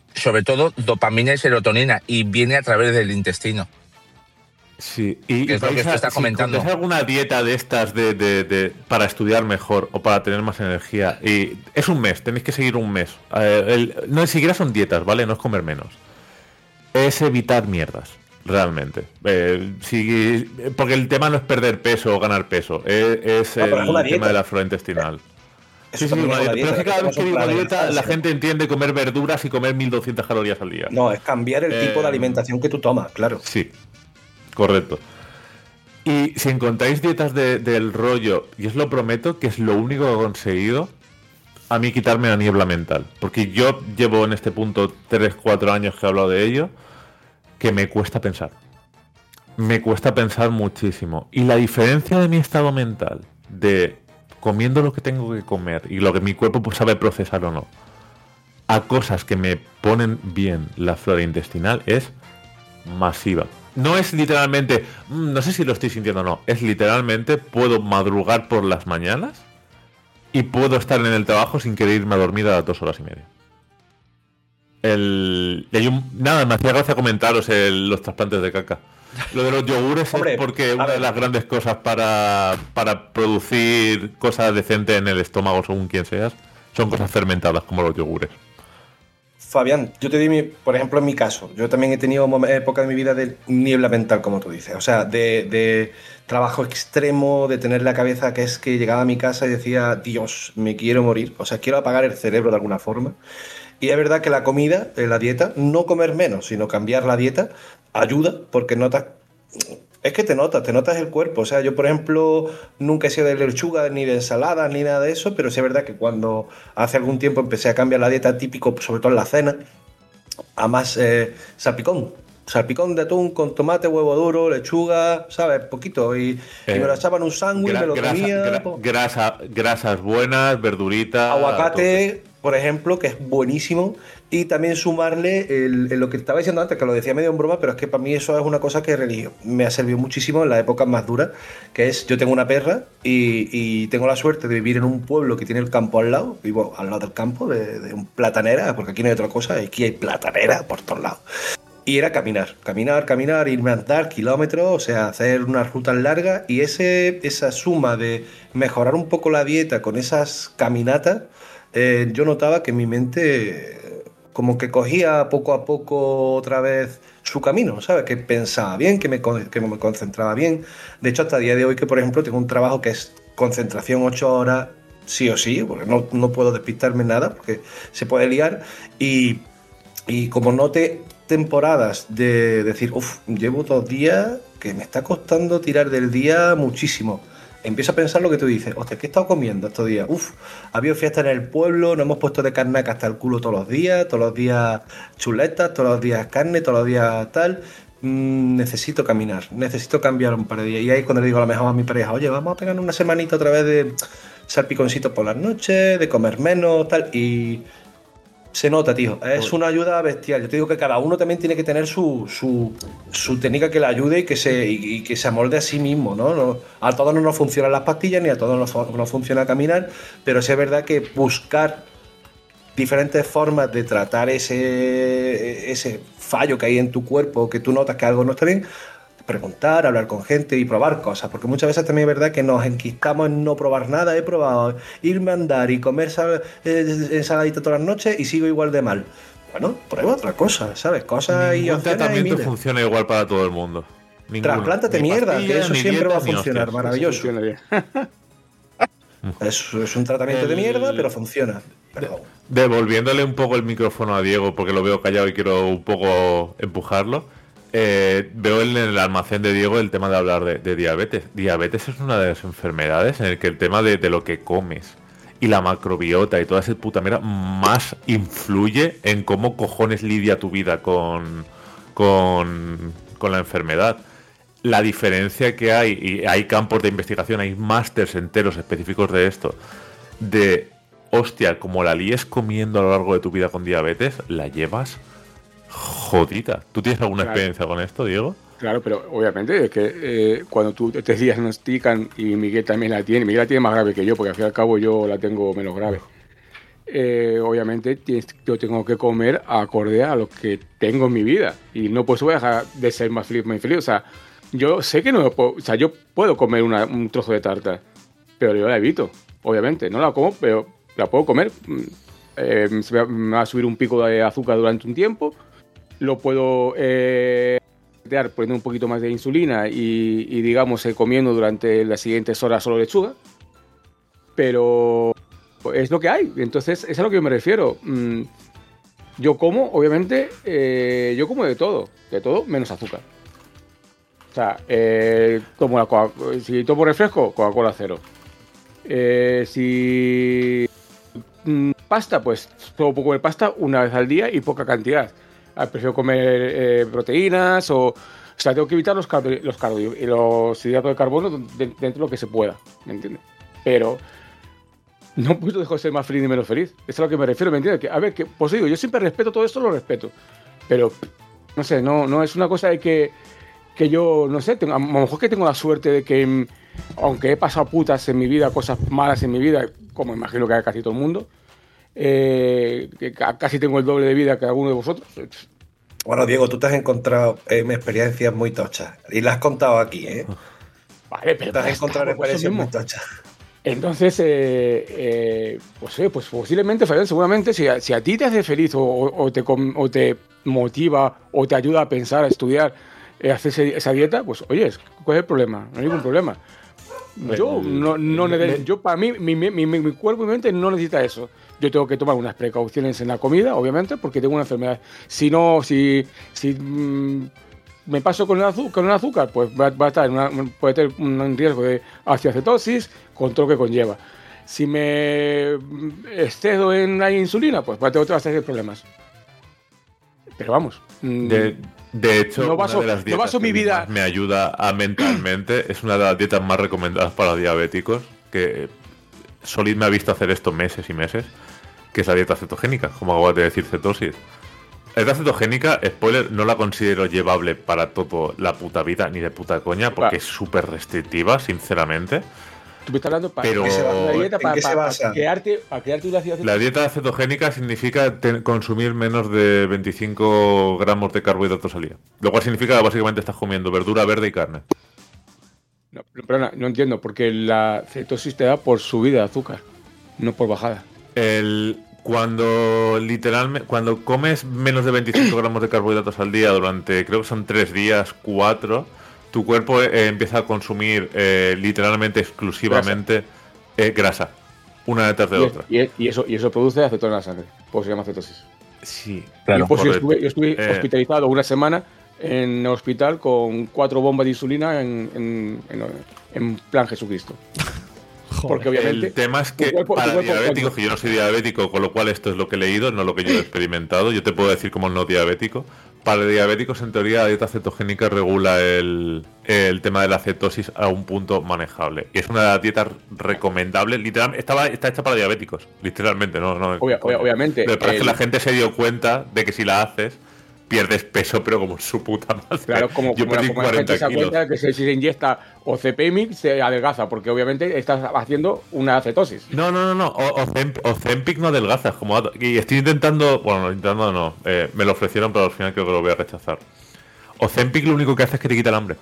sobre todo dopamina y serotonina, y viene a través del intestino. Sí, y, que es lo que usted está si comentando. ¿Tienes alguna dieta de estas de, de, de, para estudiar mejor o para tener más energía? Y es un mes, tenéis que seguir un mes. Eh, el, no, ni siquiera son dietas, ¿vale? No es comer menos. Es evitar mierdas, realmente. Eh, si, porque el tema no es perder peso o ganar peso, es, es no, el tema dieta. de la flora intestinal. Eso sí, sí, una dieta. Pero es que cada vez que digo dieta, dieta, la gente entiende comer verduras y comer mil doscientas calorías al día. No, es cambiar el eh, tipo de alimentación que tú tomas, claro. Sí, correcto. Y si encontráis dietas de, del rollo, y os lo prometo, que es lo único que he conseguido, a mí quitarme la niebla mental. Porque yo llevo en este punto tres cuatro años que he hablado de ello, que me cuesta pensar. Me cuesta pensar muchísimo. Y la diferencia de mi estado mental, de comiendo lo que tengo que comer y lo que mi cuerpo pues, sabe procesar o no, a cosas que me ponen bien la flora intestinal, es masiva. No es literalmente, no sé si lo estoy sintiendo o no, es literalmente puedo madrugar por las mañanas y puedo estar en el trabajo sin querer irme a dormir a las dos horas y media. El, y hay un, nada, me hacía gracia comentaros el, los trasplantes de caca. Lo de los yogures Hombre, es porque una ver. de las grandes cosas para, para producir cosas decentes en el estómago, según quien seas, son cosas fermentadas como los yogures. Fabián, yo te di, mi, por ejemplo, en mi caso, yo también he tenido época de mi vida de niebla mental, como tú dices, o sea, de, de trabajo extremo, de tener la cabeza que es que llegaba a mi casa y decía, Dios, me quiero morir, o sea, quiero apagar el cerebro de alguna forma. Y es verdad que la comida, la dieta, no comer menos, sino cambiar la dieta, ayuda, porque notas, es que te notas, te notas el cuerpo. O sea, yo, por ejemplo, nunca he sido de lechuga, ni de ensaladas, ni nada de eso, pero sí es verdad que cuando hace algún tiempo empecé a cambiar la dieta típico, sobre todo en la cena, a más eh, salpicón. Salpicón de atún con tomate, huevo duro, lechuga, ¿sabes? Poquito. Y, eh, y me lo echaban un sándwich, me lo grasa, comía. Gra, grasa, grasas buenas, verduritas. Aguacate, por ejemplo, que es buenísimo. Y también sumarle el, el, lo que estaba diciendo antes, que lo decía medio en broma, pero es que para mí eso es una cosa que religión, me ha servido muchísimo en las épocas más duras, que es, yo tengo una perra y, y tengo la suerte de vivir en un pueblo que tiene el campo al lado, vivo al lado del campo, de, de un platanera, porque aquí no hay otra cosa, aquí hay platanera por todos lados. Y era caminar, caminar, caminar, irme a andar kilómetros, o sea, hacer unas rutas largas, y ese, esa suma de mejorar un poco la dieta con esas caminatas, eh, yo notaba que mi mente como que cogía poco a poco otra vez su camino, ¿sabes? Que pensaba bien, que me, que me concentraba bien. De hecho, hasta el día de hoy, que por ejemplo tengo un trabajo que es concentración ocho horas, sí o sí, porque no, no puedo despistarme en nada, porque se puede liar, y, y como noté temporadas de decir, uff, llevo dos días que me está costando tirar del día muchísimo. Empiezo a pensar lo que tú dices, hostia, ¿qué he estado comiendo estos días? Uf, ha habido fiesta en el pueblo, nos hemos puesto de carnaca hasta el culo todos los días, todos los días chuletas, todos los días carne, todos los días tal. Mm, necesito caminar, necesito cambiar un par de días. Y ahí cuando le digo a lo mejor a mi pareja, oye, vamos a pegar una semanita otra vez de salpiconcitos por las noches, de comer menos, tal, y se nota, tío, es una ayuda bestial. Yo te digo que cada uno también tiene que tener su, su, su técnica que le ayude y que se, y, y que se amolde a sí mismo, ¿no? No, a todos no nos funcionan las pastillas, ni a todos nos, nos funciona caminar, pero sí es verdad que buscar diferentes formas de tratar ese, ese fallo que hay en tu cuerpo, que tú notas que algo no está bien, preguntar, hablar con gente y probar cosas, porque muchas veces también es verdad que nos enquistamos en no probar nada. He probado irme a andar y comer sal, eh, ensaladita todas las noches y sigo igual de mal. Bueno, prueba otra cosa, ¿sabes? Cosas y opciones. Un tratamiento funciona igual para todo el mundo. Trasplántate mierda, pastilla, que eso siempre dieta, va a funcionar, hostias, maravilloso. Es, es un tratamiento el... de mierda, pero funciona. Perdón. Devolviéndole un poco el micrófono a Diego, porque lo veo callado y quiero un poco empujarlo. Eh, veo en el almacén de Diego el tema de hablar de, de diabetes. Diabetes es una de las enfermedades en el que el tema de, de lo que comes y la macrobiota y toda esa puta mierda más influye en cómo cojones lidia tu vida con, con, con la enfermedad. La diferencia que hay, y hay campos de investigación, hay másters enteros específicos de esto, de hostia, como la líes comiendo a lo largo de tu vida con diabetes, la llevas jodida. ¿Tú tienes alguna claro. experiencia con esto, Diego? Claro, pero obviamente es que eh, cuando tú te diagnostican, y Miguel también la tiene, Miguel la tiene más grave que yo, porque al fin y al cabo yo la tengo menos grave. eh, obviamente tienes, yo tengo que comer acorde a lo que tengo en mi vida. Y no pues voy a dejar de ser más feliz, más feliz. O sea, yo sé que no lo puedo, o sea, yo puedo comer una, un trozo de tarta, pero yo la evito, obviamente. No la como, pero la puedo comer. Eh, se me, va, me va a subir un pico de azúcar durante un tiempo. Lo puedo eh, poniendo un poquito más de insulina y, y digamos, eh, comiendo durante las siguientes horas solo lechuga. Pero es lo que hay. Entonces, es a lo que yo me refiero. Mm, yo como, obviamente, eh, yo como de todo. De todo, menos azúcar. O sea, eh, tomo la Coca- si tomo refresco, Coca-Cola cero. Eh, si mm, pasta, pues solo puedo comer pasta una vez al día y poca cantidad. Ah, prefiero comer eh, proteínas o... O sea, tengo que evitar los, carbo- los, carbo- y los hidratos de carbono de- dentro de lo que se pueda, ¿me entiendes? Pero no puedo dejar de ser más feliz ni menos feliz. Eso es a lo que me refiero, ¿me entiendes? Que, a ver, que, pues digo, yo siempre respeto todo esto, lo respeto. Pero, no sé, no, no es una cosa de que, que yo, no sé, tengo, a lo mejor que tengo la suerte de que, aunque he pasado putas en mi vida, cosas malas en mi vida, como imagino que hay casi todo el mundo, eh, que casi tengo el doble de vida que alguno de vosotros. Bueno, Diego, tú te has encontrado en experiencias muy tochas y las has contado aquí, ¿eh? Vale, pero te has encontrado experiencias muy tochas. Entonces, eh, eh, pues, eh, pues posiblemente, Fabián, seguramente, si a, si a ti te hace feliz o, o, o, te, o te motiva o te ayuda a pensar, a estudiar, eh, hacer ese, esa dieta, pues oye, ¿cuál es el problema? No hay ningún problema. Yo, no, no, no, yo para mí, mi, mi, mi, mi cuerpo y mi mente no necesita eso. Yo tengo que tomar unas precauciones en la comida, obviamente, porque tengo una enfermedad. Si no, si, si mmm, me paso con el azúcar, con el azúcar pues va, va a estar en una, puede tener un riesgo de acidosis con todo lo que conlleva. Si me excedo en la insulina, pues va a tener otra serie de problemas. Pero vamos. De, de hecho, no baso, una de las dietas no baso mi vida. Me ayuda a mentalmente. Es una de las dietas más recomendadas para diabéticos. Que Solid me ha visto hacer esto meses y meses. Que es la dieta cetogénica, como acabo de decir, cetosis. La dieta cetogénica, spoiler, no la considero llevable para toda la puta vida, ni de puta coña, porque es súper restrictiva, sinceramente. Tú me estás hablando para, Pero, una dieta ¿en para, qué se para, basa? para crearte, para crearte una ciudad. La dieta cetogénica significa ten- consumir menos de veinticinco gramos de carbohidratos al día. Lo cual significa que básicamente estás comiendo verdura verde y carne. No, perdona, no entiendo, porque la cetosis te da por subida de azúcar, no por bajada. El, cuando literalmente cuando comes menos de veinticinco gramos de carbohidratos al día durante, creo que son tres días, cuatro, tu cuerpo eh, empieza a consumir eh, literalmente, exclusivamente grasa. Eh, grasa, una detrás de y, otra. Y, y, eso, y eso produce acetona en la sangre, pues se llama cetosis. Sí, claro. Y pues yo estuve, yo estuve eh, hospitalizado una semana en el hospital con cuatro bombas de insulina en, en, en, en plan Jesucristo. Porque obviamente el tema es que cuerpo, para cuerpo, diabéticos, que yo no soy diabético, con lo cual esto es lo que he leído, no lo que yo he experimentado, yo te puedo decir como no diabético. Para diabéticos, en teoría, la dieta cetogénica regula el, el tema de la cetosis a un punto manejable. Y es una dieta recomendable, literalmente, estaba, está hecha para diabéticos, literalmente, no, no Obvia, obviamente. Pero parece el... que la gente se dio cuenta de que si la haces, pierdes peso, pero como su puta madre. Claro, como, yo como, perdí como la gente se da cuenta que si se inyecta Ozempic se adelgaza, porque obviamente estás haciendo una cetosis. No, no, no, no. Ozempic no adelgazas. Como, y estoy intentando, bueno, intentando no, eh, me lo ofrecieron, pero al final creo que lo voy a rechazar. Ozempic lo único que hace es que te quita el hambre.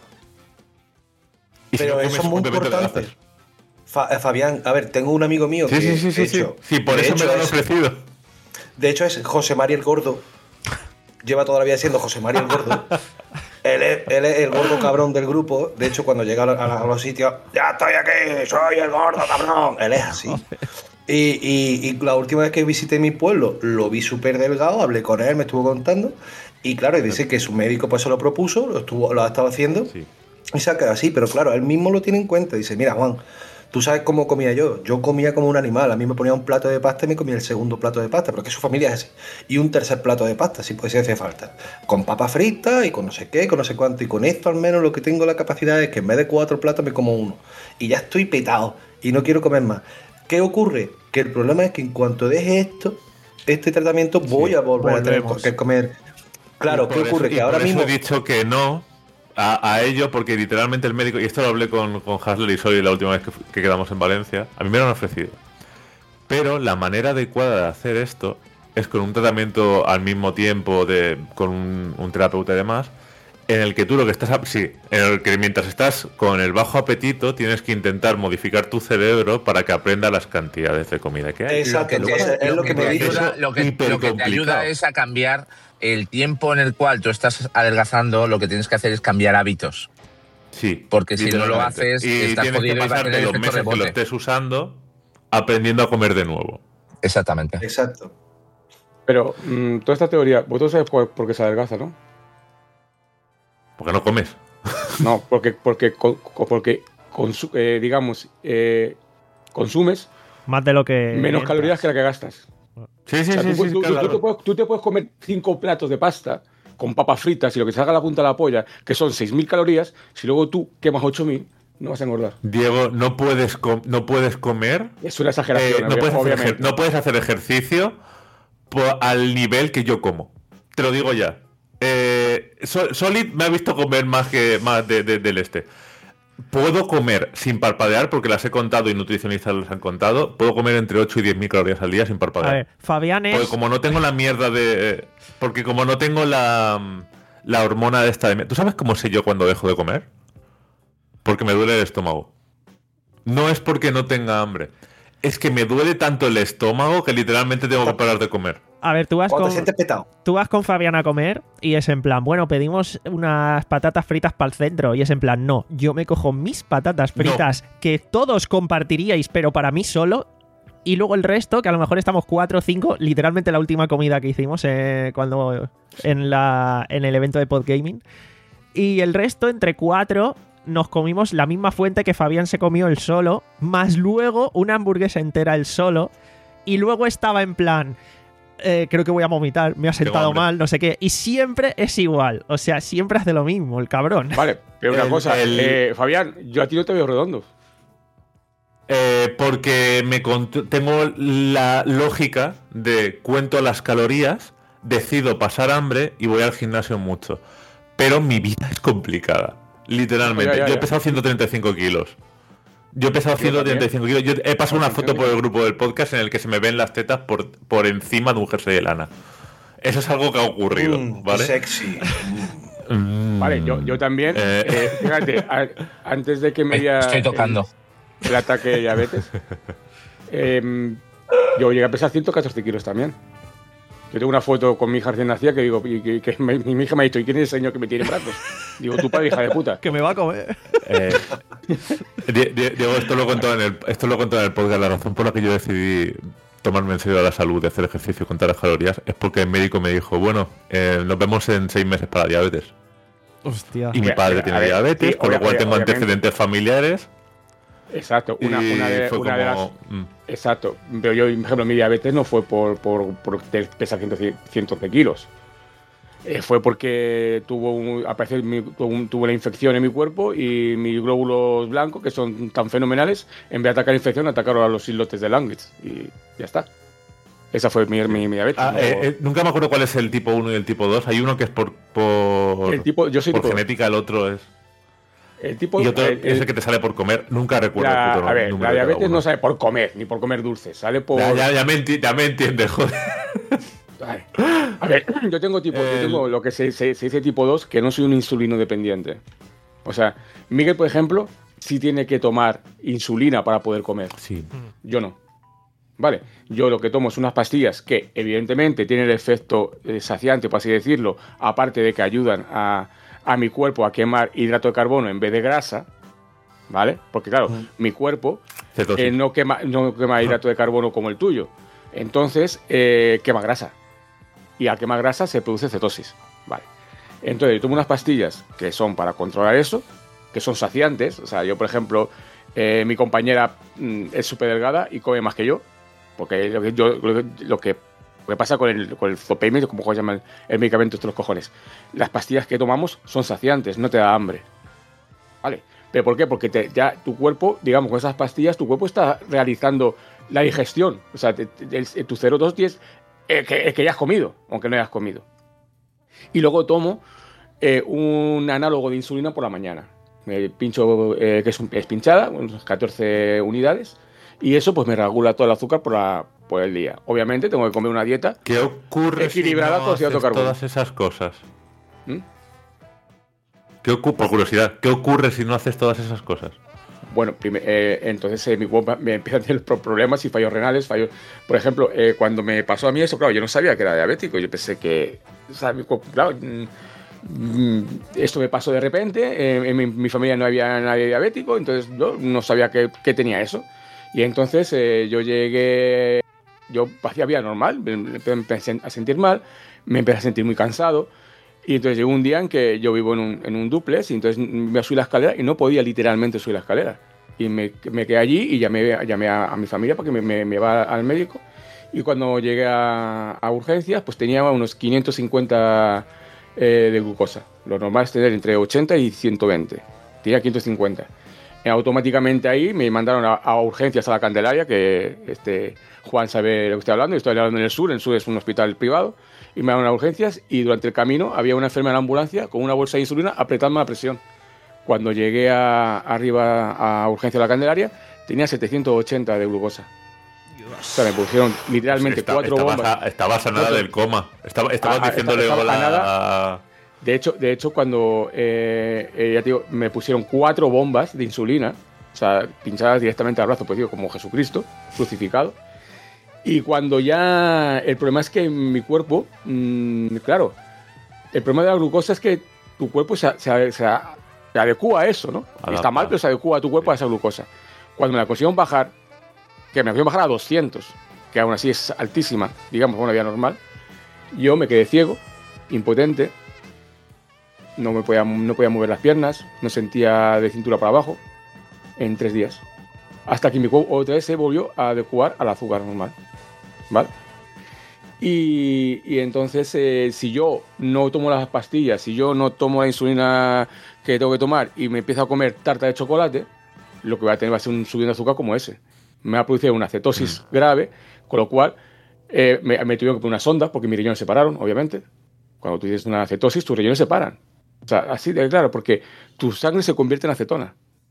Y pero si no eso es muy importante. Fa Fabián, a ver, tengo un amigo mío sí, que sí, sí, sí, hecho, sí. sí, por eso me lo han es, ofrecido. De hecho es José María el Gordo. Lleva toda la vida siendo José María el Gordo. Él es, él es el gordo cabrón del grupo. De hecho, cuando llega a, a, a los sitios, ¡ya estoy aquí! ¡Soy el gordo cabrón! Él es así. Y, y, y la última vez que visité mi pueblo, lo vi súper delgado, hablé con él, me estuvo contando. Y claro, dice que su médico pues se lo propuso, lo, estuvo, lo ha estado haciendo. Sí. Y se ha quedado así, pero claro, él mismo lo tiene en cuenta. Dice, mira, Juan, tú sabes cómo comía yo. Yo comía como un animal. A mí me ponía un plato de pasta y me comía el segundo plato de pasta, porque su familia es así. Y un tercer plato de pasta, si pues si hace falta. Con papas fritas y con no sé qué, con no sé cuánto. Y con esto al menos lo que tengo la capacidad es que en vez de cuatro platos me como uno. Y ya estoy petado y no quiero comer más. ¿Qué ocurre? Que el problema es que en cuanto deje esto, este tratamiento, voy sí, a volver volvemos. a tener que comer. Claro, ¿qué ocurre? Eso, que ahora por mismo eso he dicho que no a, a ello, porque literalmente el médico, y esto lo hablé con, con Hasler y Soy la última vez que, que quedamos en Valencia, a mí me lo han ofrecido. Pero la manera adecuada de hacer esto es con un tratamiento al mismo tiempo de con un, un terapeuta y demás, en el que tú lo que estás, sí, en el que mientras estás con el bajo apetito tienes que intentar modificar tu cerebro para que aprenda las cantidades de comida que hay. Exacto, lo que te, es lo que, te ayuda, lo que, lo que te ayuda es a cambiar el tiempo en el cual tú estás adelgazando. Lo que tienes que hacer es cambiar hábitos. Sí. Porque si no lo haces, y estás tienes jodido que y vas a pasarte tener los efecto meses rebote. que lo estés usando aprendiendo a comer de nuevo. Exactamente. Exacto. Pero mmm, toda esta teoría, vosotros sabéis por, por qué se adelgaza, ¿no? Porque no comes. No, porque, porque, porque consu eh, digamos, eh, consumes más de lo que menos entras. calorías que la que gastas. Sí, sí, o sea, sí. tú, sí, tú, claro. tú, te puedes, tú te puedes comer cinco platos de pasta con papas fritas y lo que te salga la punta de la polla, que son seis mil calorías, si luego tú quemas ocho mil, no vas a engordar. Diego, no puedes, no puedes comer. Es una exageración, eh, no, puedes obviamente. hacer, no puedes hacer ejercicio por, al nivel que yo como. Te lo digo ya. Eh, Solid me ha visto comer más que más de, de, del este. Puedo comer sin parpadear, porque las he contado y nutricionistas las han contado. Puedo comer entre ocho y diez mil calorías al día sin parpadear. A ver, Fabián es... Porque como no tengo la mierda de... Porque como no tengo la, la hormona de esta... De, ¿tú sabes cómo sé yo cuando dejo de comer? Porque me duele el estómago. No es porque no tenga hambre. Es que me duele tanto el estómago que literalmente tengo que parar de comer. A ver, tú vas, Cuando con, te sientes petado. tú vas con Fabián a comer y es en plan, bueno, pedimos unas patatas fritas para el centro. Y es en plan, no, yo me cojo mis patatas fritas no. que todos compartiríais, pero para mí solo. Y luego el resto, que a lo mejor estamos cuatro o cinco, literalmente la última comida que hicimos eh, cuando en, la, en el evento de Podgaming. Y el resto, entre cuatro, nos comimos la misma fuente que Fabián se comió él solo, más luego una hamburguesa entera él solo. Y luego estaba en plan... Eh, creo que voy a vomitar, me ha sentado mal, no sé qué. Y siempre es igual. O sea, siempre hace lo mismo, el cabrón. Vale, pero una el, cosa, el... Eh, Fabián, yo a ti no te veo redondo. Eh, porque me tengo la lógica de cuento las calorías, decido pasar hambre y voy al gimnasio mucho. Pero mi vida es complicada, literalmente. Ya, ya, ya. Yo he pesado ciento treinta y cinco kilos. Yo he pesado ciento treinta y cinco kilos. Yo he pasado una foto por el grupo del podcast en el que se me ven las tetas por, por encima de un jersey de lana. Eso es algo que ha ocurrido, mm, ¿vale? Sexy. Mm. Vale, yo, yo también. Eh. Eh, fíjate, a, antes de que me diera estoy tocando el, el ataque de diabetes, eh, yo llegué a pesar ciento catorce kilos también. Yo tengo una foto con mi hija recién nacida que digo, que, que, que me, mi hija me ha dicho, ¿y quién es el señor que me tiene en brazos? Digo, tu padre, hija de puta. Que me va a comer. Eh, Diego, esto lo he contado en el, esto lo he contado en el podcast. La razón por la que yo decidí tomarme en serio la salud, de hacer ejercicio y contar las calorías, es porque el médico me dijo, bueno, eh, nos vemos en seis meses para diabetes. Hostia. Y mi padre ver, tiene ver, diabetes, sí, con lo cual tengo obviamente. antecedentes familiares. Exacto, una, una, de, una como, de las... Mm. Exacto, pero yo, por ejemplo, mi diabetes no fue por, por, por pesar cientos de kilos. Eh, fue porque tuvo un, apareció, mi, tuvo, un, tuvo una infección en mi cuerpo y mis glóbulos blancos, que son tan fenomenales, en vez de atacar la infección, atacaron a los islotes de Langerhans y ya está. Esa fue mi, mi, mi diabetes. Ah, ¿no? eh, eh, nunca me acuerdo cuál es el tipo uno y el tipo dos. Hay uno que es por, por, el tipo, yo soy por tipo genética, el otro es... El tipo, y otro el, es el que te sale por comer. Nunca recuerdo la, el puto A ver, la diabetes no sale por comer, ni por comer dulces. Sale por... Ya, ya, ya, me, enti ya me entiendes, joder. Ay. A ver, yo tengo tipo, el... yo tengo lo que se, se, se dice tipo dos, que no soy un insulino dependiente. O sea, Miguel, por ejemplo, sí tiene que tomar insulina para poder comer. Sí. Yo no. Vale, yo lo que tomo es unas pastillas que evidentemente tienen el efecto eh, saciante, por así decirlo, aparte de que ayudan a... a mi cuerpo a quemar hidrato de carbono en vez de grasa, ¿vale? Porque claro, uh-huh. mi cuerpo eh, no, quema, no quema hidrato de carbono como el tuyo. Entonces, eh, quema grasa. Y al quemar grasa se produce cetosis, ¿vale? Entonces, yo tomo unas pastillas que son para controlar eso, que son saciantes. O sea, yo, por ejemplo, eh, mi compañera mm, es súper delgada y come más que yo, porque lo que, yo, lo que, lo que Lo que pasa con el, con el Zopeimid, como se llama el, el medicamento estos los cojones. Las pastillas que tomamos son saciantes, no te da hambre. ¿Vale? ¿Pero por qué? Porque te, ya tu cuerpo, digamos, con esas pastillas, tu cuerpo está realizando la digestión. O sea, te, te, el, tu cero dos es el que, el que ya has comido, aunque no hayas comido. Y luego tomo eh, un análogo de insulina por la mañana. Me pincho, eh, que es, un, es pinchada, unas catorce unidades. y eso pues me regula todo el azúcar por, la, por el día. Obviamente tengo que comer una dieta ¿Qué ocurre equilibrada si no con hidrato de haces carbono. todas esas cosas? ¿Mm? ¿Qué ocu- por curiosidad, ¿qué ocurre si no haces todas esas cosas? Bueno, prime- eh, entonces eh, mi cuerpo me empieza a tener pro- problemas y fallos renales, fallos... Por ejemplo, eh, cuando me pasó a mí eso, claro, yo no sabía que era diabético. Yo pensé que... O sea, mi cuerpo, claro, mm, mm, esto me pasó de repente, eh, en mi, mi familia no había nadie diabético, entonces yo no sabía que, que tenía eso. Y entonces eh, yo llegué... Yo hacía vida normal, me me empecé a sentir mal, me empecé a sentir muy cansado. Y entonces llegó un día en que yo vivo en un, en un dúplex y entonces me subí la escalera y no podía literalmente subir la escalera. Y me, me quedé allí y llamé, llamé a, a mi familia para que me, me, me llevara al médico. Y cuando llegué a, a urgencias, pues tenía unos quinientos cincuenta eh, de glucosa. Lo normal es tener entre ochenta y ciento veinte. Tenía quinientos cincuenta. Y automáticamente ahí me mandaron a, a urgencias a la Candelaria, que este, Juan sabe de lo que estoy hablando. Yo estoy hablando en el sur, en el sur es un hospital privado. Y me mandaron a urgencias y durante el camino había una enfermera en la ambulancia con una bolsa de insulina apretando la presión. Cuando llegué a, arriba a urgencia de la Candelaria, tenía setecientos ochenta de glucosa. O sea, me pusieron literalmente Está- cuatro estabas bombas. a- estabas a nada Cuatro- del coma. Estaba, estabas Ah, diciéndole estaba- estaba a hola nada. De hecho, de hecho cuando eh, eh, ya te digo, me pusieron cuatro bombas de insulina, o sea, pinchadas directamente al brazo, pues digo, como Jesucristo, crucificado. Y cuando ya... El problema es que mi cuerpo, mmm, claro, el problema de la glucosa es que tu cuerpo se, se, se, se adecúa a eso, ¿no? Adapta. Está mal, pero se adecúa a tu cuerpo a esa glucosa. Cuando me la consiguieron bajar, que me la consiguieron bajar a doscientos, que aún así es altísima, digamos, una vida normal, yo me quedé ciego, impotente, no me podía, no podía mover las piernas, no sentía de cintura para abajo, en tres días. Hasta que mi cuerpo otra vez se volvió a adecuar al azúcar normal. ¿Vale? Y, y entonces, eh, si yo no tomo las pastillas, si yo no tomo la insulina que tengo que tomar y me empiezo a comer tarta de chocolate, lo que voy a tener va a ser un subido de azúcar como ese. Me va a producir una cetosis mm. grave, con lo cual eh, me, me tuvieron que poner una sonda porque mis riñones se pararon, obviamente. Cuando tú tienes una cetosis, tus riñones se paran. O sea, así de claro, porque tu sangre se convierte en acetona.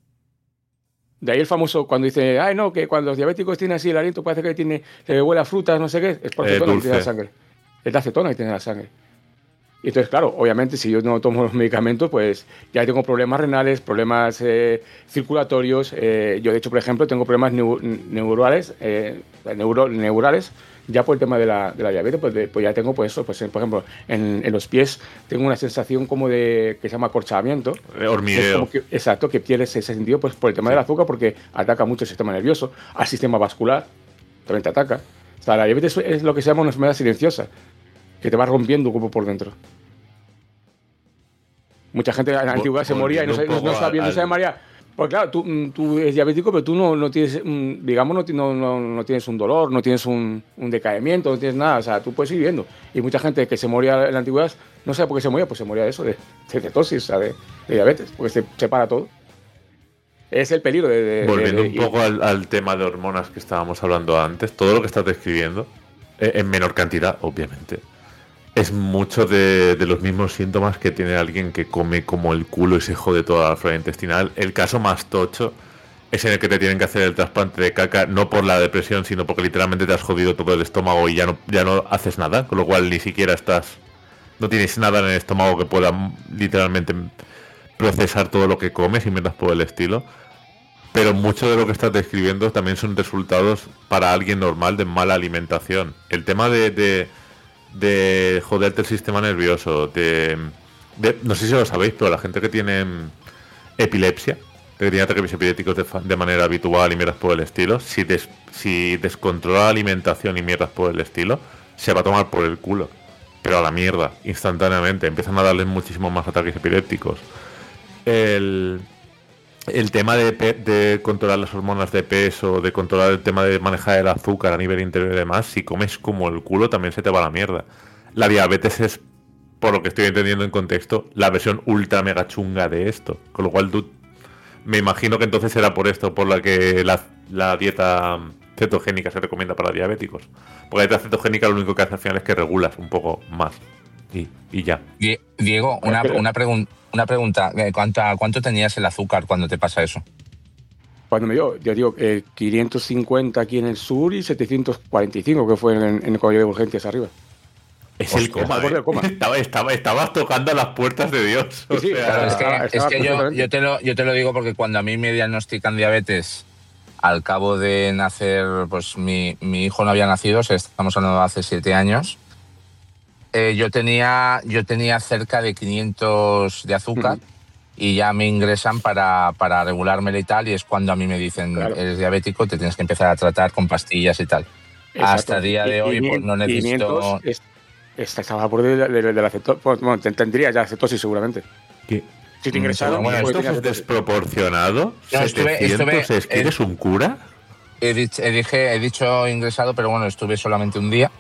De ahí el famoso cuando dice, ay no, que cuando los diabéticos tienen así el aliento parece que tiene, que huele a frutas, no sé qué, es por acetona eh, que tiene la sangre. Es la acetona que tiene la sangre. Y entonces, claro, obviamente si yo no tomo los medicamentos, pues ya tengo problemas renales, problemas eh, circulatorios. Eh, yo, de hecho, por ejemplo, tengo problemas neu neurales, eh, neuro neurales, ya por el tema de la, de la diabetes, pues, de, pues ya tengo, pues eso, pues por ejemplo, en, en los pies tengo una sensación como de, que se llama acorchamiento. Eh, hormigueo. Como que, exacto, que pierdes ese sentido pues, por el tema sí. del azúcar, porque ataca mucho el sistema nervioso, al sistema vascular, también te ataca. O sea, la diabetes es lo que se llama una enfermedad silenciosa, que te va rompiendo el cuerpo por dentro. Mucha gente en la antigüedad se moría y no sabía, no, no sabía, no sabía María. Porque claro, tú, tú eres diabético, pero tú no, no tienes, digamos, no, no, no tienes un dolor, no tienes un, un decaimiento, no tienes nada. O sea, tú puedes ir viviendo. Y mucha gente que se moría en la antigüedad, no sabe por qué se moría, pues se moría de eso, de, de cetosis, o sea, de, de diabetes, porque se separa todo. Es el peligro de... de Volviendo de, de, un poco al, al tema de hormonas que estábamos hablando antes, todo lo que estás describiendo, eh, en menor cantidad, obviamente, es mucho de, de los mismos síntomas que tiene alguien que come como el culo y se jode toda la flora intestinal. El caso más tocho es en el que te tienen que hacer el trasplante de caca, no por la depresión, sino porque literalmente te has jodido todo el estómago y ya no, ya no haces nada, con lo cual ni siquiera estás... No tienes nada en el estómago que pueda literalmente procesar todo lo que comes y metas por el estilo. Pero mucho de lo que estás describiendo también son resultados para alguien normal de mala alimentación. El tema de... de de joderte el sistema nervioso, de, de no sé si lo sabéis, pero la gente que tiene epilepsia, que tiene ataques epilépticos de, de manera habitual y mierdas por el estilo, si, des, si descontrola la alimentación y mierdas por el estilo, se va a tomar por el culo, pero a la mierda, instantáneamente, empiezan a darles muchísimos más ataques epilépticos. El, el tema de, de controlar las hormonas de peso, de controlar el tema de manejar el azúcar a nivel interior y demás, si comes como el culo también se te va a la mierda. La diabetes es, por lo que estoy entendiendo en contexto, la versión ultra mega chunga de esto. Con lo cual tú, me imagino que entonces era por esto, por la que la, la dieta cetogénica se recomienda para diabéticos. Porque la dieta cetogénica lo único que hace al final es que regulas un poco más. Y, y ya. Diego, una, una, pregun una pregunta. ¿Cuánto, ¿Cuánto tenías el azúcar cuando te pasa eso? cuando me dio, yo digo, eh, quinientos cincuenta aquí en el sur y setecientos cuarenta y cinco que fue en, en el cuadro de urgencias arriba. Es el coma, ¿eh? coma. Estaba, estaba, estabas tocando las puertas de Dios. O Sí, sí, sea, Claro, es que, estaba- es estaba que yo, perfectamente. yo, te lo, yo te lo digo porque cuando a mí me diagnostican diabetes, al cabo de nacer, pues mi, mi hijo no había nacido, o sea, estamos hablando de hace siete años, eh, yo, tenía, yo tenía cerca de quinientos de azúcar. Ujú. Y ya me ingresan para, para regulármela y tal, y es cuando a mí me dicen, Claro. eres diabético, te tienes que empezar a tratar con pastillas y tal. Exacto. Hasta el día de hoy, pues no necesito... quinientos es, es, estaba a borde de, de, de la cetosis. Bueno, te- tendría ya cetosis seguramente. ¿qué? Si te Mm, ingresaron, bueno, pues ¿Esto tenías es cetosis. desproporcionado? No, estuve- setecientos, estuve- ¿es que eres un cura? He, dich- he dije, he dicho ingresado, pero bueno, estuve solamente un día.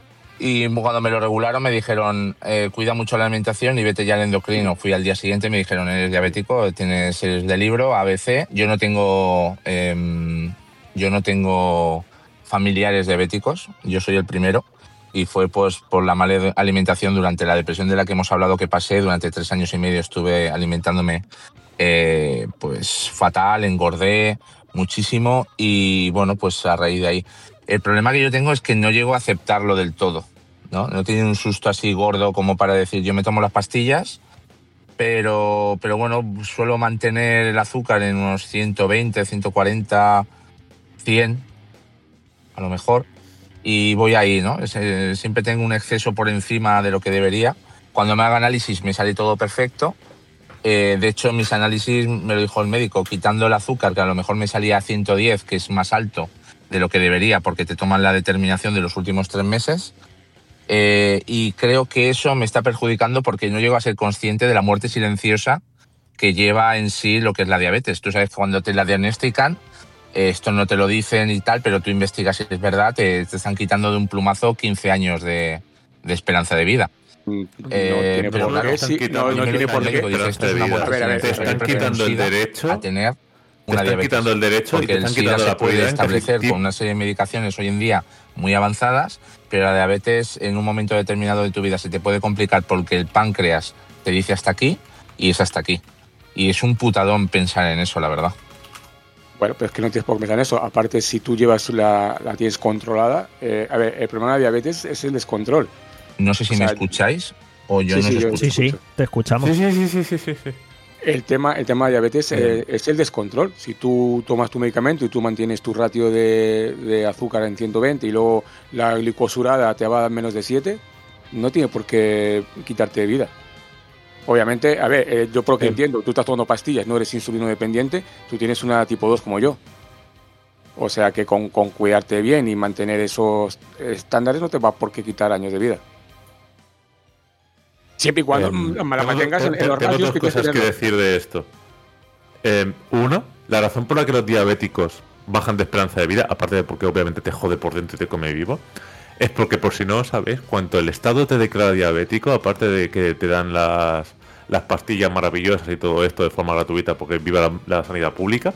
Y cuando me lo regularon me dijeron, eh, cuida mucho la alimentación y vete ya al endocrino. Fui al día siguiente y me dijeron, eres diabético, tienes eres de libro, A B C. Yo no tengo, eh, yo no tengo familiares diabéticos, yo soy el primero. Y fue pues por la mala alimentación durante la depresión de la que hemos hablado que pasé. Durante tres años y medio estuve alimentándome eh, pues fatal, engordé muchísimo y bueno, pues a raíz de ahí. El problema que yo tengo es que no llego a aceptarlo del todo, ¿no? No tiene un susto así gordo como para decir yo me tomo las pastillas, pero, pero bueno, suelo mantener el azúcar en unos ciento veinte, ciento cuarenta, cien, a lo mejor, y voy ahí, ¿no? Es, eh, siempre tengo un exceso por encima de lo que debería. Cuando me hago análisis me sale todo perfecto. Eh, de hecho, mis análisis me lo dijo el médico, quitando el azúcar, que a lo mejor me salía a ciento diez, que es más alto de lo que debería, porque te toman la determinación de los últimos tres meses. Eh, y creo que eso me está perjudicando porque no llego a ser consciente de la muerte silenciosa que lleva en sí lo que es la diabetes. Tú sabes que cuando te la diagnostican, eh, esto no te lo dicen y tal, pero tú investigas si es verdad, te, te están quitando de un plumazo quince años de, de esperanza de vida. No Eh, tiene pero por claro, qué, están sí, quitando no, no el tiene por médico qué. dice, esto es una muerte A ver, a ver, te silenciosa. están Yo prefiero quitando un el SIDA derecho, a tener te una están diabetes. quitando el derecho y Porque te el están SIDA quitando se la puede prioridad en casi establecer tip- con una serie de medicaciones hoy en día muy avanzadas, pero la diabetes en un momento determinado de tu vida se te puede complicar porque el páncreas te dice hasta aquí y es hasta aquí. Y es un putadón pensar en eso, la verdad. Bueno, pero es que no tienes por qué pensar en eso. Aparte, si tú llevas la, la tienes controlada, eh, a ver, el problema de la diabetes es el descontrol. No sé si O sea, me escucháis o yo sí, no sí, os yo- escucho. Sí, sí, escucho. te escuchamos. Sí, sí, sí, sí, sí, sí. El tema, el tema de diabetes eh, es el descontrol. Si tú tomas tu medicamento y tú mantienes tu ratio de, de azúcar en ciento veinte y luego la glicosurada te va a dar menos de siete, no tiene por qué quitarte de vida. Obviamente, a ver, eh, yo por lo que Eh. entiendo, tú estás tomando pastillas, no eres insulino dependiente, tú tienes una tipo dos como yo. O sea que con, con cuidarte bien y mantener esos estándares no te va por qué quitar años de vida. Siempre y cuando Em, la tengo- mantengas en, en tengo los ratios dos que tienes que cosas que tener. decir de esto. Em, uno, la razón por la que los diabéticos bajan de esperanza de vida, aparte de porque obviamente te jode por dentro y te come vivo, es porque, por si no lo sabes, cuando el Estado te declara diabético, aparte de que te dan las, las pastillas maravillosas y todo esto de forma gratuita porque viva la, la sanidad pública,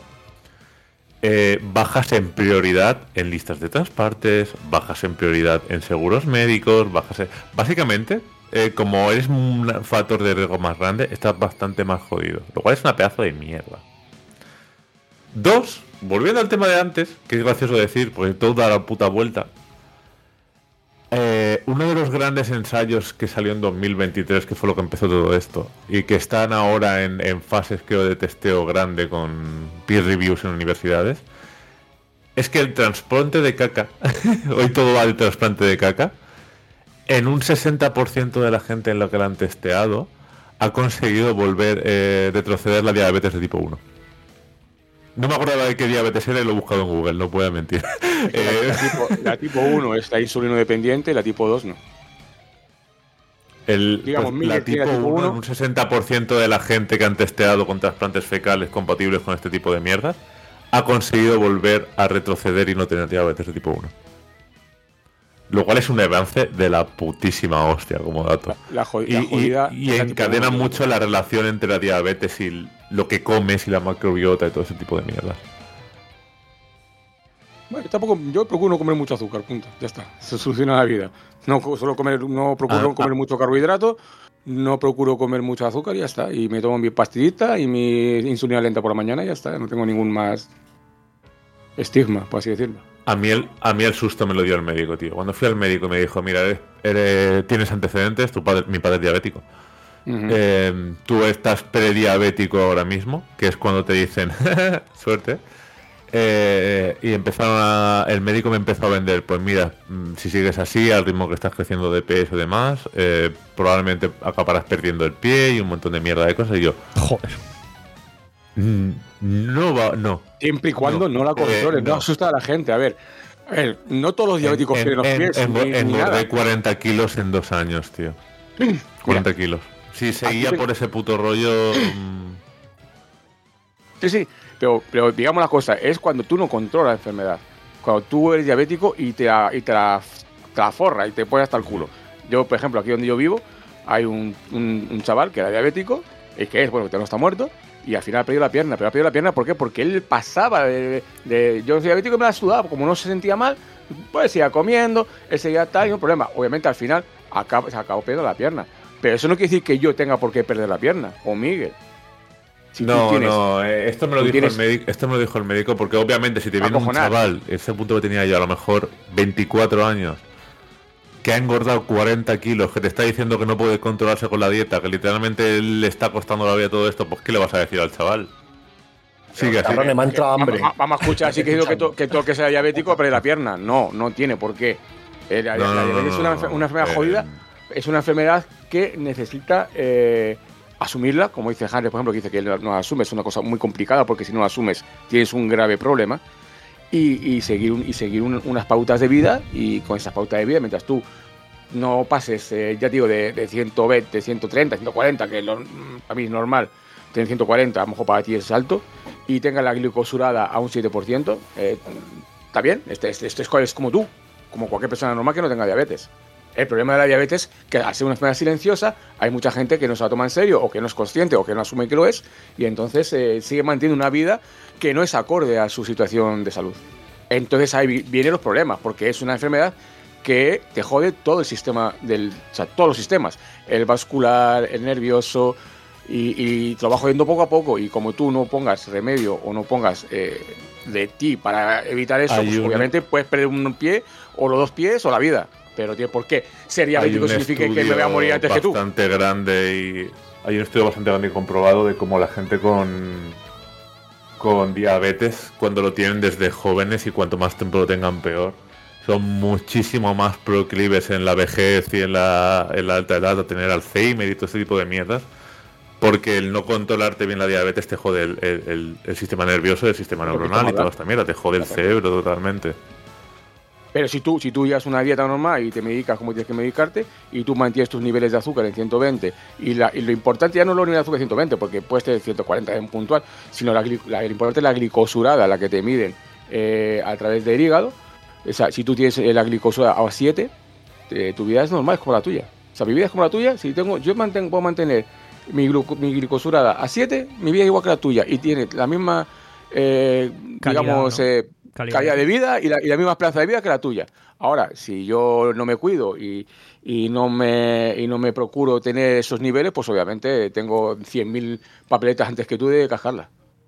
eh, bajas en prioridad en listas de transportes, bajas en prioridad en seguros médicos, bajas en... Básicamente, eh, como eres un factor de riesgo más grande, estás bastante más jodido, lo cual es una pedazo de mierda. Dos, volviendo al tema de antes, que es gracioso decir, porque todo da la puta vuelta. Eh, uno de los grandes ensayos que salió en dos mil veintitrés, que fue lo que empezó todo esto, y que están ahora en, en fases, creo, de testeo grande con peer reviews en universidades, es que el trasplante de caca, hoy todo va del trasplante de caca, en un sesenta por ciento de la gente en lo que la han testeado, ha conseguido volver, eh, retroceder la diabetes de tipo uno. No me acordaba de qué diabetes era y lo he buscado en Google, no puedo mentir. Eh, La, tipo, la tipo uno es la insulino dependiente, la tipo dos no. El, Digamos, pues, Miller la tiene tipo tipo uno, uno. un sesenta por ciento de la gente que han testeado con trasplantes fecales compatibles con este tipo de mierdas ha conseguido volver a retroceder y no tener diabetes de tipo uno. Lo cual es un avance de la putísima hostia como dato. La, jod- Y, la y- jodida y es la tipo encadena uno. mucho la relación entre la diabetes y lo que comes y la macrobiota y todo ese tipo de mierdas. Bueno, tampoco, yo procuro no comer mucho azúcar, punto. Ya está, se soluciona la vida. No co- solo comer, no procuro Ah, comer ah. mucho carbohidrato, no procuro comer mucho azúcar y ya está. Y me tomo mi pastillita y mi insulina lenta por la mañana y ya está. No tengo ningún más estigma, por así decirlo. A mí, el, a mí el susto me lo dio el médico, tío. Cuando fui al médico y me dijo, mira, eres, eres, tienes antecedentes, tu padre, mi padre es diabético. Uh-huh. Eh, tú estás prediabético ahora mismo, que es cuando te dicen, suerte. Eh, y empezaron a, el médico me empezó a vender, pues mira, si sigues así, al ritmo que estás creciendo de peso y demás, eh, probablemente acabarás perdiendo el pie y un montón de mierda de cosas. Y yo, joder. No va, no. Siempre y cuando no, no la controles, eh, no. no asusta a la gente. A ver, a ver no todos los diabéticos en, tienen los pies. En, en, engordé cuarenta kilos en dos años, tío. cuarenta Mira. kilos. Sí, seguía Aquí por te... ese puto rollo. Sí, sí, pero, pero digamos la cosa, es cuando tú no controlas la enfermedad. Cuando tú eres diabético y te la, y te la, te la forra y te pones hasta el culo. Yo, por ejemplo, aquí donde yo vivo, hay un, un, un chaval que era diabético, y que es, bueno, que no está muerto, y al final ha perdido la pierna. Pero ha perdido la pierna, ¿por qué? Porque él pasaba de... de, de yo soy diabético y me la sudaba, como no se sentía mal, pues seguía comiendo, él seguía tal, y no hay problema. Obviamente al final acaba, se acabó perdiendo la pierna. Pero eso no quiere decir que yo tenga por qué perder la pierna, o Miguel. Si no, tienes, no, esto me lo dijo tienes... el médico, esto me lo dijo el médico, porque obviamente si te viene un chaval, ese punto que tenía yo a lo mejor veinticuatro años, que ha engordado cuarenta kilos, que te está diciendo que no puede controlarse con la dieta, que literalmente le está costando la vida todo esto, pues ¿qué le vas a decir al chaval? Sigue así. Cabrón, me ha entrado hambre. Vamos, vamos a escuchar, así que digo que, to, que todo el que sea diabético pierde la pierna. No, no tiene por qué. Eh, la, no, la diabetes no, no, es una, una enfermedad eh... jodida, es una enfermedad que necesita... Eh, asumirla, como dice Harry, por ejemplo, que dice que no la asume, es una cosa muy complicada porque si no la asumes tienes un grave problema y, y seguir, un, y seguir un, unas pautas de vida y con esas pautas de vida, mientras tú no pases, eh, ya digo, de, de ciento veinte, ciento treinta, ciento cuarenta, que lo, a mí es normal tener ciento cuarenta, a lo mejor para ti es alto, y tenga la glicosurada a un siete por ciento, eh, está bien, este, este, este es como tú, como cualquier persona normal que no tenga diabetes. El problema de la diabetes es que al ser una enfermedad silenciosa hay mucha gente que no se la toma en serio o que no es consciente o que no asume que lo es y entonces eh, sigue manteniendo una vida que no es acorde a su situación de salud. Entonces ahí vienen los problemas porque es una enfermedad que te jode todo el sistema, del, o sea, todos los sistemas, el vascular, el nervioso y, y te lo va jodiendo poco a poco y como tú no pongas remedio o no pongas eh, de ti para evitar eso, pues, obviamente puedes perder un pie o los dos pies o la vida. Pero tiene por qué ser diabético significa que me voy a morir antes que tú. Hay un estudio bastante grande y hay un estudio bastante grande y comprobado de cómo la gente con con diabetes, cuando lo tienen desde jóvenes y cuanto más tiempo lo tengan peor, son muchísimo más proclives en la vejez y en la, en la alta edad a tener Alzheimer y todo ese tipo de mierdas, porque el no controlarte bien la diabetes te jode el, el, el, el sistema nervioso, el sistema neuronal y toda esta mierda, te jode el cerebro totalmente. Pero si tú, si tú llevas una dieta normal y te medicas como tienes que medicarte y tú mantienes tus niveles de azúcar en ciento veinte y, la, y lo importante ya no es los niveles de azúcar en ciento veinte porque puedes tener ciento cuarenta en puntual, sino la, la, lo importante es la glicosurada, la que te miden eh, a través del hígado. O sea, si tú tienes la glicosurada a siete, eh, tu vida es normal, es como la tuya. O sea, mi vida es como la tuya. Si tengo, yo mantengo, puedo mantener mi, gluco, mi glicosurada a siete, mi vida es igual que la tuya y tiene la misma, eh, calidad, digamos... ¿no? eh, Calidad. calidad de vida y la, y la misma esperanza de vida que la tuya. Ahora, si yo no me cuido y, y, no, me, y no me procuro tener esos niveles, pues obviamente tengo cien mil papeletas antes que tú de cascarla.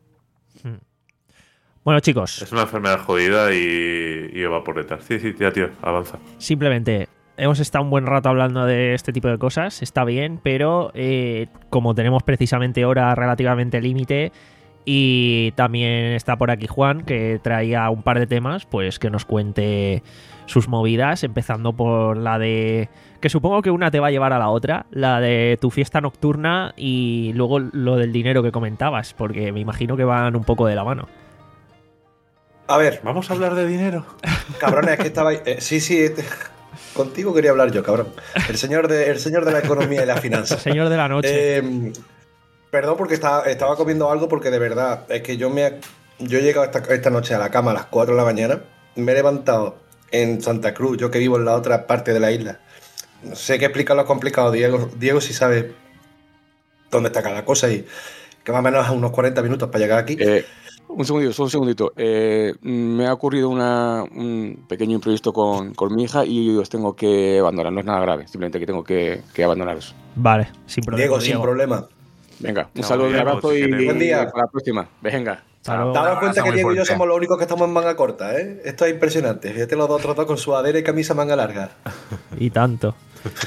Bueno, chicos. Es una enfermedad jodida y, y va por detrás. Sí, sí, tía, tío, avanza. Simplemente, hemos estado un buen rato hablando de este tipo de cosas, está bien, pero eh, como tenemos precisamente hora relativamente límite... Y también está por aquí Juan, que traía un par de temas, pues que nos cuente sus movidas, empezando por la de... que supongo que una te va a llevar a la otra, la de tu fiesta nocturna y luego lo del dinero que comentabas, porque me imagino que van un poco de la mano. A ver, ¿vamos a hablar de dinero? Cabrones, es que estaba ahí... Eh, sí, sí, te... contigo quería hablar yo, cabrón. El señor de, el señor de la economía y la finanza. El señor de la noche. Eh... Perdón porque estaba, estaba comiendo algo porque de verdad, es que yo me yo he llegado esta, esta noche a la cama a las cuatro de la mañana, me he levantado en Santa Cruz, yo que vivo en la otra parte de la isla. No sé qué explicarlo complicado, Diego, Diego sí sabe dónde está cada cosa y que más o menos a unos cuarenta minutos para llegar aquí. Eh, un segundito, solo un segundito. Eh, me ha ocurrido una, un pequeño imprevisto con, con mi hija y os tengo que abandonar, no es nada grave, simplemente que tengo que, que abandonaros. Vale, sin problema. Diego, sin Diego. problema. Venga, un no, saludo, un abrazo y buen día. Hasta la próxima. Venga. Claro. Daos cuenta que Diego y yo somos los únicos que estamos en manga corta, ¿eh? Esto es impresionante. Fíjate los otros dos con sudadera y camisa manga larga. Y tanto.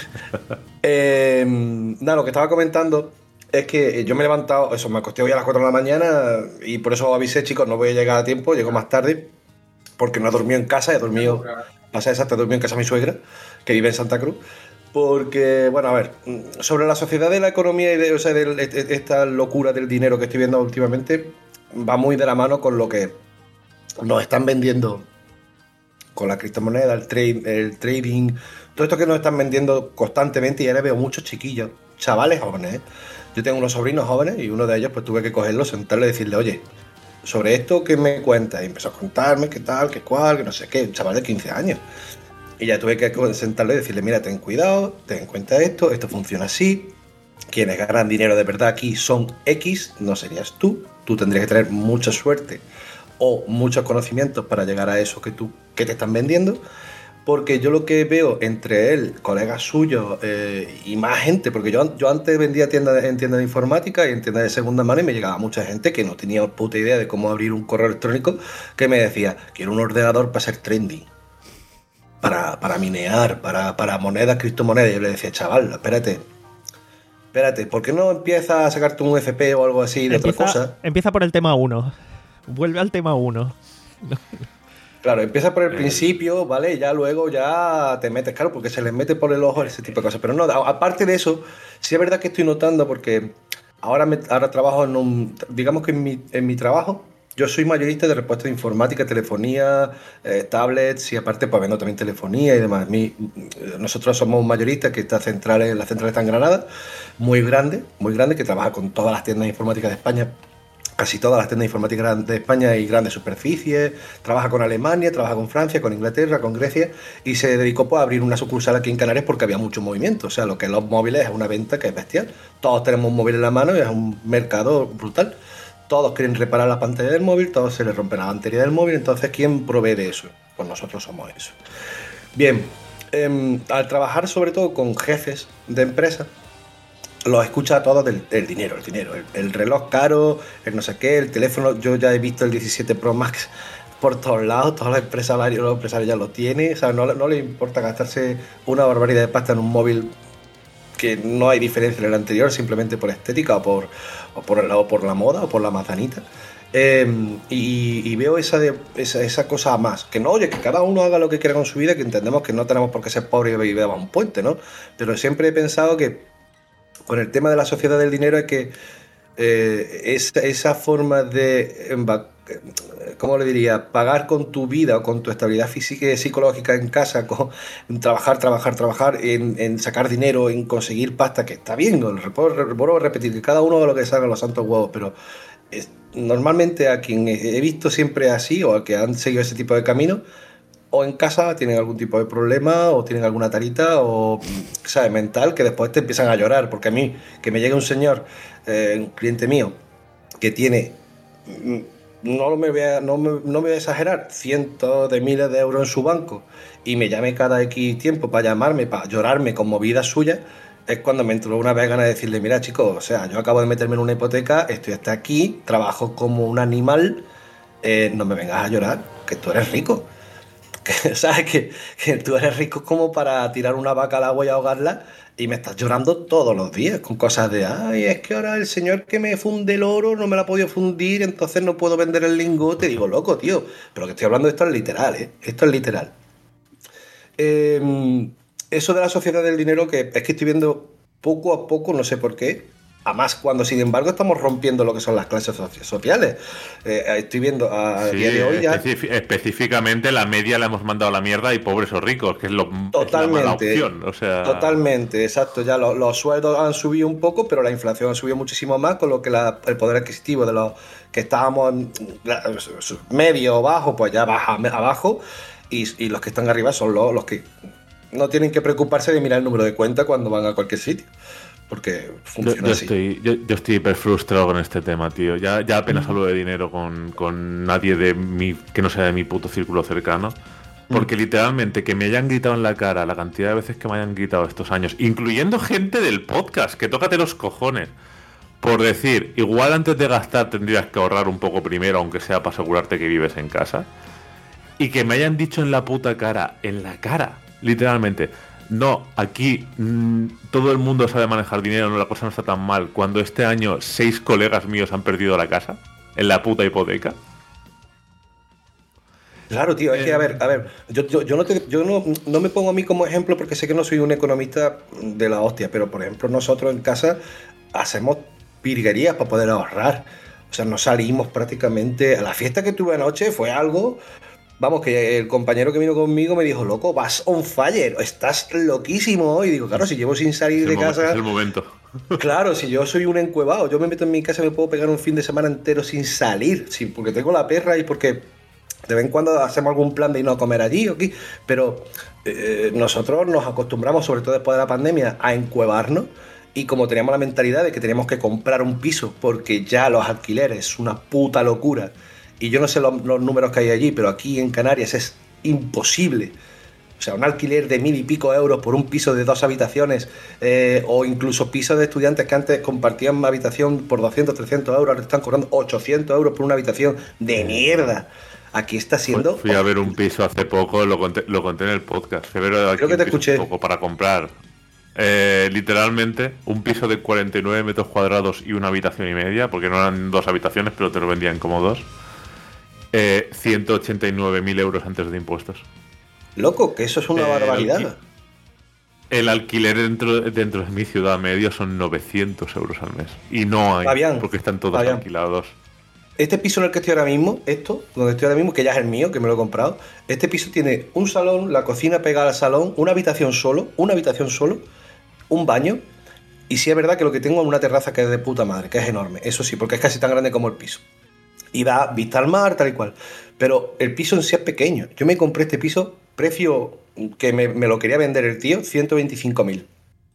eh, nada, lo que estaba comentando es que yo me he levantado, eso, me acosté hoy a las cuatro de la mañana y por eso avisé, chicos, no voy a llegar a tiempo, llego más tarde, porque no he dormido en casa, he dormido, pasa exacto, he dormido en casa de mi suegra, que vive en Santa Cruz. Porque, bueno, a ver, sobre la sociedad de la economía y de, o sea, de esta locura del dinero que estoy viendo últimamente, va muy de la mano con lo que nos están vendiendo con la criptomoneda, el, trade, el trading, todo esto que nos están vendiendo constantemente. Y ahora veo muchos chiquillos, chavales jóvenes, ¿eh? Yo tengo unos sobrinos jóvenes y uno de ellos pues tuve que cogerlo, sentarle y decirle, oye, sobre esto ¿qué me cuentas? Y empezó a contarme qué tal, qué cual, que no sé qué, un chaval de quince años. Y ya tuve que sentarle y decirle, mira, ten cuidado, ten en cuenta esto, esto funciona así, quienes ganan dinero de verdad aquí son X, no serías tú, tú tendrías que tener mucha suerte o muchos conocimientos para llegar a eso que, tú, que te están vendiendo, porque yo lo que veo entre él, colegas suyos eh, y más gente, porque yo, yo antes vendía tiendas en tiendas de informática y en tiendas de segunda mano y me llegaba mucha gente que no tenía puta idea de cómo abrir un correo electrónico, que me decía, quiero un ordenador para ser trending. Para, para minear, para, para monedas, criptomonedas. Yo le decía, chaval, espérate, espérate, ¿por qué no empiezas a sacarte un F P o algo así de empieza, otra cosa? Empieza por el tema uno. Vuelve al tema uno. Claro, empieza por el principio, ¿vale? Y ya luego ya te metes, claro, porque se les mete por el ojo ese tipo de cosas. Pero no, aparte de eso, sí es verdad que estoy notando, porque ahora, me, ahora trabajo en un... Digamos que en mi, en mi trabajo... Yo soy mayorista de repuestos de informática, telefonía, eh, tablets y aparte pues vendo también telefonía y demás. Mi, nosotros somos un mayorista que está central en, la central está en Granada, muy grande, muy grande, que trabaja con todas las tiendas informáticas de España, casi todas las tiendas informáticas de España y grandes superficies, trabaja con Alemania, trabaja con Francia, con Inglaterra, con Grecia y se dedicó pues, a abrir una sucursal aquí en Canarias porque había mucho movimiento. O sea, lo que es los móviles es una venta que es bestial. Todos tenemos un móvil en la mano y es un mercado brutal. Todos quieren reparar la pantalla del móvil, todos se les rompe la batería del móvil, entonces ¿quién provee de eso? Pues nosotros somos eso. Bien, eh, al trabajar sobre todo con jefes de empresas, los escucha a todos del, del dinero, el dinero, el, el reloj caro, el no sé qué, el teléfono. Yo ya he visto el diecisiete Pro Max por todos lados, todos los empresarios, los empresarios ya lo tienen, o sea, no, no les importa gastarse una barbaridad de pasta en un móvil que no hay diferencia en el anterior, simplemente por estética o por, o por, o por la moda o por la manzanita. Eh, y, y veo esa, de, esa, esa cosa más, que no, oye, que cada uno haga lo que quiera con su vida, que entendemos que no tenemos por qué ser pobres y vivir bajo un puente, ¿no? Pero siempre he pensado que con el tema de la sociedad del dinero es que eh, esa, esa forma de, ¿cómo le diría?, pagar con tu vida o con tu estabilidad física y psicológica en casa, con en trabajar, trabajar, trabajar, en, en sacar dinero, en conseguir pasta, que está bien, lo vuelvo a repetir, que cada uno haga lo que salga los santos huevos, pero es, normalmente a quien he visto siempre así o a que han seguido ese tipo de camino, o en casa tienen algún tipo de problema o tienen alguna tarita o, ¿sabes?, mental, que después te empiezan a llorar, porque a mí, que me llegue un señor, eh, un cliente mío, que tiene... No me, voy a, no, me, no me voy a exagerar, cientos de miles de euros en su banco y me llame cada X tiempo para llamarme, para llorarme con movidas suyas, es cuando me entró una vez ganas de decirle, mira chicos, o sea, yo acabo de meterme en una hipoteca, estoy hasta aquí, trabajo como un animal, eh, no me vengas a llorar, que tú eres rico. ¿Sabes? Que, que tú eres rico como para tirar una vaca al agua y ahogarla y me estás llorando todos los días con cosas de, ay, es que ahora el señor que me funde el oro no me lo ha podido fundir, entonces no puedo vender el lingote. Digo, loco, tío, pero que estoy hablando de esto es literal, ¿eh? Esto es literal. Eh, eso de la sociedad del dinero, que es que estoy viendo poco a poco, no sé por qué. Además, cuando sin embargo estamos rompiendo lo que son las clases sociales. Eh, estoy viendo a sí, día de hoy ya... Específic- específicamente la media la hemos mandado a la mierda y pobres o ricos, que es, lo, Totalmente, es la mala opción. O sea... Totalmente, exacto. Ya los, los sueldos han subido un poco, pero la inflación ha subido muchísimo más, con lo que la, el poder adquisitivo de los que estábamos en la, medio o bajo, pues ya baja abajo, y, y los que están arriba son los, los que no tienen que preocuparse de mirar el número de cuenta cuando van a cualquier sitio. Porque funciona yo, yo así. Estoy, yo, yo estoy hiper frustrado con este tema, tío. Ya, ya apenas hablo de dinero con, con nadie de mi, que no sea de mi puto círculo cercano. Porque mm. literalmente que me hayan gritado en la cara la cantidad de veces que me hayan gritado estos años, incluyendo gente del podcast, que tócate los cojones, por decir, igual antes de gastar tendrías que ahorrar un poco primero, aunque sea para asegurarte que vives en casa. Y que me hayan dicho en la puta cara, en la cara, literalmente, no, aquí mmm, todo el mundo sabe manejar dinero, no, la cosa no está tan mal, cuando este año seis colegas míos han perdido la casa en la puta hipoteca. Claro, tío, es que, a ver, a ver, yo, yo, yo, no, te, yo no, no me pongo a mí como ejemplo porque sé que no soy un economista de la hostia, pero por ejemplo nosotros en casa hacemos virguerías para poder ahorrar. O sea, no salimos prácticamente. A la fiesta que tuve anoche fue algo, vamos, que el compañero que vino conmigo me dijo, loco, vas on fire, estás loquísimo. Y digo, claro, si llevo sin salir es de momento, casa... Es el momento. Claro, si yo soy un encuevado, yo me meto en mi casa y me puedo pegar un fin de semana entero sin salir, sí, porque tengo la perra y porque... De vez en cuando hacemos algún plan de irnos a comer allí o aquí, pero eh, nosotros nos acostumbramos, sobre todo después de la pandemia, a encuevarnos, y como teníamos la mentalidad de que teníamos que comprar un piso porque ya los alquileres es una puta locura, y yo no sé los, los números que hay allí, pero aquí en Canarias es imposible. O sea, un alquiler de mil y pico euros por un piso de dos habitaciones, eh, o incluso pisos de estudiantes que antes compartían una habitación por doscientos, trescientos euros, ahora están cobrando ochocientos euros por una habitación de mierda. Aquí está siendo... Fui a ver un piso hace poco, lo conté, lo conté en el podcast. Fui a ver aquí Creo que te un piso escuché. poco para comprar. Eh, literalmente, un piso de cuarenta y nueve metros cuadrados y una habitación y media, porque no eran dos habitaciones, pero te lo vendían como dos. Eh, ciento ochenta y nueve mil euros antes de impuestos. Loco, que eso es una Eh, barbaridad. El, el alquiler dentro, dentro de mi ciudad medio son novecientos euros al mes. Y no hay, Fabián, porque están todos Fabián. alquilados. Este piso en el que estoy ahora mismo, esto, donde estoy ahora mismo, que ya es el mío, que me lo he comprado, este piso tiene un salón, la cocina pegada al salón, una habitación solo, una habitación solo, un baño, y sí es verdad que lo que tengo es una terraza que es de puta madre, que es enorme, eso sí, porque es casi tan grande como el piso. Y da vista al mar, tal y cual. Pero el piso en sí es pequeño. Yo me compré este piso, precio que me, me lo quería vender el tío, ciento veinticinco mil.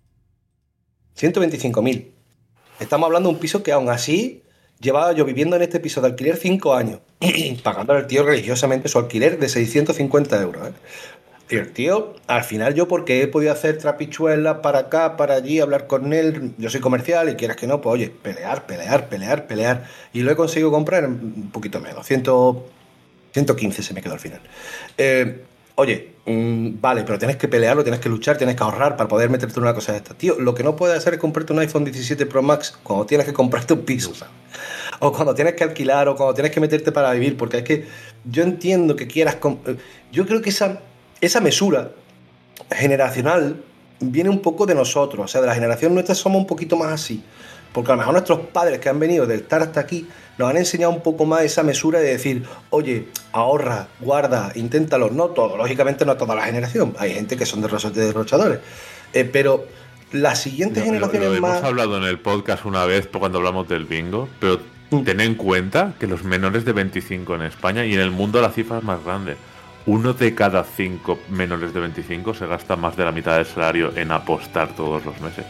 ciento veinticinco mil. Estamos hablando de un piso que aún así... Llevaba yo viviendo en este piso de alquiler cinco años, pagando al tío religiosamente su alquiler de seiscientos cincuenta euros. ¿eh? Y el tío, al final yo, porque he podido hacer trapichuelas para acá, para allí, hablar con él, yo soy comercial y quieras que no, pues oye, pelear, pelear, pelear, pelear. Y lo he conseguido comprar en un poquito menos, ciento quince se me quedó al final. Eh, oye, mmm, vale, pero tienes que pelearlo, tienes que luchar, tienes que ahorrar para poder meterte en una cosa de esta. Tío, lo que no puedes hacer es comprarte un iPhone diecisiete Pro Max cuando tienes que comprarte un piso, ¿sabes? O cuando tienes que alquilar, o cuando tienes que meterte para vivir, porque es que yo entiendo que quieras... Yo creo que esa, esa mesura generacional viene un poco de nosotros, o sea, de la generación nuestra somos un poquito más así, porque a lo mejor nuestros padres que han venido de estar hasta aquí nos han enseñado un poco más esa mesura de decir, oye, ahorra, guarda, inténtalo. No todo, lógicamente no toda la generación, hay gente que son derrochadores, eh, pero las siguientes No, generaciones lo, lo más... hemos hablado en el podcast una vez cuando hablamos del bingo, pero ten en cuenta que los menores de veinticinco en España y en el mundo la cifra es más grande. Uno de cada cinco menores de veinticinco se gasta más de la mitad del salario en apostar todos los meses.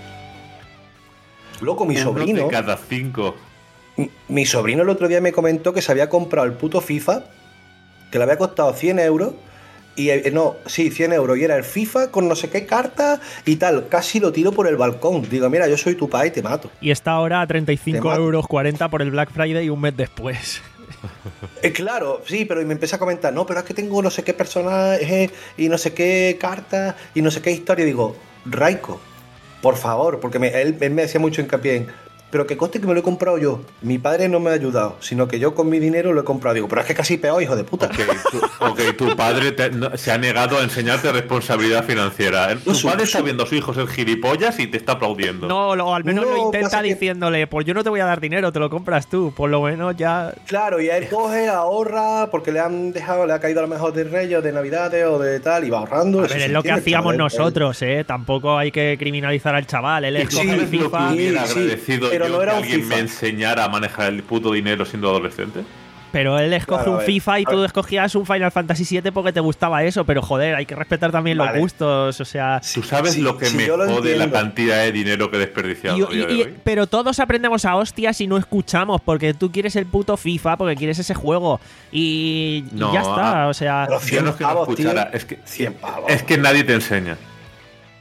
Loco, mi Uno sobrino... de cada cinco. Mi, mi sobrino el otro día me comentó que se había comprado el puto FIFA, que le había costado cien euros, y eh, no, sí, cien euros, y era el FIFA con no sé qué carta y tal, casi lo tiro por el balcón. Digo, mira, yo soy tu padre y te mato. Y está ahora a treinta y cinco Te euros cuarenta por el Black Friday un mes después. Eh, claro, sí, pero me empecé a comentar, no, pero es que tengo no sé qué personaje y no sé qué carta y no sé qué historia. Y digo, Raiko, por favor, porque me, él, él me hacía mucho hincapié en, pero que coste que me lo he comprado yo. Mi padre no me ha ayudado, sino que yo con mi dinero lo he comprado. Digo, pero es que casi peor, hijo de puta. Ok, tu, okay, tu padre te, no, se ha negado a enseñarte responsabilidad financiera. Tu su, padre su, está viendo a su hijo ser gilipollas y te está aplaudiendo. No, lo, al menos No, lo intenta pasa que- diciéndole, pues yo no te voy a dar dinero, te lo compras tú. Por lo menos ya... Claro, y él coge, ahorra, porque le han dejado, le ha caído a lo mejor de Reyes, de Navidades o de tal, y va ahorrando. A eso ver, se es lo que entiende, hacíamos chaval, él- nosotros, ¿eh? Tampoco hay que criminalizar al chaval. Él Y escoge sí, el ¿sabes lo que FIFA... hubiera Sí, sí, agradecido pero yo no era que un alguien FIFA. me enseñara a manejar el puto dinero siendo adolescente? Pero él escoge Claro, a un ver, FIFA y a tú ver. escogías un Final Fantasy siete porque te gustaba eso, pero joder, hay que respetar también Vale. los gustos, o sea... ¿Tú sabes sí, lo que sí, me yo lo jode la entiendo. cantidad de dinero que he desperdiciado Y- a día y- de y- hoy? pero todos aprendemos a hostias y no escuchamos, porque tú quieres el puto FIFA, porque quieres ese juego, y, y No, ya está, ah, o sea... Pero Yo cien no es que no pavos, tío. escuchara, es que, cien pavos. es que nadie te enseña.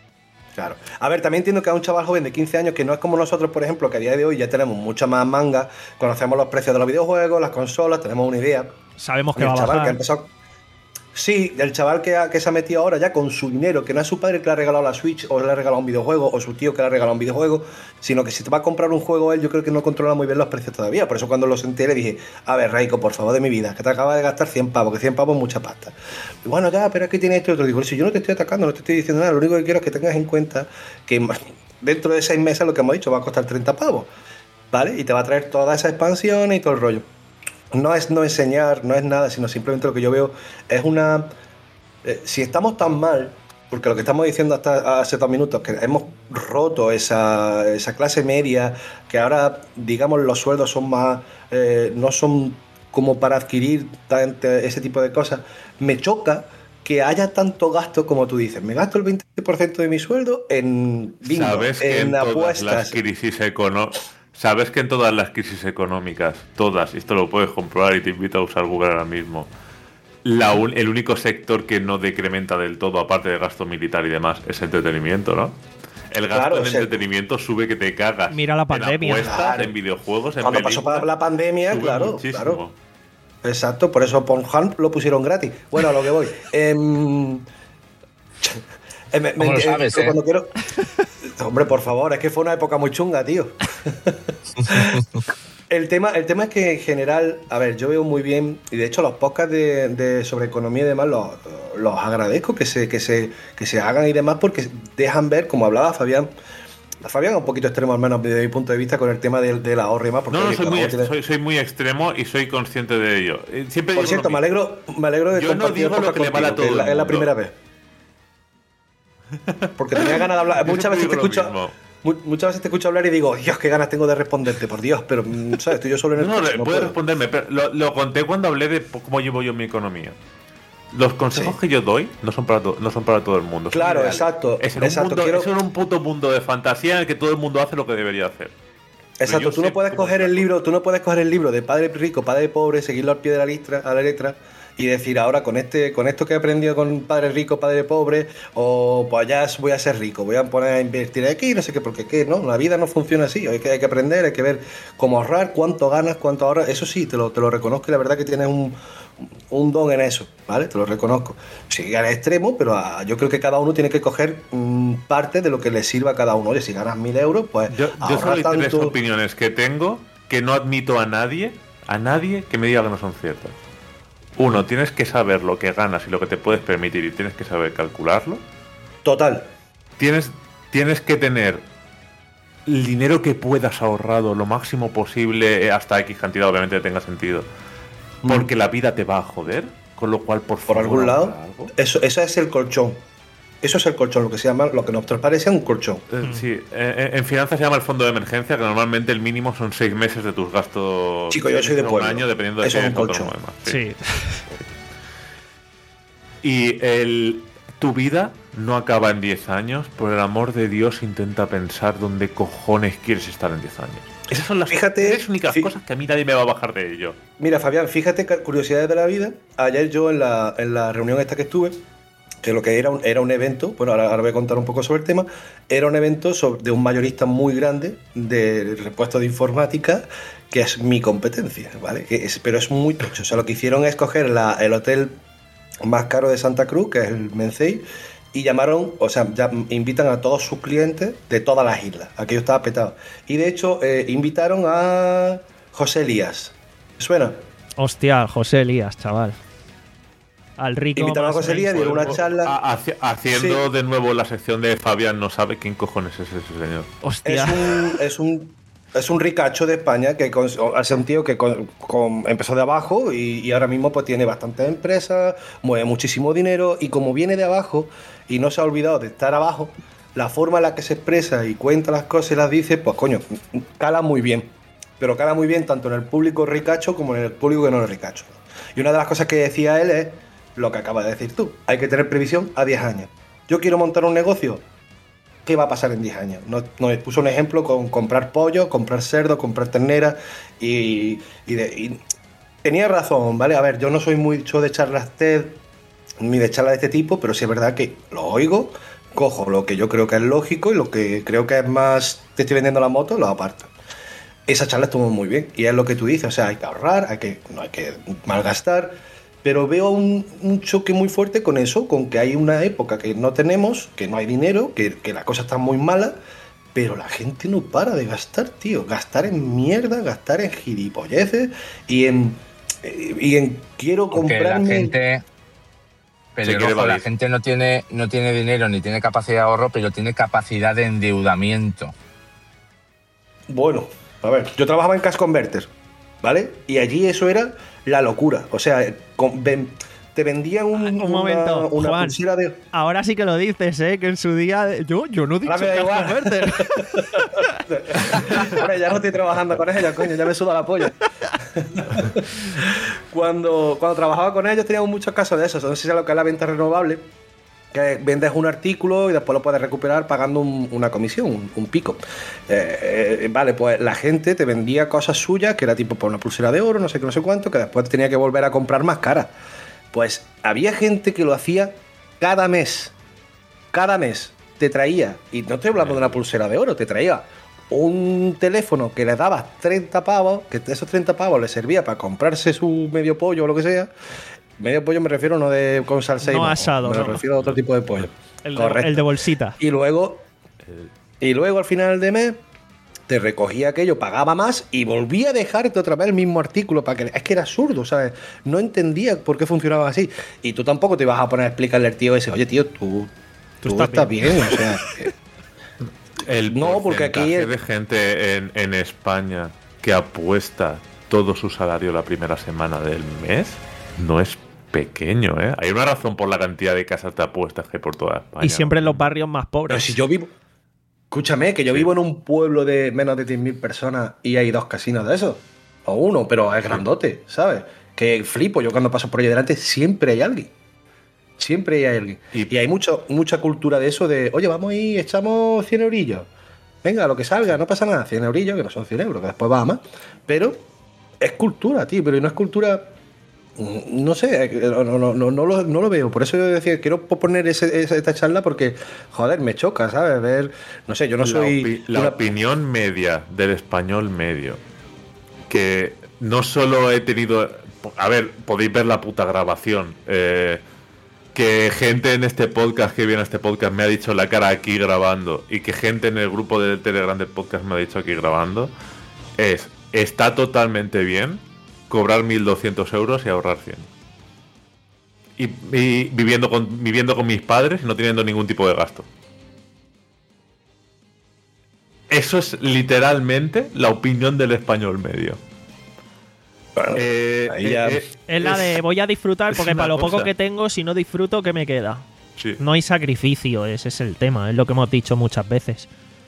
Claro. A ver, también entiendo que a un chaval joven de quince años, que no es como nosotros, por ejemplo, que a día de hoy ya tenemos mucha más manga, conocemos los precios de los videojuegos, las consolas, tenemos una idea. Sabemos que el va a chaval bajar. que ha empezado... Sí, el chaval que, ha- que se ha metido ahora ya con su dinero, que no es su padre que le ha regalado la Switch o le ha regalado un videojuego o su tío que le ha regalado un videojuego, sino que si te va a comprar un juego él, yo creo que no controla muy bien los precios todavía. Por eso cuando lo senté le dije, a ver, Raiko, por favor, de mi vida, que te acabas de gastar cien pavos, que cien pavos es mucha pasta. Y bueno, ya, pero es que tiene esto y otro. Digo, si yo no te estoy atacando, no te estoy diciendo nada, lo único que quiero es que tengas en cuenta que dentro de seis meses lo que hemos dicho va a costar treinta pavos, ¿vale? Y te va a traer toda esa expansión y todo el rollo. No es no enseñar, no es nada, sino simplemente lo que yo veo es una... Eh, si estamos tan mal, porque lo que estamos diciendo hasta hace dos minutos, que hemos roto esa, esa clase media, que ahora, digamos, los sueldos son más, eh, no son como para adquirir tant- ese tipo de cosas, me choca que haya tanto gasto como tú dices. Me gasto el veinte por ciento de mi sueldo en bingo, ¿Sabes que en, en todas apuestas. las crisis económicas, sabes que en todas las crisis económicas, todas, y esto lo puedes comprobar y te invito a usar Google ahora mismo, la un- el único sector que no decrementa del todo, aparte de gasto militar y demás, es entretenimiento, ¿no? El gasto Claro, en o sea, entretenimiento sube que te cagas. Mira la pandemia. En apuestas, Claro. en videojuegos, en Cuando pasó películas, para la pandemia, sube claro, muchísimo. claro. Exacto, por eso Pornhub lo pusieron gratis. Bueno, a lo que voy. Em, eh, me- ¿Cómo me- lo sabes, eh, eh? cuando quiero... Hombre, por favor, es que fue una época muy chunga, tío. El tema, el tema es que en general, a ver, yo veo muy bien, y de hecho los podcasts de, de- sobre economía y demás los, los agradezco que se, que, se, que se hagan y demás porque dejan ver, como hablaba Fabián, Fabián un poquito extremo al menos desde mi punto de vista con el tema del, del ahorro y más. Porque, No, no, oye, soy cada muy, uno tiene- soy, soy muy extremo y soy consciente de ello. Eh, Siempre Por digo cierto, lo me mismo. alegro, me alegro de Yo no compartir digo el lo podcast que le vale a contigo, todo que es la, el es la mundo. primera vez. Porque tenía ganas de hablar. Yo Muchas siempre veces te digo lo escucho. mismo. mu- Muchas veces te escucho hablar y digo, Dios, qué ganas tengo de responderte, por Dios, pero mm, ¿sabes? Estoy yo solo en el No, no, coche, no puedes puedo. responderme, pero lo, lo conté cuando hablé de po- cómo llevo yo mi economía. Los consejos Sí. que yo doy no son para, to- no son para todo el mundo. son Claro, ideales. exacto, Es en, exacto, un mundo, quiero- es en un puto mundo de fantasía en el que todo el mundo hace lo que debería hacer. Pero Exacto, yo tú no sé puedes cómo coger es el la libro, tú no puedes coger el libro de padre rico, padre pobre, seguirlo al pie de la letra, a la letra y decir ahora con este, con esto que he aprendido con padre rico, padre pobre, o pues ya voy a ser rico, voy a poner a invertir aquí, no sé qué, porque qué, no, la vida no funciona así, hay que, hay que aprender, hay que ver cómo ahorrar, cuánto ganas, cuánto ahorras, eso sí, te lo, te lo reconozco y la verdad que tienes un, un don en eso, ¿vale? Te lo reconozco. Sí, al extremo, pero ah, yo creo que cada uno tiene que coger mm, parte de lo que le sirva a cada uno. Oye, si ganas mil euros, pues Yo, yo ahorra solo hay tres tanto. opiniones que tengo que no admito a nadie, a nadie que me diga que no son ciertas. Uno, tienes que saber lo que ganas y lo que te puedes permitir y tienes que saber calcularlo. Total. Tienes, tienes que tener el dinero que puedas ahorrado lo máximo posible, eh, hasta X cantidad, obviamente que tenga sentido. Porque la vida te va a joder, con lo cual, por Por favor, algún lado, ahorra algo. eso, eso es el colchón. Eso es el colchón, lo que se llama, lo que nos parece un colchón. Eh, Sí, eh, en finanzas se llama el fondo de emergencia, que normalmente el mínimo son seis meses de tus gastos. Chico, yo soy de un pueblo. año, dependiendo de Eso si es un eres colchón. autónomo, además, sí. Sí. Y el, tu vida no acaba en diez años. Por el amor de Dios, intenta pensar dónde cojones quieres estar en diez años. Esas son las Fíjate, tres únicas fi- cosas que a mí nadie me va a bajar de ello. Mira, Fabián, fíjate, que curiosidades de la vida. Ayer yo en la, en la reunión esta que estuve, que lo que era un, era un evento, bueno, ahora, ahora voy a contar un poco sobre el tema, era un evento sobre- de un mayorista muy grande de repuesto de informática, que es mi competencia, ¿vale? Que es, pero es muy tocho. O sea, lo que hicieron es coger la- el hotel más caro de Santa Cruz, que es el Mencey, y llamaron, o sea, ya invitan a todos sus clientes de todas las islas. Aquello estaba petado. Y de hecho, eh, invitaron a José Elías. ¿Me suena? Hostia, José Elías, chaval. Al rico. Invitaron a más José Elías, dieron una charla. Ha- haci- haciendo Sí. de nuevo la sección de Fabián no sabe quién cojones es ese señor. Hostia. Es un, es un es un ricacho de España que con- es un tío que con- con- empezó de abajo y, y ahora mismo pues tiene bastantes empresas, mueve muchísimo dinero y como viene de abajo y no se ha olvidado de estar abajo, la forma en la que se expresa y cuenta las cosas y las dice, pues coño, cala muy bien. Pero cala muy bien tanto en el público ricacho como en el público que no es ricacho. Y una de las cosas que decía él es lo que acabas de decir tú. Hay que tener previsión a diez años. Yo quiero montar un negocio. ¿Qué va a pasar en diez años? Nos, nos puso un ejemplo con comprar pollo, comprar cerdo, comprar ternera y, y, de- y tenía razón, ¿vale? A ver, yo no soy mucho de charlas TED ni de charlas de este tipo, pero sí es verdad que lo oigo, cojo lo que yo creo que es lógico y lo que creo que es más, te estoy vendiendo la moto, lo aparto. Esa charla estuvo muy bien y es lo que tú dices, o sea, hay que ahorrar, hay que, no hay que malgastar, pero veo un, un choque muy fuerte con eso, con que hay una época que no tenemos, que no hay dinero, que, que la cosa está muy mala, pero la gente no para de gastar, tío, gastar en mierda, gastar en gilipolleces y en, y en quiero Porque comprarme... la gente... Pero ojo, la gente no tiene, no tiene dinero ni tiene capacidad de ahorro, pero tiene capacidad de endeudamiento. Bueno, a ver, yo trabajaba en Cash Converter, ¿vale? Y allí eso era la locura. O sea, con, ven, te vendían un, un una, momento, una Juan, pulsera de... Ahora sí que lo dices, ¿eh? Que en su día... Yo, yo no he dicho Cash Converter. Ahora ya no estoy trabajando con ella, coño, ya me suda la polla. cuando, cuando trabajaba con ellos teníamos muchos casos de eso. No sé si es lo que es la venta renovable, que vendes un artículo y después lo puedes recuperar pagando un, una comisión, un, un pico. Eh, eh, vale, pues la gente te vendía cosas suyas, que era tipo por una pulsera de oro, no sé qué, no sé cuánto, que después tenía que volver a comprar más caras. Pues había gente que lo hacía cada mes. Cada mes te traía, y no estoy hablando de una pulsera de oro, te traía un teléfono que le dabas treinta pavos, que esos treinta pavos le servía para comprarse su medio pollo o lo que sea. Medio pollo me refiero no de con salsa y no mojo, asado, me no. refiero a otro tipo de pollo. El Correcto. de, el de bolsita. Y luego, y luego al final de mes te recogía aquello, pagaba más y volvía a dejarte otra vez el mismo artículo para que es que era absurdo, ¿sabes? No entendía por qué funcionaba así. Y tú tampoco te ibas a poner a explicarle al tío ese, oye tío, tú, tú, tú estás bien, bien o sea. El no, porque aquí es de gente en, en España que apuesta todo su salario la primera semana del mes no es pequeño, ¿eh? Hay una razón por la cantidad de casas de apuestas que hay por toda España. Y siempre en los barrios más pobres. Pero si yo vivo... Escúchame, que yo vivo en un pueblo de menos de diez mil personas y hay dos casinos de esos. O uno, pero es grandote, ¿sabes? Que flipo, yo cuando paso por ahí delante siempre hay alguien. Siempre hay alguien. Y, y hay mucho, mucha cultura de eso de, oye, vamos y echamos cien eurillos. Venga, lo que salga, no pasa nada. cien eurillos, que no son cien euros, que después va a más. Pero es cultura, tío, pero no es cultura... No sé, no, no, no, no, lo, no lo veo. Por eso yo decía, quiero poner ese, esa, esta charla porque, joder, me choca, ¿sabes? Ver, no sé, yo no soy... La, opi la una... opinión media del español medio, que no solo he tenido... A ver, podéis ver la puta grabación. Eh, que gente en este podcast, que viene a este podcast, me ha dicho la cara aquí grabando, y que gente en el grupo de Telegram del podcast me ha dicho aquí grabando, es, está totalmente bien cobrar mil doscientos euros y ahorrar cien. Y, y viviendo, con, viviendo con mis padres y no teniendo ningún tipo de gasto. Eso es literalmente la opinión del español medio. Bueno, eh, ahí ya... eh, es la de voy a disfrutar porque para lo cosa. poco que tengo, si no disfruto, ¿qué me queda? Sí. No hay sacrificio, ese es el tema, es lo que hemos dicho muchas veces.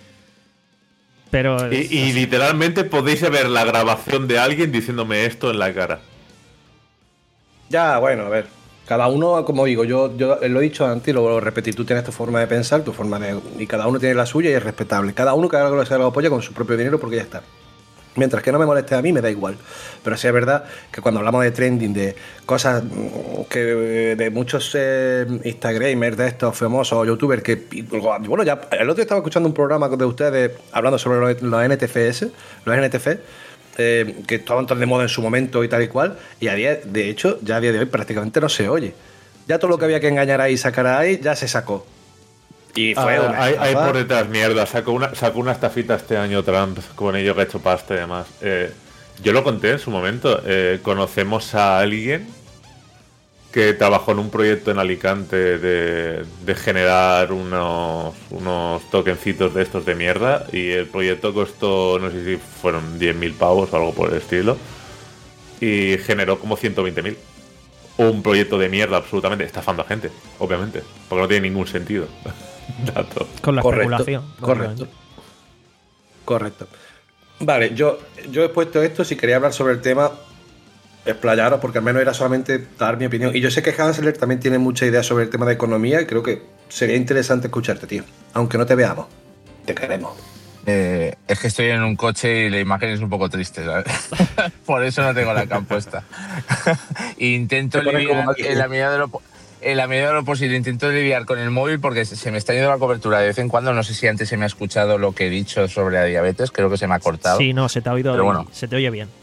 Pero y, y literalmente podéis ver la grabación de alguien diciéndome esto en la cara. Ya, bueno, a ver. Cada uno, como digo, yo, yo lo he dicho antes y lo vuelvo a repetir, tú tienes tu forma de pensar, tu forma de... Y cada uno tiene la suya y es respetable. Cada uno que haga lo que se lo apoya con su propio dinero porque ya está. Mientras que no me moleste a mí, me da igual. Pero sí es verdad que cuando hablamos de trending, de cosas que de muchos eh, Instagramers de estos famosos o youtubers que... Bueno, ya el otro día estaba escuchando un programa de ustedes hablando sobre los, los N T F S, los N T F, eh, que estaban tan de moda en su momento y tal y cual, y a día, de hecho, ya a día de hoy prácticamente no se oye. Ya todo lo que había que engañar ahí y sacar ahí, ya se sacó. Y fue ah, una hay, hay por detrás mierda. Sacó una, sacó una estafita este año Trump con ello que ha hecho pasta y demás. Eh, yo lo conté en su momento. Eh, conocemos a alguien que trabajó en un proyecto en Alicante de, de generar unos, unos tokencitos de estos de mierda. Y el proyecto costó, no sé si fueron diez mil pavos o algo por el estilo. Y generó como ciento veinte mil. Un proyecto de mierda absolutamente, estafando a gente, obviamente. Porque no tiene ningún sentido. Dato. Con la correcto, especulación. Correcto. Correcto. Vale, yo, yo he puesto esto, si quería hablar sobre el tema, explayaros, porque al menos era solamente dar mi opinión. Y yo sé que Hansler también tiene mucha idea sobre el tema de economía y creo que sería interesante escucharte, tío. Aunque no te veamos, te queremos. Eh, es que estoy en un coche y la imagen es un poco triste, ¿sabes? Por eso no tengo la cam puesta. Intento aliviar en la medida de lo en la medida de lo posible intento lidiar con el móvil porque se me está yendo la cobertura de vez en cuando. No sé si antes se me ha escuchado lo que he dicho sobre la diabetes, creo que se me ha cortado. Sí, no, se te ha oído, Pero bueno. se te oye bien.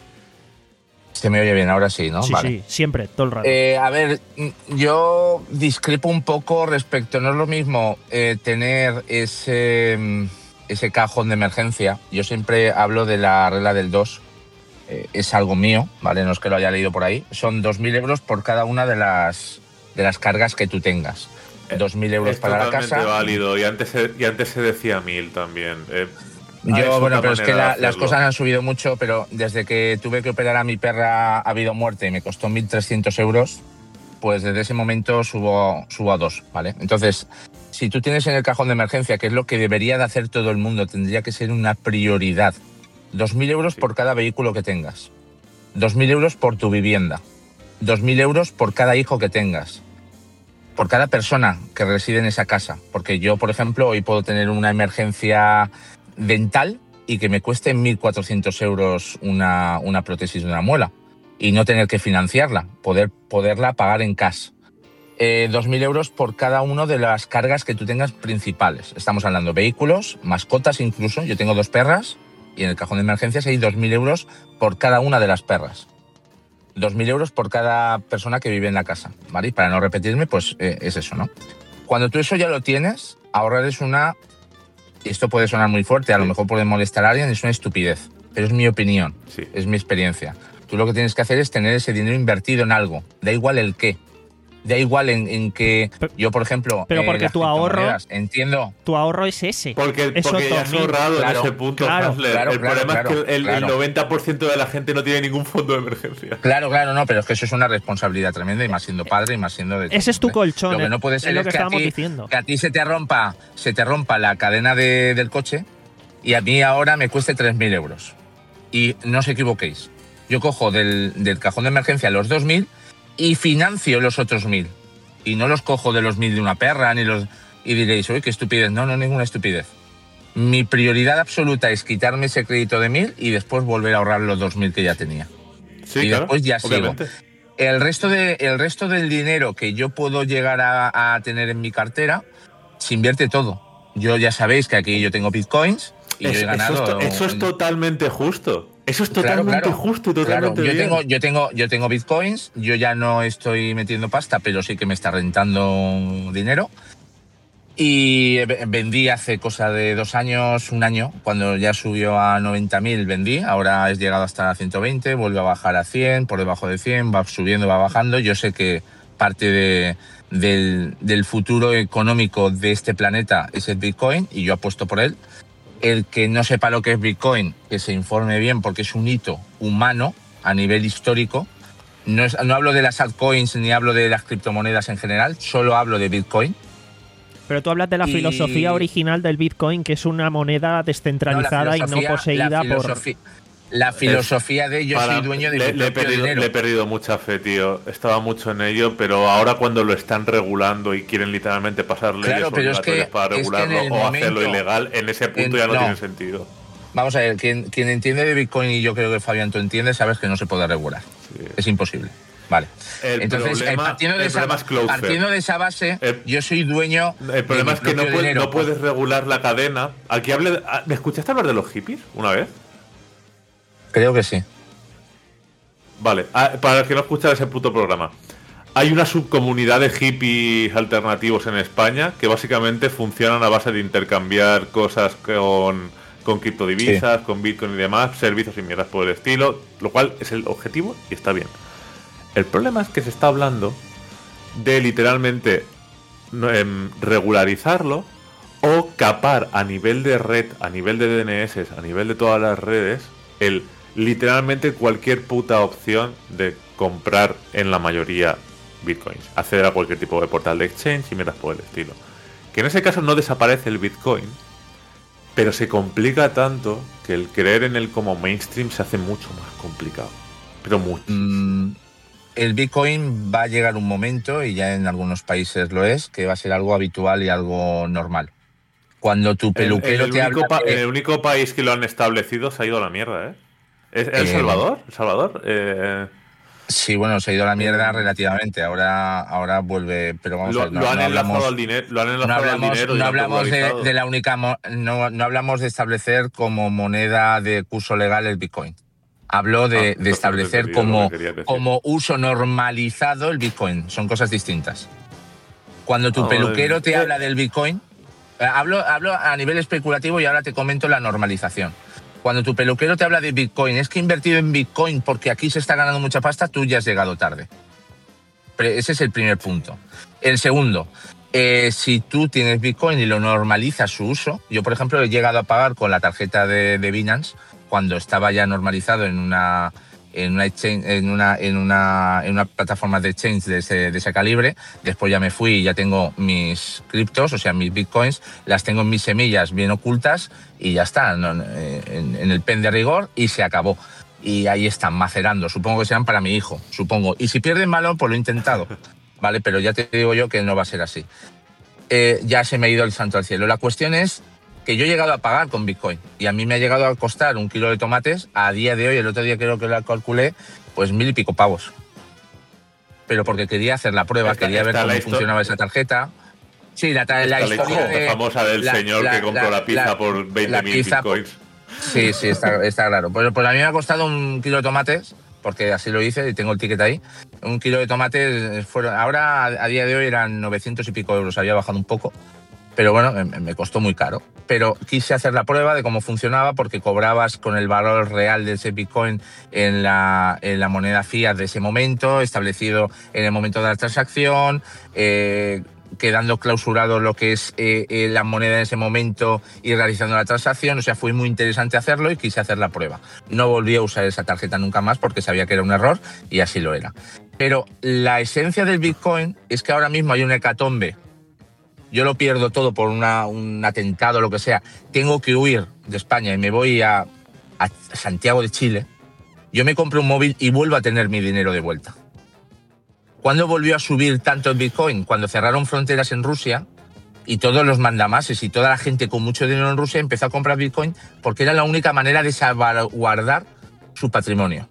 Se me oye bien, ahora sí, ¿no? Sí, vale. sí, siempre, todo el rato. Eh, a ver, yo discrepo un poco respecto, no es lo mismo eh, tener ese, ese cajón de emergencia. Yo siempre hablo de la regla del dos. Eh, es algo mío, ¿vale? No es que lo haya leído por ahí. Son dos mil euros por cada una de las, de las cargas que tú tengas. dos mil euros Es para la totalmente casa. válido. Y antes se, y antes se decía mil también. Eh, Yo, bueno, pero es que la, las cosas han subido mucho, pero desde que tuve que operar a mi perra ha habido muerte y me costó mil trescientos euros, pues desde ese momento subo, subo a dos, ¿vale? Entonces, si tú tienes en el cajón de emergencia, que es lo que debería de hacer todo el mundo, tendría que ser una prioridad. dos mil euros por cada vehículo que tengas. dos mil euros por tu vivienda. dos mil euros por cada hijo que tengas. Por cada persona que reside en esa casa. Porque yo, por ejemplo, hoy puedo tener una emergencia dental y que me cueste mil cuatrocientos euros una, una prótesis de una muela y no tener que financiarla, poder, poderla pagar en cash. Eh, dos mil euros por cada una de las cargas que tú tengas principales. Estamos hablando de vehículos, mascotas incluso. Yo tengo dos perras y en el cajón de emergencias hay dos mil euros por cada una de las perras. dos mil euros por cada persona que vive en la casa, ¿vale? Y para no repetirme, pues eh, es eso, ¿no? Cuando tú eso ya lo tienes, ahorrar es una... Esto puede sonar muy fuerte, a lo mejor puede molestar a alguien, es una estupidez, pero es mi opinión, sí. Es mi experiencia. Tú lo que tienes que hacer es tener ese dinero invertido en algo, da igual el qué, da igual en, en que yo, por ejemplo... Pero porque eh, tu ahorro... Entiendo. Tu ahorro es ese. Porque, Eso porque ya has ahorrado claro, en ese punto, claro, Hansler. claro, El claro, problema claro, es que el, claro. el noventa por ciento de la gente no tiene ningún fondo de emergencia. Claro, claro, no, pero es que eso es una responsabilidad tremenda y más siendo padre y más siendo de... Ese es tu colchón. Lo que no puede ser es lo es que que, a estábamos ti, diciendo. que a ti se te rompa, se te rompa la cadena de, del coche y a mí ahora me cueste tres mil euros. Y no os equivoquéis. Yo cojo del, del cajón de emergencia los dos mil y financio los otros mil. Y no los cojo de los mil de una perra, ni los... Y diréis, uy, qué estupidez. No, no, ninguna estupidez. Mi prioridad absoluta es quitarme ese crédito de mil y después volver a ahorrar los dos mil que ya tenía. Sí, y claro, después ya obviamente. sigo. El resto, de, el resto del dinero que yo puedo llegar a, a tener en mi cartera, se invierte todo. Yo ya sabéis que aquí yo tengo bitcoins y es, yo he ganado... Eso es, eso es totalmente justo. Eso es Claro, totalmente claro, justo y totalmente claro. Yo bien. tengo, yo tengo, yo tengo bitcoins, yo ya no estoy metiendo pasta, pero sí que me está rentando dinero. Y vendí hace cosa de dos años, un año, cuando ya subió a noventa mil vendí, ahora es llegado hasta ciento veinte, vuelve a bajar a cien, por debajo de cien, va subiendo, va bajando. Yo sé que parte de, del, del futuro económico de este planeta es el Bitcoin y yo apuesto por él. El que no sepa lo que es Bitcoin, que se informe bien porque es un hito humano a nivel histórico. No, es, no hablo de las altcoins ni hablo de las criptomonedas en general, solo hablo de Bitcoin. Pero tú hablas de la y... filosofía original del Bitcoin, que es una moneda descentralizada no, y no poseída la por... La filosofía de yo Para, soy dueño de le, mi le he propio perdido, dinero. Le he perdido mucha fe, tío. Estaba mucho en ello, pero ahora cuando lo están regulando y quieren literalmente pasar leyes claro, pero es que, para regularlo es que o momento, hacerlo ilegal, en ese punto en, ya no, no tiene sentido. Vamos a ver, quien, quien entiende de Bitcoin, y yo creo que Fabián tú entiendes, sabes que no se puede regular. Sí. Es imposible. Vale. El Entonces, problema, partiendo, de el esa, es partiendo de esa base, el, yo soy dueño. El problema de es que no, puede, dinero, no puedes regular la cadena. Aquí hable, ¿me escuchaste hablar de los hippies una vez? Creo que sí. Vale, para el que no escucha ese puto programa. Hay una subcomunidad de hippies alternativos en España que básicamente funcionan a base de intercambiar cosas con, con criptodivisas, sí. con Bitcoin y demás, servicios y mierdas por el estilo, lo cual es el objetivo y está bien. El problema es que se está hablando de literalmente eh, regularizarlo o capar a nivel de red, a nivel de D N S, a nivel de todas las redes, el literalmente cualquier puta opción de comprar en la mayoría bitcoins, acceder a cualquier tipo de portal de exchange y mierdas por el estilo. Que en ese caso no desaparece el bitcoin, pero se complica tanto que el creer en él como mainstream se hace mucho más complicado. Pero mucho. Mm, el bitcoin va a llegar un momento, y ya en algunos países lo es, que va a ser algo habitual y algo normal. Cuando tu peluquero el, el te único habla... Pa- de... El único país que lo han establecido se ha ido a la mierda, ¿eh? ¿Es El Eh, Salvador? ¿El Salvador? Eh... Sí, bueno, se ha ido a la mierda relativamente. Ahora, ahora vuelve, pero vamos lo, a ver. No, lo han no enlazado hablamos, al dinero, lo han enlazado no hablamos, al dinero. no hablamos de, de la única, no, no hablamos de establecer como moneda de curso legal el Bitcoin. Hablo de, ah, de establecer como, como uso normalizado el Bitcoin. Son cosas distintas. Cuando tu oh, peluquero te habla del Bitcoin, hablo, hablo a nivel especulativo y ahora te comento la normalización. Cuando tu peluquero te habla de Bitcoin, es que he invertido en Bitcoin porque aquí se está ganando mucha pasta, tú ya has llegado tarde. Pero ese es el primer punto. El segundo, eh, si tú tienes Bitcoin y lo normalizas su uso, yo por ejemplo he llegado a pagar con la tarjeta de, de Binance cuando estaba ya normalizado en una, en una, exchange, en una, en una, en una plataforma de exchange de ese, de ese calibre. Después ya me fui y ya tengo mis criptos, o sea, mis bitcoins, las tengo en mis semillas bien ocultas y ya está, ¿no? en, en el pen de rigor y se acabó. Y ahí están macerando, supongo que serán para mi hijo, supongo. Y si pierden valor, pues lo he intentado, ¿vale? Pero ya te digo yo que no va a ser así. Eh, ya se me ha ido el santo al cielo. La cuestión es que yo he llegado a pagar con Bitcoin y a mí me ha llegado a costar un kilo de tomates a día de hoy, el otro día creo que lo calculé, pues mil y pico pavos. Pero porque quería hacer la prueba, está, quería ver cómo funcionaba esa tarjeta. Sí, la, la, la historia de, famosa del la, señor la, que compró la, la pizza la, por veinte mil bitcoins. Sí, sí, está, está claro. Pues, pues a mí me ha costado un kilo de tomates, porque así lo hice y tengo el ticket ahí. Un kilo de tomates, fueron, ahora a día de hoy eran novecientos y pico euros, había bajado un poco. Pero bueno, me, me costó muy caro. Pero quise hacer la prueba de cómo funcionaba porque cobrabas con el valor real de ese Bitcoin en la, en la moneda fiat de ese momento, establecido en el momento de la transacción, eh, quedando clausurado lo que es eh, eh, la moneda en ese momento y realizando la transacción. O sea, fue muy interesante hacerlo y quise hacer la prueba. No volví a usar esa tarjeta nunca más porque sabía que era un error y así lo era. Pero la esencia del Bitcoin es que ahora mismo hay una hecatombe. Yo lo pierdo todo por una, un atentado o lo que sea. Tengo que huir de España y me voy a, a Santiago de Chile. Yo me compro un móvil y vuelvo a tener mi dinero de vuelta. ¿Cuándo volvió a subir tanto el Bitcoin? Cuando cerraron fronteras en Rusia y todos los mandamases y toda la gente con mucho dinero en Rusia empezó a comprar Bitcoin porque era la única manera de salvaguardar su patrimonio.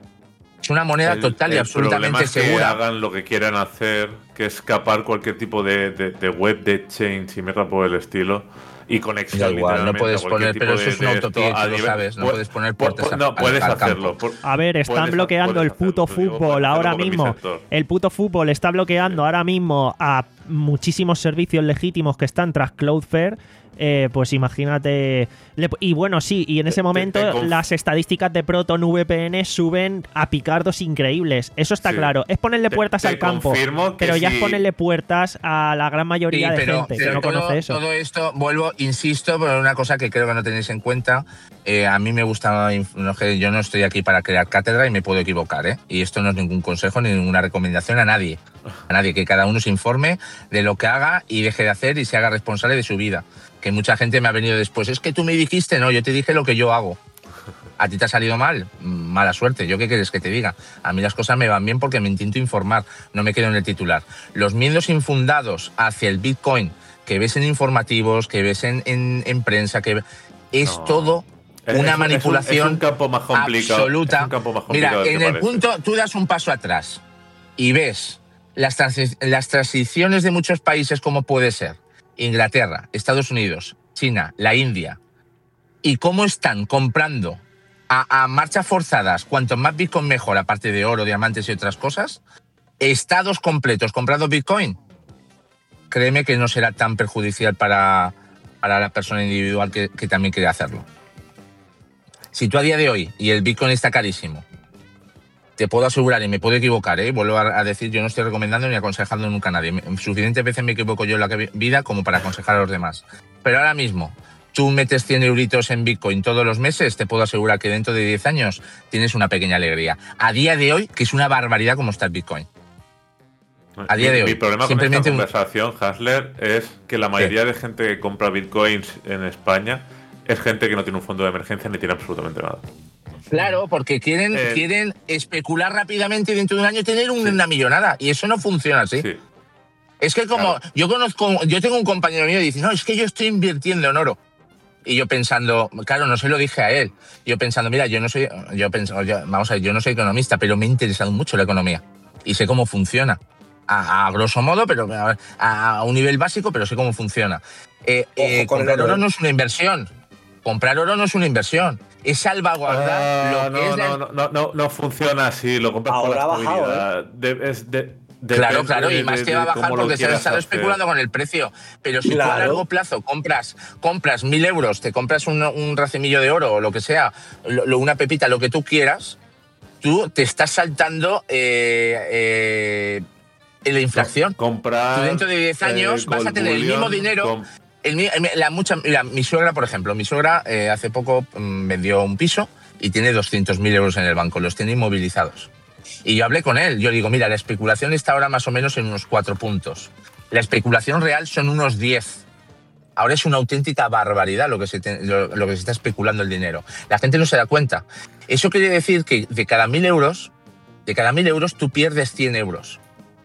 Es una moneda el, total y el absolutamente es segura. Que hagan lo que quieran hacer, que escapar cualquier tipo de, de, de web de exchange y mierda por el estilo. Y conexión. Da igual, no puedes poner, pero eso es una utopía y tú lo sabes, no puedes poner puertas por, No, puedes al, al hacerlo. Por, a ver, están bloqueando el puto hacerlo, fútbol ahora mismo. El puto fútbol está bloqueando sí. ahora mismo a muchísimos servicios legítimos que están tras Cloudflare. Eh, pues imagínate. Y bueno, sí, y en ese momento te, te las estadísticas de Proton V P N suben a picardos increíbles. Eso está sí. claro. Es ponerle puertas te, al te campo. Pero ya si... es ponerle puertas a la gran mayoría sí, pero, de gente pero que no todo, conoce eso. Todo esto, vuelvo, insisto, por una cosa que creo que no tenéis en cuenta. Eh, a mí me gusta. No, yo no estoy aquí para crear cátedra y me puedo equivocar, ¿eh? Y esto no es ningún consejo ni ninguna recomendación a nadie. A nadie, que cada uno se informe de lo que haga y deje de hacer y se haga responsable de su vida. Que mucha gente me ha venido después. Es que tú me dijiste, no, yo te dije lo que yo hago. ¿A ti te ha salido mal? Mala suerte. ¿Yo qué quieres que te diga? A mí las cosas me van bien porque me intento informar, no me quedo en el titular. Los miedos infundados hacia el Bitcoin que ves en informativos, que ves en, en, en prensa, que es no. todo una es, manipulación es un, es un campo más complicado, absoluta. Es un campo más complicado. Mira, en el parece. punto, tú das un paso atrás y ves las, trans, las transiciones de muchos países como puede ser Inglaterra, Estados Unidos, China, la India, y cómo están comprando a, a marchas forzadas, cuanto más Bitcoin mejor, aparte de oro, diamantes y otras cosas, estados completos comprando Bitcoin, créeme que no será tan perjudicial para, para la persona individual que, que también quiere hacerlo. Si tú a día de hoy, y el Bitcoin está carísimo, te puedo asegurar, y me puedo equivocar, ¿eh? vuelvo a decir, yo no estoy recomendando ni aconsejando nunca a nadie. Suficientes veces me equivoco yo en la vida como para aconsejar a los demás. Pero ahora mismo, tú metes cien euritos en Bitcoin todos los meses, te puedo asegurar que dentro de diez años tienes una pequeña alegría. A día de hoy, que es una barbaridad como está el Bitcoin. A día mi, de hoy. Mi problema con esta conversación, Hasler, es que la mayoría ¿Qué? de gente que compra Bitcoins en España es gente que no tiene un fondo de emergencia ni tiene absolutamente nada. Claro, porque quieren, eh, quieren especular rápidamente y dentro de un año tener una sí. millonada. Y eso no funciona así. Sí. Es que como claro. yo conozco, yo tengo un compañero mío que dice, no, es que yo estoy invirtiendo en oro. Y yo pensando, claro, no se lo dije a él. Yo pensando, mira, yo no soy, yo pensando, yo, vamos a ver, yo no soy economista, pero me ha interesado mucho la economía y sé cómo funciona. A, a grosso modo, pero a, a un nivel básico, pero sé cómo funciona. Eh, eh, comprar oro no es una inversión. Comprar oro no es una inversión. Es salvaguardar Ah, lo que no, es la... no, no, no, no, no funciona así. Lo compras por la Ahora ha bajado, estabilidad. De- es de- Claro, depende claro, y de- más de- que va a de bajar cómo lo porque se ha quieras estado hacer. especulando con el precio. Pero si tú a Claro. largo plazo compras compras mil euros, te compras un, un racimillo de oro o lo que sea, lo- lo- una pepita, lo que tú quieras, tú te estás saltando eh, eh, en la inflación. Comprar, Tú dentro de diez años eh, vas a tener el mismo Gold dinero. Bullion, el mi- la mucha, mira, mi suegra, por ejemplo, mi suegra eh, hace poco mm, vendió un piso y tiene doscientos mil euros en el banco, los tiene inmovilizados. Y yo hablé con él, yo digo, mira, la especulación está ahora más o menos en unos cuatro puntos. La especulación real son unos diez. Ahora es una auténtica barbaridad lo que, se te- lo, lo que se está especulando el dinero. La gente no se da cuenta. Eso quiere decir que de cada mil euros, de cada mil euros tú pierdes cien euros.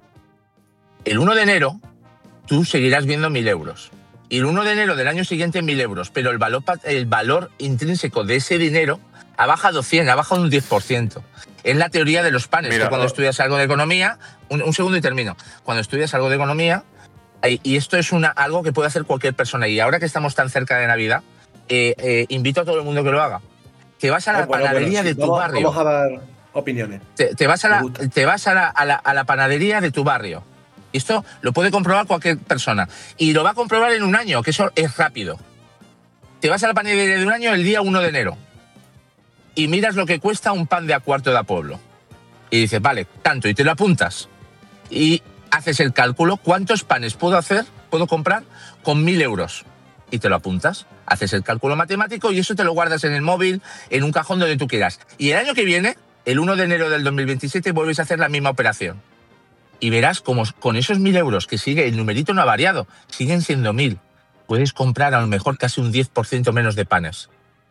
El uno de enero tú seguirás viendo mil euros. Y el uno de enero del año siguiente mil euros. Pero el valor, pa- el valor intrínseco de ese dinero ha bajado cien, ha bajado un diez por ciento. Es la teoría de los panes, Mira, que cuando oh. estudias algo de economía, un, un segundo y termino, cuando estudias algo de economía, eh, y esto es una, algo que puede hacer cualquier persona, y ahora que estamos tan cerca de Navidad, eh, eh, invito a todo el mundo que lo haga. Te vas a la Ah, bueno, panadería bueno, sí, de tu vamos, barrio. Vamos a dar opiniones. Te, te vas, a Me la, gusta. te vas a, la, a, la, a la panadería de tu barrio. Y esto lo puede comprobar cualquier persona. Y lo va a comprobar en un año, que eso es rápido. Te vas a la panadería de un año el día uno de enero. Y miras lo que cuesta un pan de a cuarto de a pueblo. Y dices, vale, tanto, y te lo apuntas. Y haces el cálculo, ¿cuántos panes puedo hacer, puedo comprar con mil euros? Y te lo apuntas. Haces el cálculo matemático y eso te lo guardas en el móvil, en un cajón donde tú quieras. Y el año que viene, el uno de enero del dos mil veintisiete, vuelves a hacer la misma operación. Y verás como con esos mil euros que sigue, el numerito no ha variado, siguen siendo mil. Puedes comprar a lo mejor casi un diez por ciento menos de panes.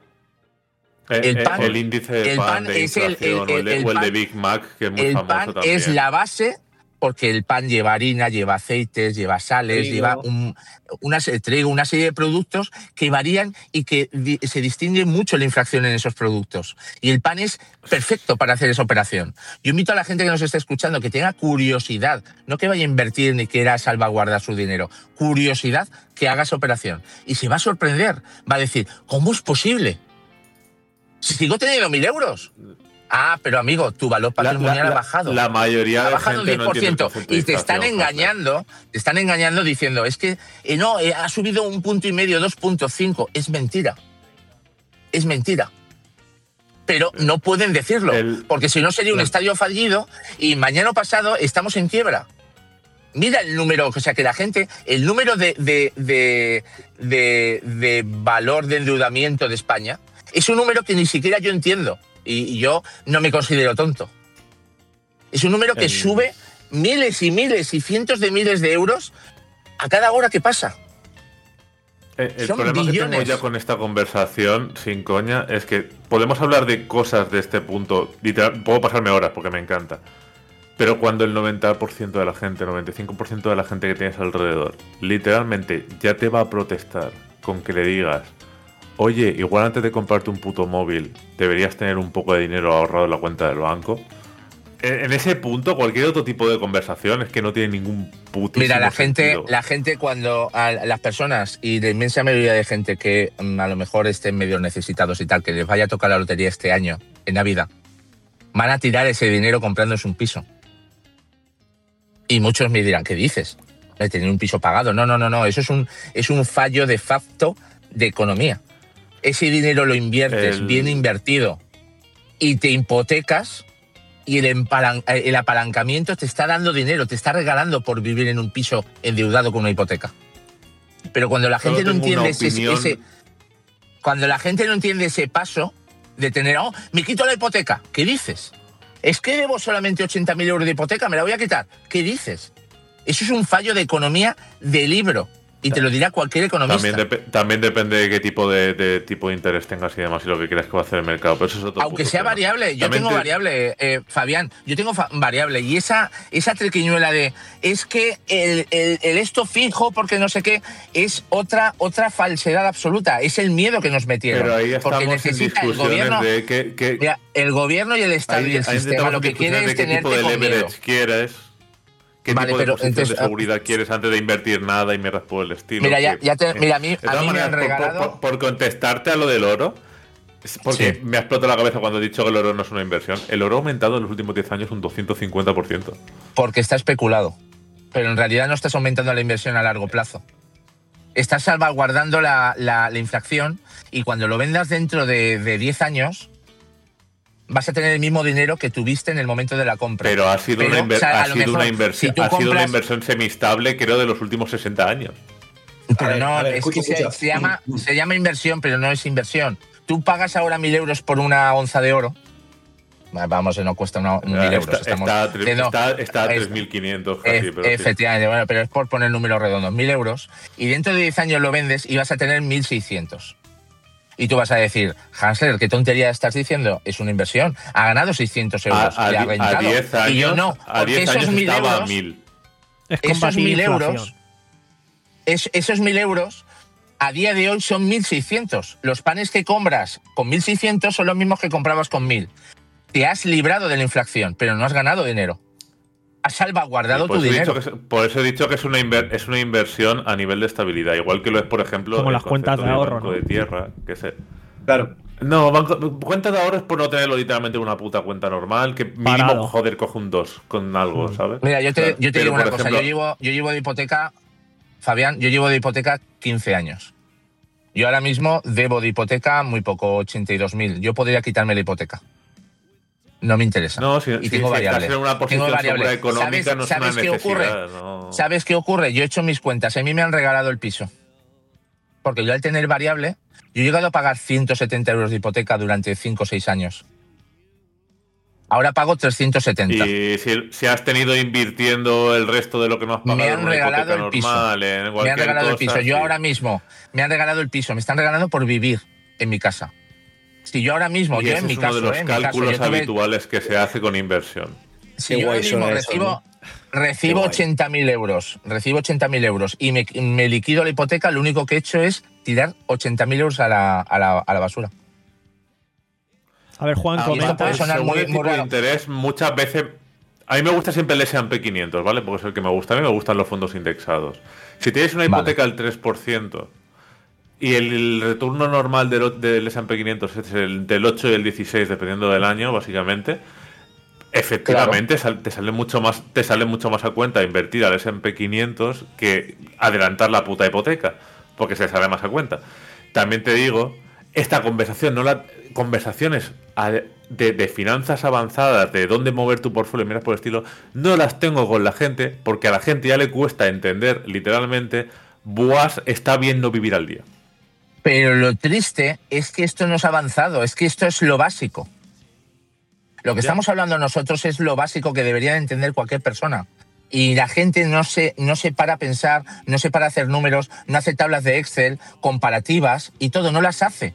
Eh, El eh, pan- el índice de el pan, pan de es el- inflación el- o el de, el o el de pan- Big Mac, que es muy El famoso pan también. es la base porque el pan lleva harina, lleva aceites, lleva sales, Trigo. lleva un, una, se- trigo, una serie de productos que varían y que di- se distingue mucho la inflación en esos productos. Y el pan es perfecto para hacer esa operación. Yo invito a la gente que nos esté escuchando que tenga curiosidad, no que vaya a invertir ni quiera salvaguardar su dinero, curiosidad que haga esa operación. Y se va a sorprender, va a decir, ¿cómo es posible? Si sigo teniendo mil euros. Ah, pero amigo, tu valor La- la- patrimonial la- ha bajado. la mayoría ha de bajado gente un no diez por ciento. entiende el concepto de Y te están inflación, engañando, te están engañando diciendo, es que eh, no, eh, ha subido un punto y medio, dos punto cinco. Es mentira. Es mentira. Pero no pueden decirlo, El- porque si no sería un la- estadio fallido y mañana pasado estamos en quiebra. Mira el número, o sea que la gente, el número de, de, de, de, de valor de endeudamiento de España es un número que ni siquiera yo entiendo y, y yo no me considero tonto. Es un número que El- sube miles y miles y cientos de miles de euros a cada hora que pasa. Eh, El Son problema que tengo billones. ya con esta conversación, sin coña, es que podemos hablar de cosas de este punto. Literal, puedo pasarme horas porque me encanta. Pero cuando el noventa por ciento de la gente, noventa y cinco por ciento de la gente que tienes alrededor, literalmente ya te va a protestar con que le digas, oye, igual antes de comprarte un puto móvil, deberías tener un poco de dinero ahorrado en la cuenta del banco. En en ese punto, cualquier otro tipo de conversación es que no tiene ningún putísimo Mira, la gente, sentido. la gente cuando a las personas y la inmensa mayoría de gente que mm, a lo mejor estén medio necesitados y tal, que les vaya a tocar la lotería este año, en Navidad, van a tirar ese dinero comprándose un piso. Y muchos me dirán, ¿qué dices? De tener un piso pagado. No, no, no, no. Eso es un, es un fallo de facto de economía. Ese dinero lo inviertes El- bien invertido y te hipotecas y el, empalan- el apalancamiento te está dando dinero, te está regalando por vivir en un piso endeudado con una hipoteca. Pero cuando la Solo gente no tengo entiende una ese, opinión. ese- cuando la gente no entiende ese paso de tener, oh, me quito la hipoteca, ¿qué dices? Es que debo solamente ochenta mil euros de hipoteca, me la voy a quitar. ¿Qué dices? Eso es un fallo de economía de libro. Y te lo dirá cualquier economista. También, dep también depende de qué tipo de, de tipo de interés tengas y demás y lo que creas que va a hacer el mercado. Pero eso es otro Aunque punto sea tema. variable, yo También tengo te... variable, eh, Fabián, yo tengo variable. Y esa, esa triquiñuela de es que el, el, el esto fijo porque no sé qué, es otra, otra falsedad absoluta. Es el miedo que nos metieron. Pero ahí estamos porque necesita en el gobierno, de que, que... Mira, el gobierno y el Estado ahí, y el sistema lo que quiere es qué tipo tenerte de con leverage miedo. quieres. ¿Qué vale, tipo de pero posición entonces, de seguridad quieres antes de invertir nada y mierdas por el estilo? Mira, ya, que, ya te, eh, mira a mí, de a todas mí maneras, me han regalado... Por, por, por contestarte a lo del oro, porque Sí. me ha explotado la cabeza cuando he dicho que el oro no es una inversión. El oro ha aumentado en los últimos diez años un doscientos cincuenta por ciento. Porque está especulado. Pero en realidad no estás aumentando la inversión a largo plazo. Estás salvaguardando la, la, la inflación y cuando lo vendas dentro de, de diez años vas a tener el mismo dinero que tuviste en el momento de la compra. Pero ha sido, Pero, una, inver o sea, ha sido mejor, una inversión, si ha compras... sido una inversión semistable, creo, de los últimos sesenta años. Pero ver, no, a ver, es escucha, que se, escucha. se llama, se llama inversión, pero no es inversión. Tú pagas ahora mil euros por una onza de oro. Vamos, no cuesta una, mil Está, euros. Estamos está, haciendo- está, está a es- tres mil quinientos casi, Ef- pero sí. efectivamente, bueno, pero es por poner números redondos, mil euros, y dentro de diez años lo vendes y vas a tener mil seiscientos. Y tú vas a decir, Hansler, ¿qué tontería estás diciendo? Es una inversión. Ha ganado seiscientos euros. A, a, le ha di- rentado. a diez años, y yo no, a porque diez esos años mil estaba a euros, mil. Es esos combatir mil inflación. euros, es, esos mil euros, a día de hoy son mil seiscientos. Los panes que compras con mil seiscientos son los mismos que comprabas con mil. Te has librado de la inflación, pero no has ganado dinero. Has salvaguardado Por tu eso, he dinero. dicho que, es- por eso he dicho que es una, inver- es una inversión a nivel de estabilidad, igual que lo es, por ejemplo, Como el las cuentas concepto de ahorro, banco ¿no? de tierra. Que se... Claro. No, banco, cuenta de ahorro es por no tenerlo literalmente en una puta cuenta normal, que mínimo, Parado. joder, coge un dos con algo, ¿sabes? Mira, yo te, Claro. yo te Pero, digo una por cosa. ejemplo, Yo llevo, yo llevo de hipoteca, Fabián, yo llevo de hipoteca quince años. Yo ahora mismo debo de hipoteca muy poco, ochenta y dos mil. Yo podría quitarme la hipoteca. No me interesa. No, si, y si- tengo si variable. estás en una posición Tengo variable. segura económica, ¿Sabes, no es ¿sabes una qué ocurre? necesidad. No. ¿Sabes qué ocurre? Yo he hecho mis cuentas. A mí me han regalado el piso. Porque yo al tener variable, yo he llegado a pagar ciento setenta euros de hipoteca durante cinco o seis años. Ahora pago trescientos setenta. Y si, si has tenido invirtiendo el resto de lo que no has pagado Me en han una regalado hipoteca el piso. normal, en Me han cualquier regalado el cosa, piso. Yo sí. ahora mismo me han regalado el piso. Me están regalando por vivir en mi casa. Si yo ahora mismo, Y yo ese en mi es uno caso, de los eh, en mi caso, cálculos yo tuve- habituales que se hace con inversión. si Qué yo ahora guay mismo suena eso, recibo, ¿no? recibo Qué guay. ochenta mil euros, recibo ochenta mil euros y me, me liquido la hipoteca, lo único que he hecho es tirar ochenta mil euros a la, a, la, a la basura. A ver, Juan, Ah, y esto comenta. puede sonar Según muy- el muy tipo de raro. interés, muchas veces... A mí me gusta siempre el ese and pe quinientos, ¿vale? Porque es el que me gusta. A mí me gustan los fondos indexados. Si tienes una Vale. hipoteca al tres por ciento y el, el retorno normal del, o- del ese and pe quinientos es el del ocho y el dieciséis, dependiendo del año, básicamente, efectivamente sal- te sale mucho más te sale mucho más a cuenta invertir al ese and pe quinientos que adelantar la puta hipoteca, porque se sale más a cuenta. También te digo, esta conversación, no la conversaciones a- de, de finanzas avanzadas, de dónde mover tu portfolio, miras por el estilo, no las tengo con la gente, porque a la gente ya le cuesta entender, literalmente, buas, está bien no vivir al día. Pero lo triste es que esto no es avanzado, es que esto es lo básico. Lo que Ya. estamos hablando nosotros es lo básico que debería entender cualquier persona. Y la gente no se, no se para a pensar, no se para a hacer números, no hace tablas de Excel, comparativas y todo, no las hace.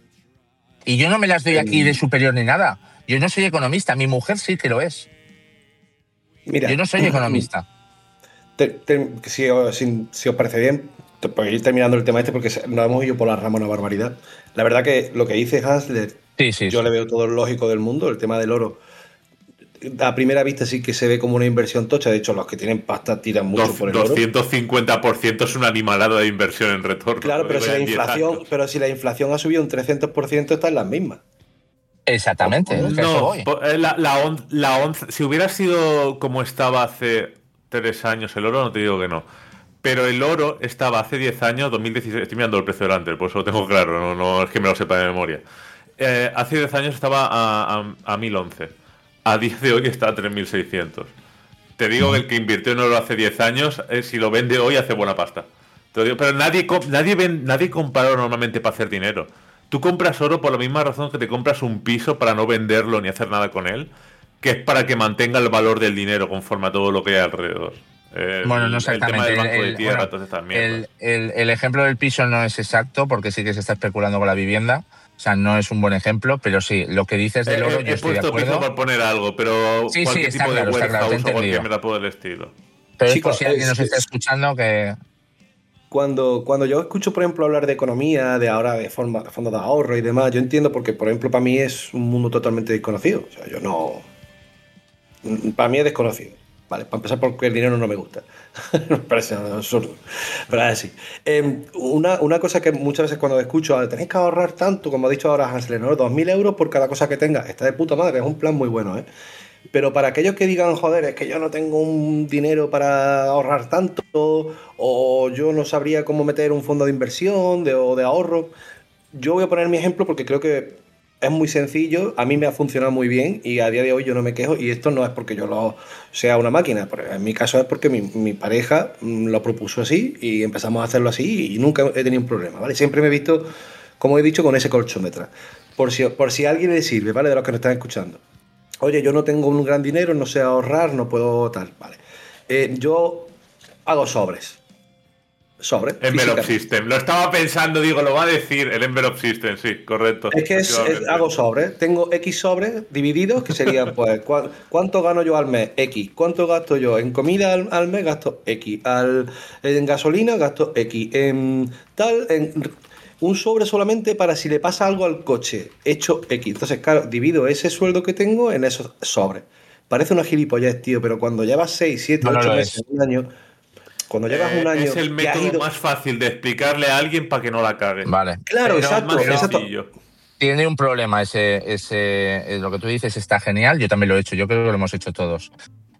Y yo no me las doy aquí de superior ni nada. Yo no soy economista, mi mujer sí que lo es. Mira, Yo no soy economista. te- te- si, os- si- si os parece bien, te- para ir terminando el tema este, porque se- nos hemos ido por la rama una barbaridad. La verdad que lo que dice Hansler, Sí, sí, yo sí. le veo todo lo lógico del mundo, el tema del oro. A primera vista sí que se ve como una inversión tocha. De hecho, los que tienen pasta tiran mucho Dos- por el oro. doscientos cincuenta por ciento es una animalada de inversión en retorno. Claro, lo pero digo si, ya la en diez inflación, años. pero si la inflación ha subido un trescientos por ciento, están las mismas. Exactamente, es que a eso No, voy. po- eh, la, la, on- la once, si hubiera sido como estaba hace tres años el oro, no te digo que no. Pero el oro estaba hace diez años, dos mil dieciséis, estoy mirando el precio delante, por eso lo tengo claro, no, no es que me lo sepa de memoria. Eh, hace diez años estaba a, a, a mil once. A día de hoy está a tres mil seiscientos. Te digo que el que invirtió en oro hace diez años, eh, si lo vende hoy, hace buena pasta. Te lo digo, pero nadie, com- nadie, ven- nadie compra oro normalmente para hacer dinero. Tú compras oro por la misma razón que te compras un piso para no venderlo ni hacer nada con él, que es para que mantenga el valor del dinero conforme a todo lo que hay alrededor. El, bueno, no el tema exactamente. del banco El- de el- tierra, bueno, todas estas mierdas. El, el- el ejemplo del piso no es exacto porque sí que se está especulando con la vivienda. O sea, no es un buen ejemplo, pero sí, lo que dices del Eh, oro, he, yo he estoy de puesto piso acuerdo. por poner algo, pero Sí, sí, cualquier está tipo claro, de está claro, te he warehouse o cualquier entendido. mierda por el estilo. Pero es Chicos, por si alguien es- nos está es- escuchando que... Cuando, cuando yo escucho, por ejemplo, hablar de economía, de ahora de forma, de fondos de ahorro y demás, yo entiendo porque, por ejemplo, para mí es un mundo totalmente desconocido. O sea, yo no. Para mí es desconocido. Vale, para empezar, porque el dinero no me gusta. Me parece absurdo. Pero es así. Eh, una, una cosa que muchas veces cuando escucho, "Ah, tenéis que ahorrar tanto", como ha dicho ahora Hansler, ¿no? dos mil euros por cada cosa que tenga. Está de puta madre, es un plan muy bueno, ¿eh? Pero para aquellos que digan, joder, es que yo no tengo un dinero para ahorrar tanto, o yo no sabría cómo meter un fondo de inversión de, o de ahorro, yo voy a poner mi ejemplo porque creo que es muy sencillo, a mí me ha funcionado muy bien y a día de hoy yo no me quejo, y esto no es porque yo lo sea una máquina, pero en mi caso es porque mi, mi pareja mm, lo propuso así y empezamos a hacerlo así y nunca he tenido un problema, ¿vale? Siempre me he visto, como he dicho, con ese colchón detrás. Por si, por si a alguien le sirve, ¿vale? De los que nos están escuchando. Oye, yo no tengo un gran dinero, no sé ahorrar, no puedo tal, vale. Eh, yo hago sobres. Sobres. Envelope físicamente. System. Lo estaba pensando, digo, lo va a decir el Envelope System, sí, correcto. Es que es, es- efectivamente. hago sobres. Tengo X sobres divididos que serían, pues, ¿cuá- ¿cuánto gano yo al mes? X. ¿Cuánto gasto yo? En comida al, al mes gasto X. Al, en gasolina gasto X. En tal, en un sobre solamente para si le pasa algo al coche. Hecho X. Entonces, claro, divido ese sueldo que tengo en esos sobres. Parece una gilipollez, tío, pero cuando llevas seis, siete, No, no ocho lo meses, es. un año, cuando llevas Eh, un año es el que has método ido- más fácil de explicarle a alguien para que no la cague. Vale. Claro, Pero exacto, más exacto. sencillo. Tiene un problema ese, ese eh, lo que tú dices está genial, yo también lo he hecho, yo creo que lo hemos hecho todos.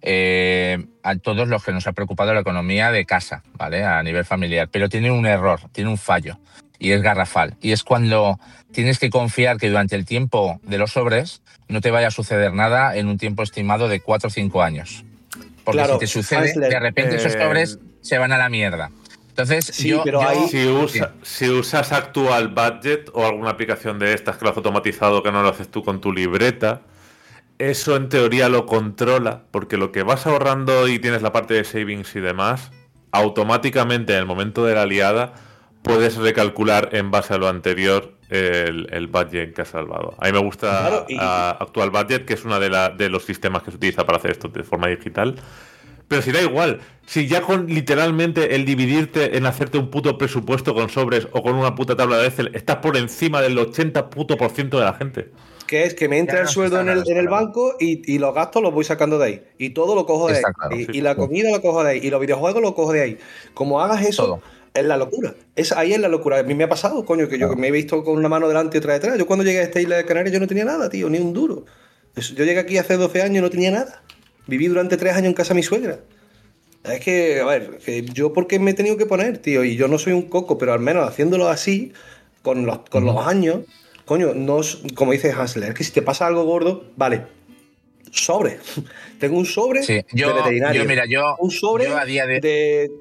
Eh, a todos los que nos ha preocupado la economía de casa, ¿vale? A nivel familiar, pero tiene un error, tiene un fallo y es garrafal. Y es cuando tienes que confiar que durante el tiempo de los sobres no te vaya a suceder nada en un tiempo estimado de cuatro o cinco años. Porque Claro, si te sucede, Hansler, de repente esos eh, sobres se van a la mierda. Entonces, Sí, yo, pero yo- ahí- Si, usa- si usas Actual Budget o alguna aplicación de estas que lo has automatizado, que no lo haces tú con tu libreta, eso en teoría lo controla, porque lo que vas ahorrando y tienes la parte de savings y demás, automáticamente en el momento de la liada puedes recalcular en base a lo anterior el, el budget que has salvado. A mí me gusta Claro, y- a Actual Budget, que es uno de, la- de los sistemas que se utiliza para hacer esto de forma digital. Pero si da igual, si ya con literalmente el dividirte en hacerte un puto presupuesto con sobres o con una puta tabla de Excel, estás por encima del ochenta puto por ciento de la gente. Que es que me entra Ya, el no, sueldo está en el, claro, en el está claro. banco y, y los gastos los voy sacando de ahí. Y todo lo cojo de Está ahí. claro, y, sí. y la comida lo cojo de ahí. Y los videojuegos lo cojo de ahí. Como hagas eso, Todo. es la locura. Es, ahí es la locura. A mí me ha pasado, coño, que yo Claro. me he visto con una mano delante y otra detrás. Yo cuando llegué a esta isla de Canarias yo no tenía nada, tío, ni un duro. Eso- Yo llegué aquí hace doce años y no tenía nada. Viví durante tres años en casa de mi suegra. Es que, a ver, que yo porque me he tenido que poner, tío, y yo no soy un coco, pero al menos haciéndolo así, con los, con los años, coño, no, es- como dice Hansler, es que si te pasa algo gordo, vale, sobre. Tengo un sobre Sí, de yo, veterinario. yo, mira, yo, un sobre yo a día de, de...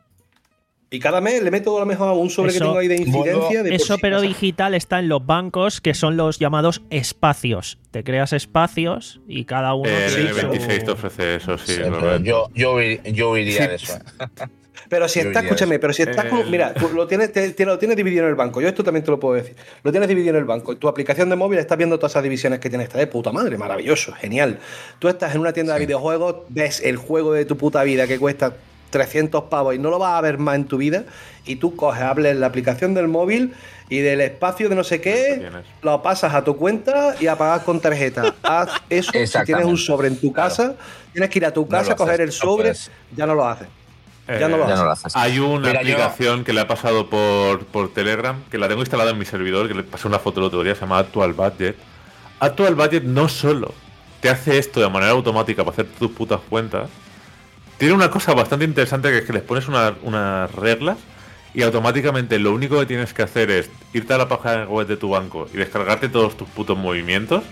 Y cada mes le meto a lo mejor un sobre que Eso- tengo ahí de incidencia. De por Eso, si pero pasa- digital, está en los bancos, que son los llamados espacios. Te creas espacios y cada uno El tiene N su- veintiséis te ofrece eso, sí. Sí, lo pero veo. yo, yo, huir- yo huiría Sí. de eso. Pero si Yo está, diría escúchame, eso. pero si estás con. El- Mira, tú lo tienes, te- te lo tienes dividido en el banco. Yo esto también te lo puedo decir. Lo tienes dividido en el banco. Tu aplicación de móvil estás viendo todas esas divisiones que tienes. Está de puta madre, maravilloso, genial. Tú estás en una tienda de Sí. videojuegos, ves el juego de tu puta vida que cuesta trescientos pavos y no lo vas a ver más en tu vida. Y tú coges, hables la aplicación del móvil y del espacio de no sé Lo qué, tienes. lo pasas a tu cuenta y a pagar con tarjeta. Haz eso. Si tienes un Exactamente. sobre en tu Claro. casa, tienes que ir a tu No casa lo a coger haces, el no sobre, puedes. ya no lo haces. Ya no lo Eh, Ya haces. no lo haces. Hay una Mira, yo- aplicación que le ha pasado por, por Telegram, que la tengo instalada en mi servidor, que le pasé una foto el otro día, se llama Actual Budget. Actual Budget no solo te hace esto de manera automática para hacer tus putas cuentas, tiene una cosa bastante interesante, que es que les pones una- unas reglas y automáticamente lo único que tienes que hacer es irte a la página web de tu banco y descargarte todos tus putos movimientos.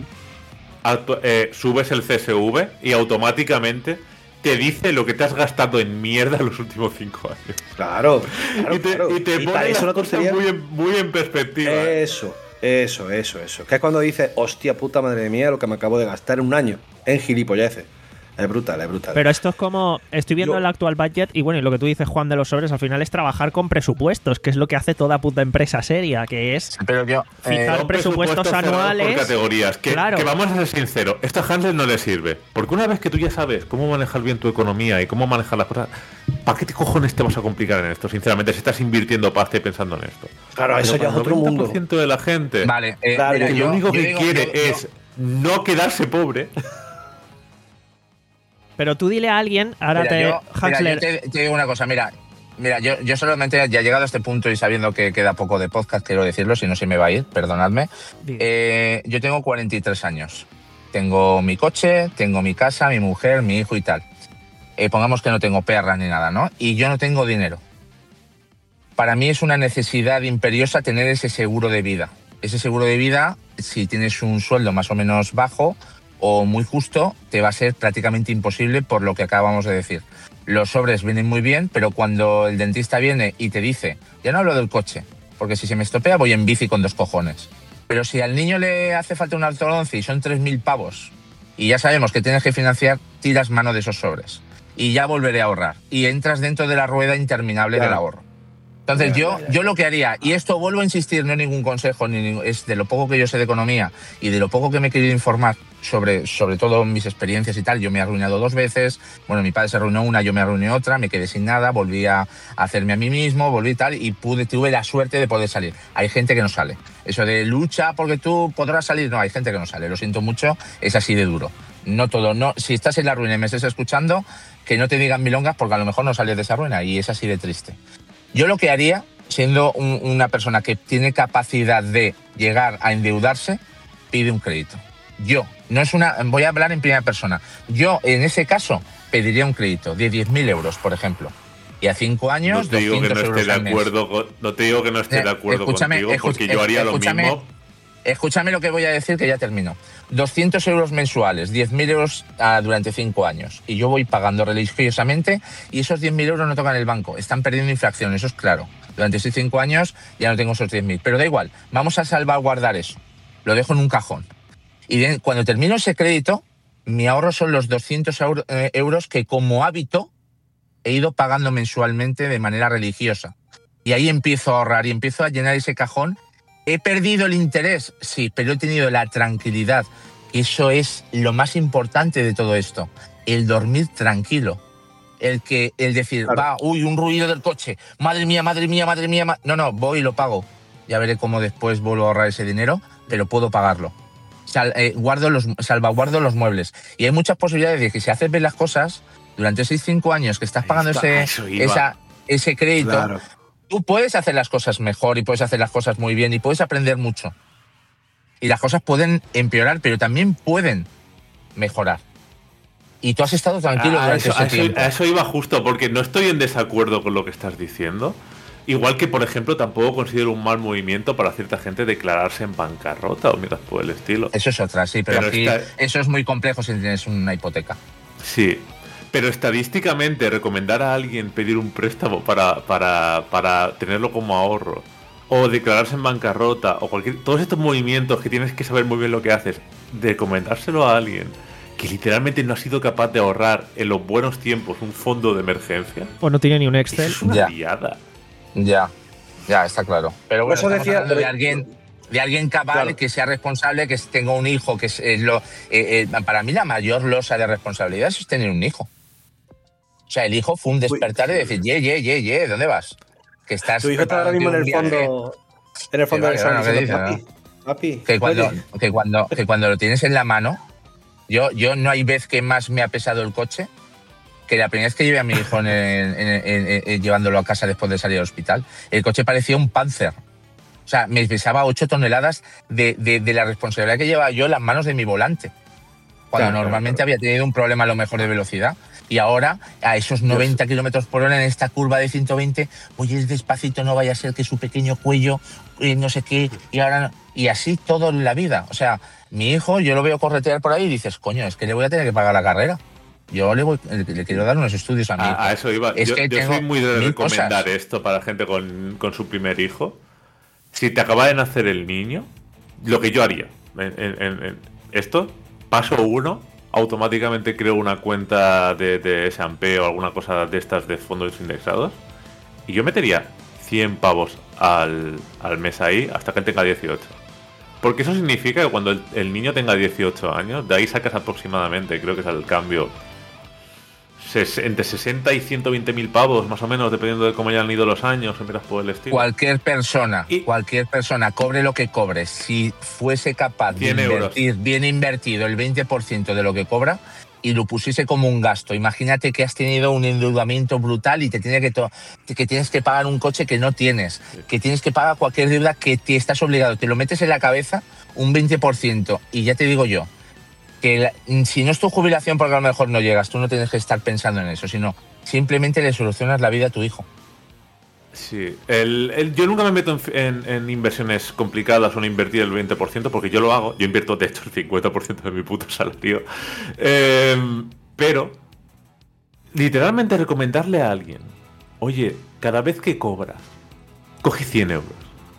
Actu- eh, subes el C S V y automáticamente te dice lo que te has gastado en mierda los últimos cinco años. Claro, claro, y te, claro. y te Y pone para eso las una cosas tontería. muy en, muy en perspectiva. ¿eh? Eso, eso, eso, eso. Que es cuando dices, hostia puta madre mía, lo que me acabo de gastar en un año en gilipolleces. Es brutal, es brutal. Pero esto es como, estoy viendo Yo- el actual budget y bueno, y lo que tú dices, Juan, de los sobres, al final es trabajar con presupuestos, que es lo que hace toda puta empresa seria, que es Pero yo, eh, fijar Son presupuestos cerrados anuales. por categorías. Que, Claro. que vamos a ser sinceros, esto a Hansel no le sirve. Porque una vez que tú ya sabes cómo manejar bien tu economía y cómo manejar las cosas, ¿para qué te cojones te vas a complicar en esto? Sinceramente, si estás invirtiendo pasta y pensando en esto. Claro, Pero eso ya para es el otro noventa mundo. por ciento de la gente, Vale, eh, Claro, mira, que yo- lo único yo que digo- quiere yo- es yo- no quedarse pobre. Pero tú dile a alguien, ahora Mira, te... yo, mira, Huxler, yo te, te digo una cosa, mira, mira, yo, yo solamente ya llegado a este punto y sabiendo que queda poco de podcast, quiero decirlo, si no se me va a ir, perdonadme. Diga. Eh, yo tengo cuarenta y tres años. Tengo mi coche, tengo mi casa, mi mujer, mi hijo y tal. Eh, pongamos que no tengo perra ni nada, ¿no? Y yo no tengo dinero. Para mí es una necesidad imperiosa tener ese seguro de vida. Ese seguro de vida, si tienes un sueldo más o menos bajo o muy justo, te va a ser prácticamente imposible por lo que acabamos de decir. Los sobres vienen muy bien, pero cuando el dentista viene y te dice, ya no hablo del coche, porque si se me estropea voy en bici con dos cojones. Pero si al niño le hace falta un ortodoncia y son tres mil pavos, y ya sabemos que tienes que financiar, tiras mano de esos sobres. Y ya volveré a ahorrar. Y entras dentro de la rueda interminable Ya. del ahorro. Entonces Ya, yo, ya, ya. yo lo que haría, y esto vuelvo a insistir, no es ningún consejo, ni ningún- es de lo poco que yo sé de economía y de lo poco que me he querido informar sobre, sobre todo mis experiencias y tal. Yo me he arruinado dos veces, bueno, mi padre se arruinó una, yo me arruiné otra, me quedé sin nada, volví a hacerme a mí mismo, volví tal, y pude, tuve la suerte de poder salir. Hay gente que no sale. Eso de lucha porque tú podrás salir, no, hay gente que no sale, lo siento mucho, es así de duro. No todo, no, si estás en la ruina y me estás escuchando, que no te digan milongas porque a lo mejor no sales de esa ruina y es así de triste. Yo lo que haría, siendo un- una persona que tiene capacidad de llegar a endeudarse, pide un crédito. Yo, no es una, voy a hablar en primera persona. Yo, en ese caso, pediría un crédito de diez mil euros, por ejemplo. Y a cinco años, No te digo que no doscientos esté euros de al mes. acuerdo, con- no te digo que no esté Eh, de acuerdo escúchame, contigo, escu- porque yo haría lo escúchame, mismo. Escúchame lo que voy a decir, que ya termino. doscientos euros mensuales, diez mil euros ah, durante cinco años. Y yo voy pagando religiosamente y esos diez mil euros no tocan el banco. Están perdiendo infracción, eso es claro. Durante esos cinco años ya no tengo esos diez mil. Pero da igual, vamos a salvaguardar eso. Lo dejo en un cajón. Y de- cuando termino ese crédito, mi ahorro son los doscientos euro- eh, euros que como hábito he ido pagando mensualmente de manera religiosa. Y ahí empiezo a ahorrar y empiezo a llenar ese cajón. ¿He perdido el interés? Sí, pero he tenido la tranquilidad. Eso es lo más importante de todo esto. El dormir tranquilo. El que, el decir, Claro. va, uy, un ruido del coche. Madre mía, madre mía, madre mía. ma-". No, no, voy y lo pago. Ya veré cómo después vuelvo a ahorrar ese dinero, pero puedo pagarlo. Sal- eh, guardo los, salvaguardo los muebles. Y hay muchas posibilidades de que si haces bien las cosas, durante esos cinco años que estás Ahí pagando está, ese, eso iba. esa, ese crédito, Claro. tú puedes hacer las cosas mejor y puedes hacer las cosas muy bien y puedes aprender mucho. Y las cosas pueden empeorar, pero también pueden mejorar. Y tú has estado tranquilo A durante eso, ese a eso- tiempo. a eso iba justo, porque no estoy en desacuerdo con lo que estás diciendo. Igual que, por ejemplo, tampoco considero un mal movimiento para cierta gente declararse en bancarrota o miras por el estilo. Eso es otra, sí, pero, Pero aquí está- eso es muy complejo si tienes una hipoteca. Sí, pero estadísticamente recomendar a alguien pedir un préstamo para, para, para tenerlo como ahorro o declararse en bancarrota o cualquier... Todos estos movimientos que tienes que saber muy bien lo que haces, de recomendárselo a alguien que literalmente no ha sido capaz de ahorrar en los buenos tiempos un fondo de emergencia, o no tiene ni un Excel. eso es una Ya. liada. Ya, ya, está claro. Pero bueno, Eso estamos decía- hablando de alguien, de alguien cabal, Claro. que sea responsable, que tenga un hijo, que es, es lo... eh, eh, para mí la mayor losa de responsabilidad es tener un hijo. O sea, el hijo fue un despertar de decir, ye, ye, ye, ye, ¿dónde vas? Que estás Tu hijo está ahora mismo en el preparándote un viaje. fondo. En el fondo Sí, del vale, salón bueno, ¿qué diciendo, dices, papi, papi, Que cuando, oye". que, cuando, que cuando lo tienes en la mano, yo, yo no hay vez que más me ha pesado el coche que la primera vez que llevé a mi hijo en el- en el- en- en- llevándolo a casa después de salir al hospital. El coche parecía un Panzer. O sea, me pesaba ocho toneladas de, de, de la responsabilidad que llevaba yo en las manos de mi volante. Cuando Claro, normalmente claro. había tenido un problema a lo mejor de velocidad. Y ahora, a esos noventa kilómetros por hora en esta curva de ciento veinte, voy a ir despacito, no vaya a ser que su pequeño cuello, eh, no sé qué, y ahora no- y así todo en la vida. O sea, mi hijo, yo lo veo corretear por ahí y dices, coño, es que le voy a tener que pagar la carrera. Yo le, voy, le, le quiero dar unos estudios a mi hijo. A, a eso iba. Es yo que yo tengo soy muy de mil recomendar cosas. esto para gente con, con su primer hijo. Si te acaba de nacer el niño, lo que yo haría. En, en- en- en esto, paso uno, automáticamente creo una cuenta de, de S and P o alguna cosa de estas de fondos indexados y yo metería cien pavos al, al mes ahí hasta que él tenga dieciocho. Porque eso significa que cuando el, el niño tenga dieciocho años, de ahí sacas aproximadamente, creo que es el cambio, ses, entre sesenta y ciento veinte mil pavos, más o menos, dependiendo de cómo hayan ido los años, en miras por el estilo. Cualquier persona, y cualquier persona, cobre lo que cobre, si fuese capaz de invertir euros. Bien invertido el veinte por ciento de lo que cobra y lo pusiese como un gasto. Imagínate que has tenido un endeudamiento brutal y te tiene que, to- que tienes que pagar un coche que no tienes, sí. que tienes que pagar cualquier deuda que te estás obligado. Te lo metes en la cabeza un veinte por ciento y ya te digo yo, que la, si no es tu jubilación porque a lo mejor no llegas, tú no tienes que estar pensando en eso, sino simplemente le solucionas la vida a tu hijo. Sí, el, el, yo nunca me meto en, en, en inversiones complicadas o en invertir el veinte por ciento porque yo lo hago, yo invierto de hecho el cincuenta por ciento de mi puto salario, eh, pero literalmente recomendarle a alguien, oye, cada vez que cobras, coge cien euros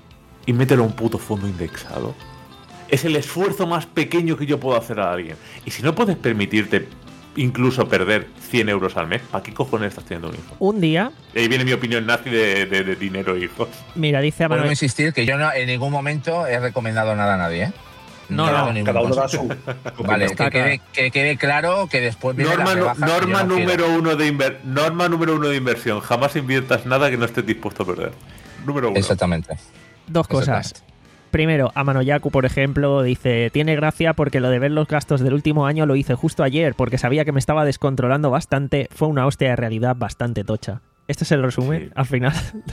y mételo a un puto fondo indexado, es el esfuerzo más pequeño que yo puedo hacer a alguien. Y si no puedes permitirte incluso perder cien euros al mes, ¿para qué cojones estás teniendo un hijo? Un día... Y ahí viene mi opinión nazi de, de, de dinero e hijos. Mira, dice Manuel... Puedo insistir que yo no, en ningún momento he recomendado nada a nadie, ¿eh? No, no, no cada uno da su... Vale, que quede, que quede claro que después viene norma, la rebaja, norma, no número uno de inver... norma número uno de inversión. Jamás inviertas nada que no estés dispuesto a perder. Número uno. Exactamente. Dos cosas. Exactamente. Primero, Amanoyaku, por ejemplo, dice: tiene gracia porque lo de ver los gastos del último año lo hice justo ayer porque sabía que me estaba descontrolando bastante. Fue una hostia de realidad bastante tocha. Este es el resumen, sí. Al final.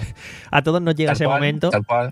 A todos nos llega tal ese cual, momento. Tal cual.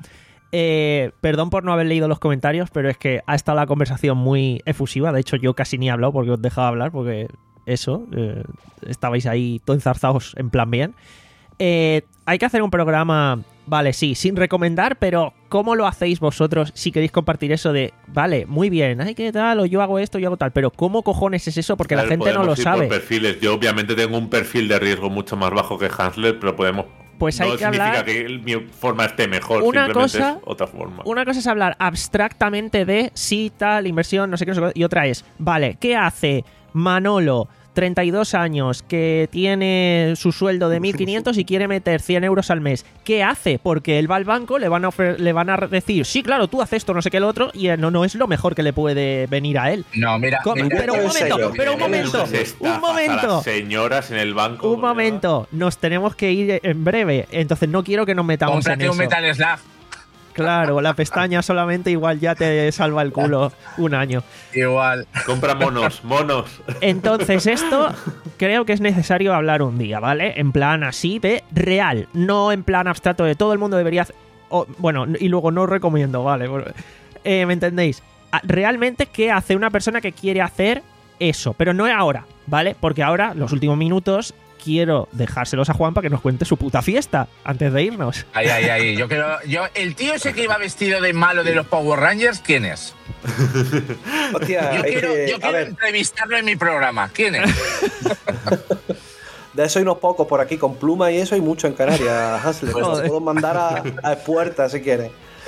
Eh, perdón por no haber leído los comentarios, pero es que ha estado la conversación muy efusiva. De hecho, yo casi ni he hablado porque os dejaba hablar, porque eso, eh, estabais ahí todos enzarzados en plan bien. Eh, hay que hacer un programa, vale, sí, sin recomendar, pero ¿cómo lo hacéis vosotros si queréis compartir eso de, vale, muy bien, ay, qué tal, o yo hago esto, yo hago tal, pero ¿cómo cojones es eso? Porque a ver, la gente no lo sabe. Por perfiles. Yo obviamente tengo un perfil de riesgo mucho más bajo que Hansler, pero podemos... Pues hay no que hablar... significa que mi forma esté mejor, una simplemente cosa, es otra forma. Una cosa es hablar abstractamente de sí, tal, inversión, no sé qué, no sé qué, y otra es, vale, ¿qué hace Manolo, treinta y dos años, que tiene su sueldo de mil quinientos y quiere meter cien euros al mes? ¿Qué hace? Porque él va al banco, le van a ofre- le van a decir, sí, claro, tú haces esto, no sé qué, lo otro, y no, no es lo mejor que le puede venir a él. No, mira... ¿Cómo? mira pero un momento, pero un momento, un momento. A las señoras en el banco. Un momento, nos tenemos que ir en breve, entonces no quiero que nos metamos Cómprate en un eso. Metal Slug. Claro, la pestaña solamente igual ya te salva el culo un año. Igual. Compra monos, monos. Entonces esto creo que es necesario hablar un día, ¿vale? En plan así de real, no en plan abstracto de todo el mundo debería hacer... Oh, bueno, y luego no os recomiendo, ¿vale? Eh, ¿Me entendéis? Realmente, ¿qué hace una persona que quiere hacer eso? Pero no es ahora, ¿vale? Porque ahora, los últimos minutos... quiero dejárselos a Juan para que nos cuente su puta fiesta antes de irnos. Ay, ay, ay. Yo quiero, yo, el tío ese que iba vestido de malo de los Power Rangers, ¿quién es? Hostia, yo quiero, que, yo quiero entrevistarlo en mi programa. ¿Quién es? De eso hay unos pocos por aquí, con pluma y eso hay mucho en Canarias, Hansler. Puedo mandar a, a Puerta si quieres.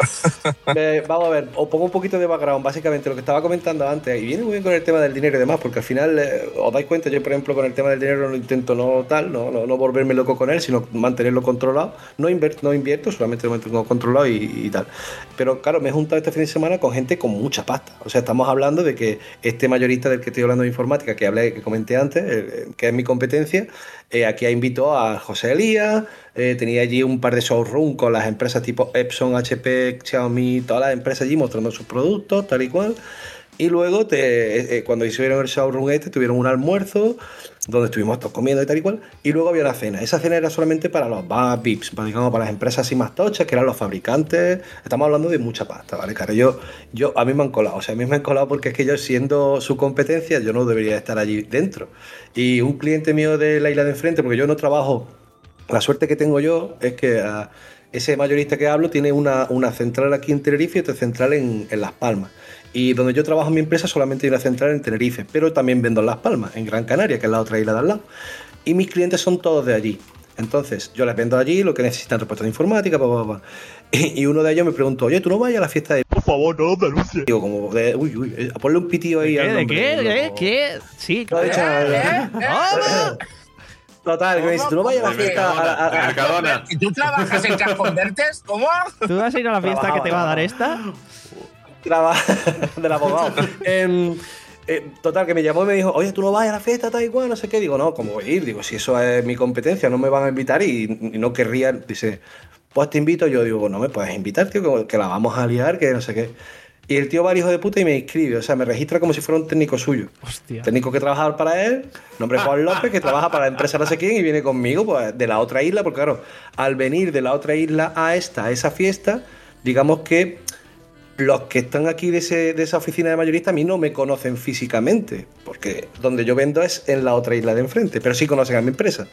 Eh, vamos a ver, os pongo un poquito de background. Básicamente lo que estaba comentando antes, y viene muy bien con el tema del dinero y demás, porque al final eh, os dais cuenta, yo por ejemplo con el tema del dinero no intento no tal, no, no, no volverme loco con él, sino mantenerlo controlado. No, inver, no invierto, solamente lo mantengo controlado y, y tal. Pero claro, me he juntado este fin de semana con gente con mucha pasta. O sea, estamos hablando de que este mayorista del que estoy hablando de informática, que hablé, que comenté antes, eh, que es mi competencia, eh, aquí invitó a José Elías. Eh, tenía allí un par de showroom con las empresas tipo Epson, H P, Xiaomi, todas las empresas allí mostrando sus productos, tal y cual. Y luego, te, eh, cuando hicieron el showroom este, tuvieron un almuerzo donde estuvimos todos comiendo y tal y cual. Y luego había una cena. Esa cena era solamente para los más V I Ps, para, digamos, para las empresas así más tochas, que eran los fabricantes. Estamos hablando de mucha pasta, ¿vale? Claro, yo, yo, a mí me han colado. O sea, a mí me han colado porque es que yo, siendo su competencia, yo no debería estar allí dentro. Y un cliente mío de la isla de enfrente, porque yo no trabajo... La suerte que tengo yo es que uh, ese mayorista que hablo tiene una, una central aquí en Tenerife y otra central en, en Las Palmas. Y donde yo trabajo en mi empresa solamente hay una central en Tenerife, pero también vendo en Las Palmas, en Gran Canaria, que es la otra isla de al lado. Y mis clientes son todos de allí. Entonces, yo les vendo allí lo que necesitan, repuestos de informática, pa, pa, pa. Y, y uno de ellos me preguntó, oye, ¿tú no vas a la fiesta de... favor, no, Andalucía. Digo, como de, uy, uy, eh, ponle un pitido ahí. ¿Qué? al ¿De nombre, qué? ¿no? ¿Qué? ¿Qué? Sí. No, de hecho, ¿Eh? ¿Eh? Total, que me dice, tú no vayas a la De fiesta. Mercadona, a- a- de a- Mercadona. ¿Y tú trabajas en Cash Converters? ¿Cómo? ¿Tú vas a ir a la fiesta que te va a dar esta? Trabaja del abogado. Em, eh, total, que me llamó y me dijo, oye, tú no vas a la fiesta, tal y cual, no sé qué. Digo, no, ¿cómo voy a ir? Digo, si eso es mi competencia, no me van a invitar y, y no querría. Dice, pues te invito. Yo digo, no me puedes invitar, tío, que, que la vamos a liar, que no sé qué. Y el tío va al hijo de puta y me inscribe, o sea, me registra como si fuera un técnico suyo. Hostia. Técnico que trabaja para él, nombre Juan López, que trabaja para la empresa no sé quién y viene conmigo pues, de la otra isla, porque claro, al venir de la otra isla a esta, a esa fiesta, digamos que los que están aquí de, ese, de esa oficina de mayorista a mí no me conocen físicamente, porque donde yo vendo es en la otra isla de enfrente, pero sí conocen a mi empresa.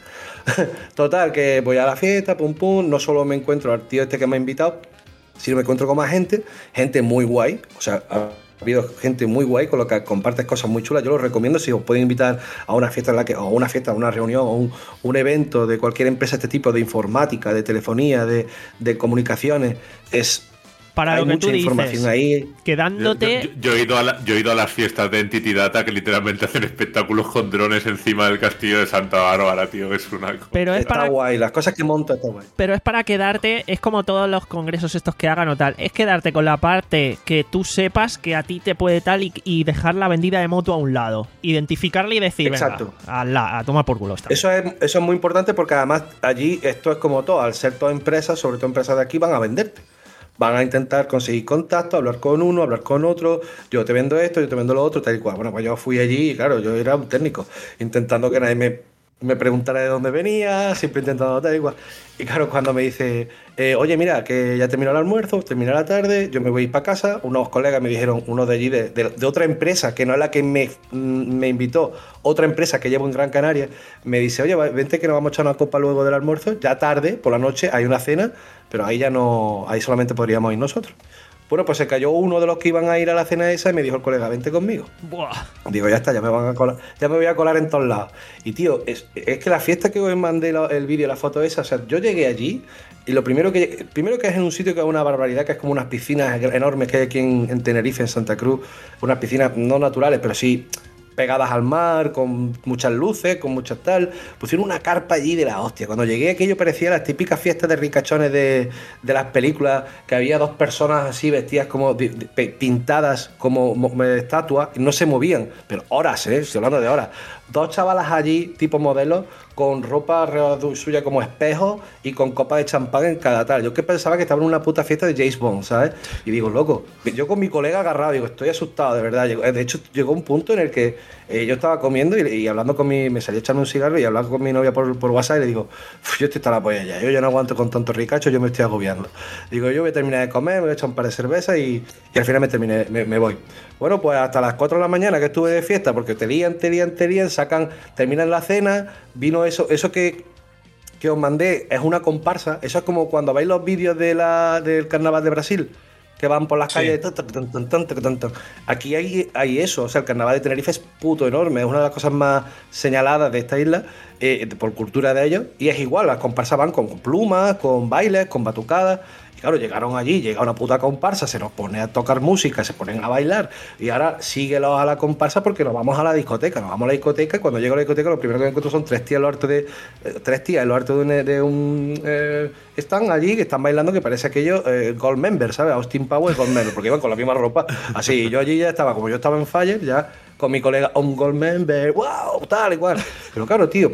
Total, que voy a la fiesta, pum pum, no solo me encuentro al tío este que me ha invitado, sino me encuentro con más gente, gente muy guay, o sea, ha habido gente muy guay con la que compartes cosas muy chulas. Yo lo recomiendo si os pueden invitar a una fiesta en la que, o una fiesta, a una reunión, o un, un evento de cualquier empresa de este tipo, de informática, de telefonía, de, de comunicaciones, es Para hay lo que mucha tú información dices, ahí. quedándote... Yo, yo- yo he ido a la- yo he ido a las fiestas de Entity Data que literalmente hacen espectáculos con drones encima del castillo de Santa Bárbara, tío, es una cosa. Pero es Está para... guay, las cosas que monta está guay. Pero es para quedarte, es como todos los congresos estos que hagan o tal, es quedarte con la parte que tú sepas que a ti te puede tal y, y dejar la vendida de moto a un lado. Identificarla y decir, Exacto. venga, a, la, a tomar por culo esta. Eso es, eso es muy importante porque además allí esto es como todo, al ser todas empresas, sobre todo empresas de aquí, van a venderte. Van a intentar conseguir contacto, hablar con uno, hablar con otro, yo te vendo esto, yo te vendo lo otro, tal y cual. Bueno, pues yo fui allí y claro, yo era un técnico, intentando que nadie me, me preguntara de dónde venía, siempre intentando tal y cual. Y claro, cuando me dice, eh, oye, mira, que ya terminó el almuerzo, termina la tarde, yo me voy para casa, unos colegas me dijeron, uno de allí, de, de, de otra empresa, que no es la que me, me invitó, otra empresa que llevo en Gran Canaria, me dice, oye, vente que nos vamos a echar una copa luego del almuerzo, ya tarde, por la noche, hay una cena, pero ahí ya no, ahí solamente podríamos ir nosotros. Bueno, pues se cayó uno de los que iban a ir a la cena esa y me dijo el colega, vente conmigo. Buah. Digo, ya está, ya me van a colar, ya me voy a colar en todos lados. Y tío, es, es que la fiesta que os mandé la- el vídeo, la foto esa, o sea, yo llegué allí y lo primero que primero que es en un sitio que es una barbaridad, que es como unas piscinas enormes que hay aquí en, en Tenerife, en Santa Cruz, unas piscinas no naturales, pero sí pegadas al mar, con muchas luces, con muchas tal. Pusieron una carpa allí de la hostia. Cuando llegué aquello parecía las típicas fiestas de ricachones de, de las películas, que había dos personas así vestidas como de- de- pe- pintadas como mo- estatuas y no se movían, pero horas, eh, estoy hablando de horas. Dos chavalas allí, tipo modelos, con ropa alrededor suya como espejo y con copa de champán en cada tal. Yo que pensaba que estaba en una puta fiesta de James Bond, ¿sabes? Y digo, loco, yo con mi colega agarrado, digo, estoy asustado, de verdad. Llegó- De hecho, llegó un punto en el que eh, yo estaba comiendo y, y hablando con mi... Me salí a echarme un cigarro y hablando con mi novia por, por WhatsApp y le digo, "Uf, yo estoy hasta la polla ya, yo ya no aguanto con tanto ricacho, yo me estoy agobiando". Digo, yo voy a terminar de comer, me voy a echar un par de cervezas y, y al final me terminé, me, me voy. Bueno, pues hasta las cuatro de la mañana que estuve de fiesta, porque te lían, te lían, te lían, sacan, terminan la cena, vino eso, eso que, que os mandé, es una comparsa, eso es como cuando veis los vídeos de la, del carnaval de Brasil, que van por las Sí. calles, tan, tan, tan, tan, tan, tan, tan, tan. Aquí hay, hay eso, o sea, el carnaval de Tenerife es puto enorme, es una de las cosas más señaladas de esta isla, eh, por cultura de ellos, y es igual, las comparsas van con, con plumas, con bailes, con batucadas. Y claro, llegaron allí, llega una puta comparsa, se nos pone a tocar música, se ponen a bailar, y ahora síguelos a la comparsa porque nos vamos a la discoteca, nos vamos a la discoteca, y cuando llego a la discoteca lo primero que me encuentro son tres tías en lo alto de, eh, tres tías en lo alto de un, de un eh, están allí, que están bailando, que parece aquello eh, Gold Member, ¿sabes? Austin Powers Gold Member, porque iban con la misma ropa, así, yo allí ya estaba, como yo estaba en Fire, ya con mi colega, un Gold Member, wow, tal y cual, pero claro, tío,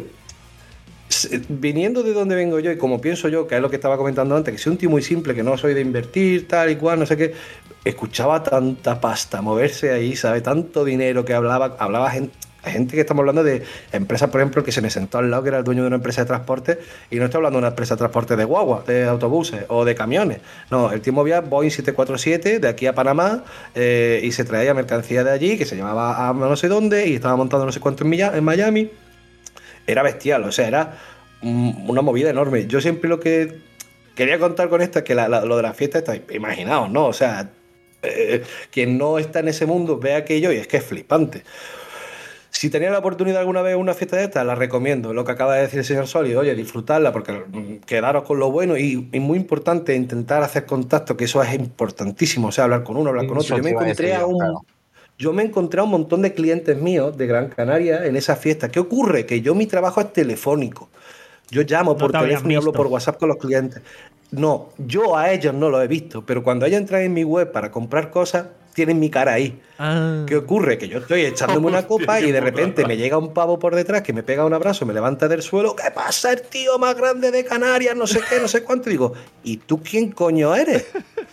viniendo de donde vengo yo y como pienso yo, que es lo que estaba comentando antes, que soy un tío muy simple, que no soy de invertir, tal y cual, no sé qué, escuchaba tanta pasta moverse ahí, ¿sabes? Tanto dinero que hablaba, hablaba gente, gente que estamos hablando de empresas, por ejemplo, que se me sentó al lado, que era el dueño de una empresa de transporte, y no estoy hablando de una empresa de transporte de guagua, de autobuses o de camiones. No, el tío movía Boeing siete cuatro siete de aquí a Panamá eh, y se traía mercancía de allí, que se llevaba a no sé dónde, y estaba montando no sé cuánto en, Milla- en Miami. Era bestial, o sea, era mm, una movida enorme. Yo siempre lo que quería contar con esto es que la- la- lo de la fiesta está, imaginaos, ¿no? O sea, eh, quien no está en ese mundo ve aquello y es que es flipante. Si tenéis la oportunidad alguna vez de una fiesta de estas, la recomiendo. Lo que acaba de decir el señor Soli, oye, disfrutarla, porque quedaros con lo bueno y, y muy importante intentar hacer contacto, que eso es importantísimo. O sea, hablar con uno, hablar con otro. Yo me encontré a un, claro. yo me encontré a un montón de clientes míos de Gran Canaria en esa fiesta. ¿Qué ocurre? Que yo mi trabajo es telefónico. Yo llamo por no teléfono y hablo por WhatsApp con los clientes. No, yo a ellos no los he visto, pero cuando ellos entran en mi web para comprar cosas, tienen mi cara ahí. Ah. ¿Qué ocurre? Que yo estoy echándome una copa y de repente me llega un pavo por detrás que me pega un abrazo, me levanta del suelo. ¿Qué pasa, el tío más grande de Canarias? No sé qué, no sé cuánto. Y digo, ¿y tú quién coño eres?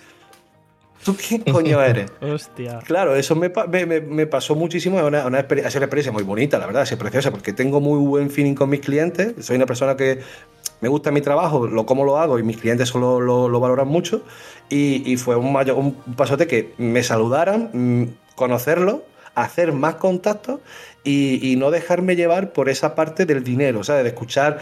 ¿Tú quién coño eres? Hostia. Claro, eso me, me, me pasó muchísimo. Es una, una, experiencia, es una experiencia muy bonita, la verdad, es preciosa, porque tengo muy buen feeling con mis clientes. Soy una persona que me gusta mi trabajo, lo cómo lo hago y mis clientes lo, lo, lo valoran mucho. Y, y fue un, mayor, un pasote que me saludaran, conocerlo, hacer más contactos y, y no dejarme llevar por esa parte del dinero, ¿sabes? De escuchar...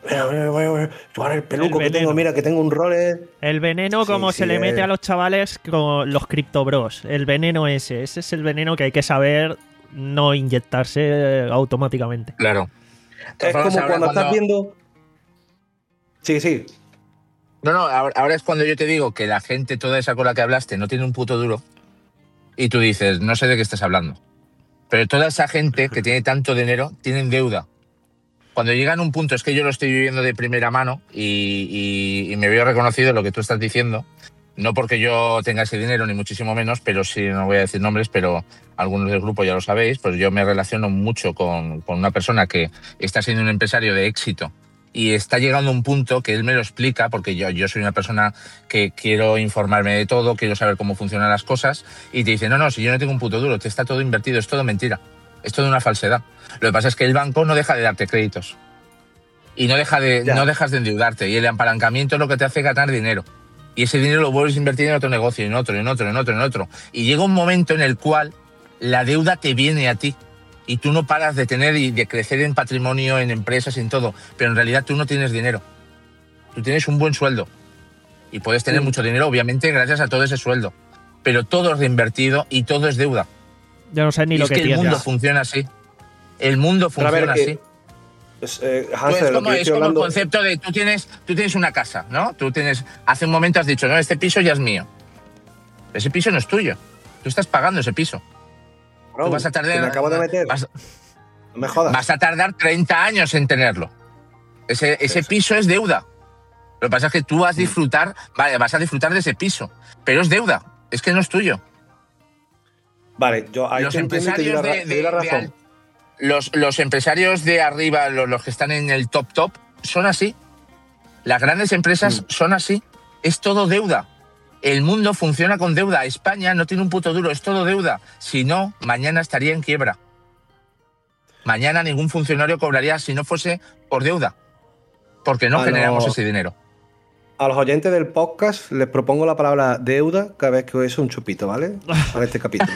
Tú el peluco el que tengo, mira que tengo un Rolex. El veneno como sí, se sí, le mete es. a los chavales con los criptobros. El veneno ese, ese es el veneno que hay que saber no inyectarse automáticamente. Claro. Es como cuando, cuando estás viendo... Sí, sí. No, no, ahora, ahora es cuando yo te digo que la gente, toda esa con la que hablaste, no tiene un puto duro. Y tú dices, no sé de qué estás hablando. Pero toda esa gente que tiene tanto dinero, tienen deuda. Cuando llegan a un punto, es que yo lo estoy viviendo de primera mano y, y, y me veo reconocido en lo que tú estás diciendo. No porque yo tenga ese dinero, ni muchísimo menos, pero sí, no voy a decir nombres, pero algunos del grupo ya lo sabéis, pues yo me relaciono mucho con, con una persona que está siendo un empresario de éxito y está llegando a un punto que él me lo explica, porque yo, yo soy una persona que quiero informarme de todo, quiero saber cómo funcionan las cosas, y te dice, no, no, si yo no tengo un puto duro, te está todo invertido, es todo mentira, es todo una falsedad. Lo que pasa es que el banco no deja de darte créditos y no, deja de, no dejas de endeudarte, y el apalancamiento es lo que te hace ganar dinero. Y ese dinero lo vuelves a invertir en otro negocio, en otro, en otro, en otro, en otro. Y llega un momento en el cual la deuda te viene a ti. Y tú no paras de tener y de crecer en patrimonio, en empresas, en todo. Pero en realidad tú no tienes dinero. Tú tienes un buen sueldo. Y puedes tener mm. mucho dinero, obviamente, gracias a todo ese sueldo. Pero todo es reinvertido y todo es deuda. Yo no sé ni y lo es que que tienes. El mundo funciona así. El mundo funciona así. Pues, eh, Hansel, pues es como, es como hablando... el concepto de tú tienes, tú tienes una casa, ¿no? Tú tienes, hace un momento has dicho, no, este piso ya es mío. Ese piso no es tuyo. Tú estás pagando ese piso. Bro, tú vas a tardar. Me acabo de meter. Vas, no me jodas. Vas a tardar treinta años en tenerlo. Ese, ese piso es deuda. Lo que pasa es que tú vas a disfrutar, vale, vas a disfrutar de ese piso, pero es deuda. Es que no es tuyo. Vale, yo ahí los te empresarios te de, de, de, de los, los empresarios de arriba, los, los que están en el top top, son así. Las grandes empresas mm. son así. Es todo deuda. El mundo funciona con deuda. España no tiene un puto duro, es todo deuda. Si no, mañana estaría en quiebra. Mañana ningún funcionario cobraría si no fuese por deuda. Porque no ah, generamos no. ese dinero. A los oyentes del podcast les propongo la palabra deuda cada vez que oís un chupito, ¿vale? Para este capítulo.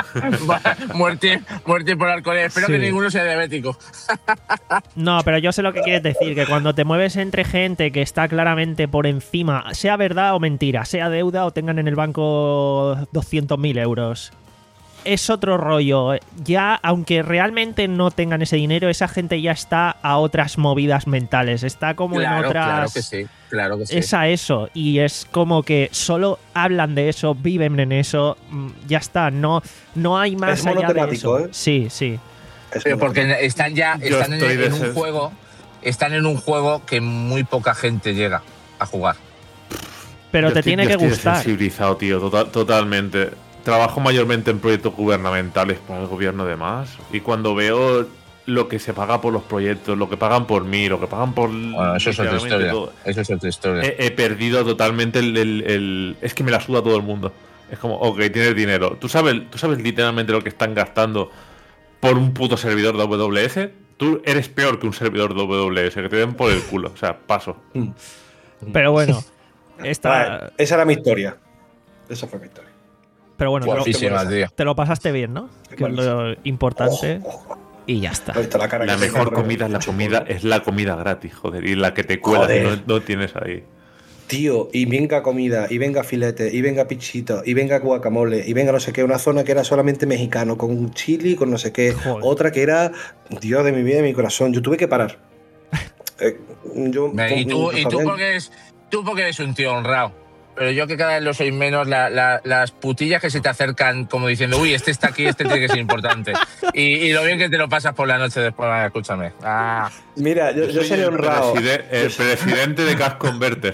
muerte, muerte por alcohol. Espero sí. que ninguno sea diabético. No, pero yo sé lo que quieres decir, que cuando te mueves entre gente que está claramente por encima, sea verdad o mentira, sea deuda o tengan en el banco doscientos mil euros, es otro rollo. Ya, aunque realmente no tengan ese dinero, esa gente ya está a otras movidas mentales. Está como claro, en otras... Claro que sí, claro que sí. Es a eso. Y es como que solo hablan de eso, viven en eso. Ya está. No, no hay más es allá de eso. ¿eh? Sí, sí. Pero porque están ya están en, en un juego, están en un juego que muy poca gente llega a jugar. Pero yo te estoy, tiene que estoy gustar. Sensibilizado, tío, total, totalmente. Trabajo mayormente en proyectos gubernamentales para el gobierno de más, y cuando veo lo que se paga por los proyectos, lo que pagan por mí, lo que pagan por... Bueno, eso es otra historia. Todo, eso es otra historia. He, he perdido totalmente el, el, el... Es que me la suda todo el mundo. Es como, ok, tienes dinero. ¿Tú sabes, tú sabes literalmente lo que están gastando por un puto servidor de W W S? Tú eres peor que un servidor de W W S, que te den por el culo. O sea, paso. Pero bueno, esta... Vale, esa era mi historia. Esa fue mi historia. Pero bueno, te lo, te, te lo pasaste bien, ¿no? Que es lo importante. Oh, oh. Y ya está. La, cara la mejor comida es la comida, es la comida gratis, joder. Y la que te cuela, no, no tienes ahí. Tío, y venga comida, y venga filete, y venga pichito, y venga guacamole, y venga no sé qué, una zona que era solamente mexicano, con un chili, con no sé qué, Joder. otra que era, Dios de mi vida y de mi corazón, yo tuve que parar. Eh, yo, Me- y tú, y tú Fabián, porque eres, tú porque eres un tío honrado. Pero yo que cada vez lo soy menos, la- la- las putillas que se te acercan como diciendo, uy, este está aquí, este tiene que ser importante. Y, y lo bien que te lo pasas por la noche después, vale, escúchame. Ah. Mira, yo, yo soy seré el honrado. preside- el presidente de Cash Converter.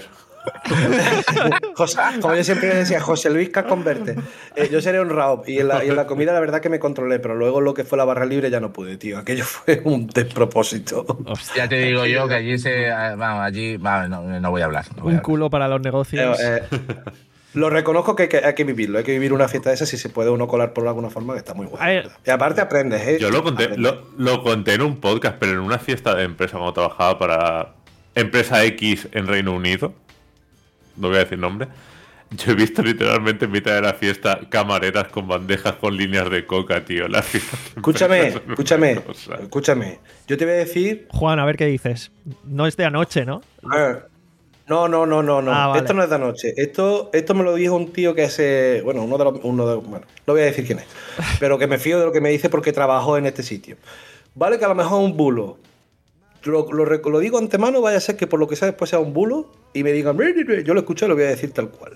José- como yo siempre decía, José Luis Casconverte. Eh, yo seré honrado. Y en, la, y en la comida, la verdad que me controlé, pero luego lo que fue la barra libre ya no pude, tío. Aquello fue un despropósito. Ya te digo yo que allí se. Vamos, allí. Vamos, no, no voy a hablar. no voy a Un hablar. culo para los negocios. Eh, eh, lo reconozco que hay, que hay que vivirlo. Hay que vivir una fiesta de esas si se puede uno colar por alguna forma, que está muy bueno. A ver. Y aparte aprendes, ¿eh? Yo lo conté, Aprendes. lo, lo conté en un podcast, pero en una fiesta de empresa cuando trabajaba para empresa X en Reino Unido. No voy a decir nombre. Yo he visto literalmente en mitad de la fiesta camareras con bandejas con líneas de coca, tío. Las fiestas de Escúchame, empresa son una escúchame, cosa. escúchame. Yo te voy a decir. Juan, a ver qué dices. No es de anoche, ¿no? A ver, no, no, no, no, no. Ah, vale. Esto no es de anoche. Esto, esto me lo dijo un tío que hace. Bueno, uno de los. Uno de, bueno, no voy a decir quién es. Pero que me fío de lo que me dice porque trabajó en este sitio. Vale, que a lo mejor es un bulo. Lo, lo, rec- lo digo antemano, vaya a ser que por lo que sea después sea un bulo y me digan. Yo lo escuché y lo voy a decir tal cual.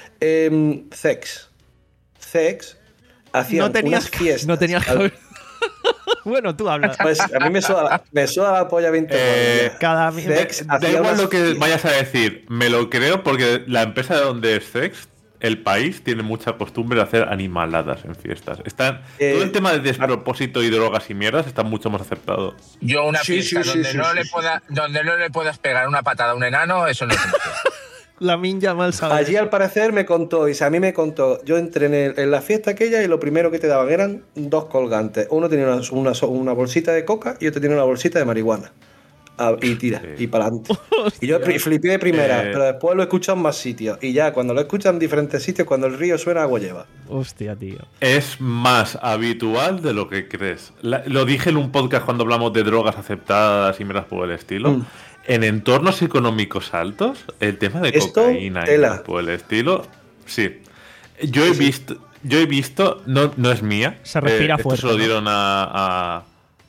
Em, Sex. Sex. Hacían No tenías, unas fiestas. no tenías que al- haber- Bueno, tú hablas. Pues a mí me suda la, me suda la polla veinte Eh, veces. Cada Sex Da hacía igual unas lo que fiestas. vayas a decir, me lo creo porque la empresa de donde es Sex, el país, tiene mucha costumbre de hacer animaladas en fiestas. Están, Eh, todo el tema de despropósito y drogas y mierdas está mucho más aceptado. Yo, una Sí, fiesta sí, sí, donde, sí, no sí, le sí, pueda, donde no le puedas pegar una patada a un enano, eso no es una fiesta. La minja mal sabe. Allí al parecer me contó, y a mí me contó, yo entré en, el- en la fiesta aquella y lo primero que te daban eran dos colgantes. Uno tenía una, una, una bolsita de coca y otro tenía una bolsita de marihuana. Ah, y tira, Sí. y para adelante. Y yo pri- flipé de primera, Eh. pero después lo he escuchado en más sitios. Y ya cuando lo escuchan en diferentes sitios, cuando el río suena, agua lleva. Hostia, tío. Es más habitual de lo que crees. La- lo dije en un podcast cuando hablamos de drogas aceptadas y mierdas por el estilo. Mm. En entornos económicos altos, el tema de Esto, cocaína y tela. mierdas por el estilo, sí. Yo he visto, yo he visto, no, no es mía. Se respira esto fuerte, se lo ¿no? dieron a. a-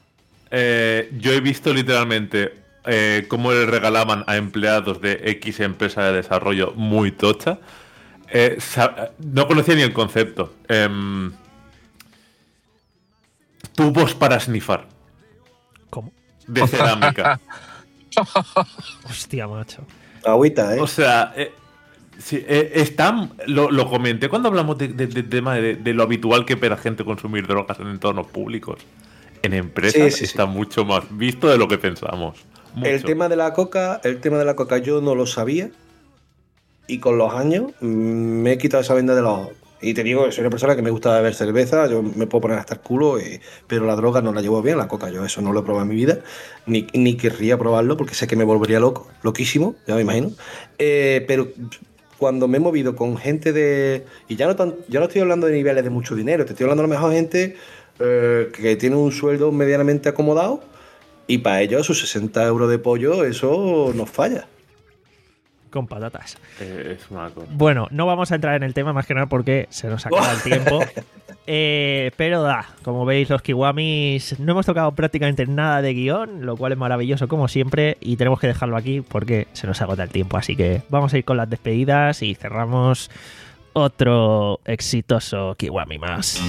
eh, yo he visto literalmente eh, cómo le regalaban a empleados de X empresa de desarrollo muy tocha. Eh, sa- no conocía ni el concepto. Em, tubos para snifar ¿Cómo? de cerámica. Hostia, macho. Agüita, ¿eh? O sea, eh, sí, eh, están, lo, lo comenté cuando hablamos de, de- de tema de, de lo habitual que es ver a gente consumir drogas en entornos públicos. En empresas Sí, sí, sí. está mucho más visto de lo que pensamos. Mucho. El tema de la coca, el tema de la coca yo no lo sabía. Y con los años mm, me he quitado esa venda de los ojos. Y te digo que soy una persona que me gusta beber cerveza, yo me puedo poner hasta el culo, y- pero la droga no la llevo bien, la coca yo eso no lo he probado en mi vida, ni, ni querría probarlo porque sé que me volvería loco, loquísimo, ya me imagino. Eh, pero cuando me he movido con gente de... Y ya no, tan, ya no estoy hablando de niveles de mucho dinero, te estoy hablando a lo mejor gente eh, que tiene un sueldo medianamente acomodado y para ellos sus sesenta euros de pollo, eso nos falla. Con patatas. Eh, es una cosa. Bueno, no vamos a entrar en el tema más que nada porque se nos acaba el tiempo. Eh, pero da, como veis, los Kiwamis no hemos tocado prácticamente nada de guión, lo cual es maravilloso como siempre, y tenemos que dejarlo aquí porque se nos agota el tiempo. Así que vamos a ir con las despedidas y cerramos otro exitoso Kiwami más.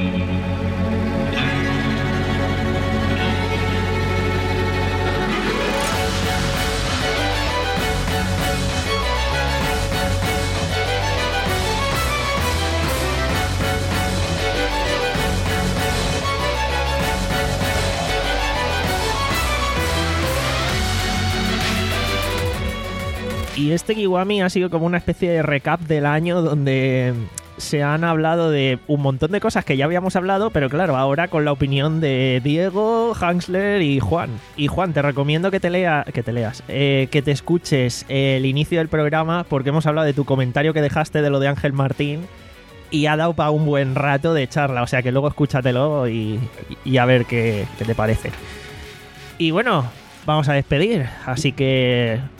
Y este Kiwami ha sido como una especie de recap del año donde se han hablado de un montón de cosas que ya habíamos hablado, pero claro, ahora con la opinión de Diego, Hansler y Juan. Y Juan, te recomiendo que te, lea, que te leas, eh, que te escuches el inicio del programa porque hemos hablado de tu comentario que dejaste de lo de Ángel Martín y ha dado para un buen rato de charla, o sea que luego escúchatelo y, y a ver qué, qué te parece. Y bueno, vamos a despedir, así que...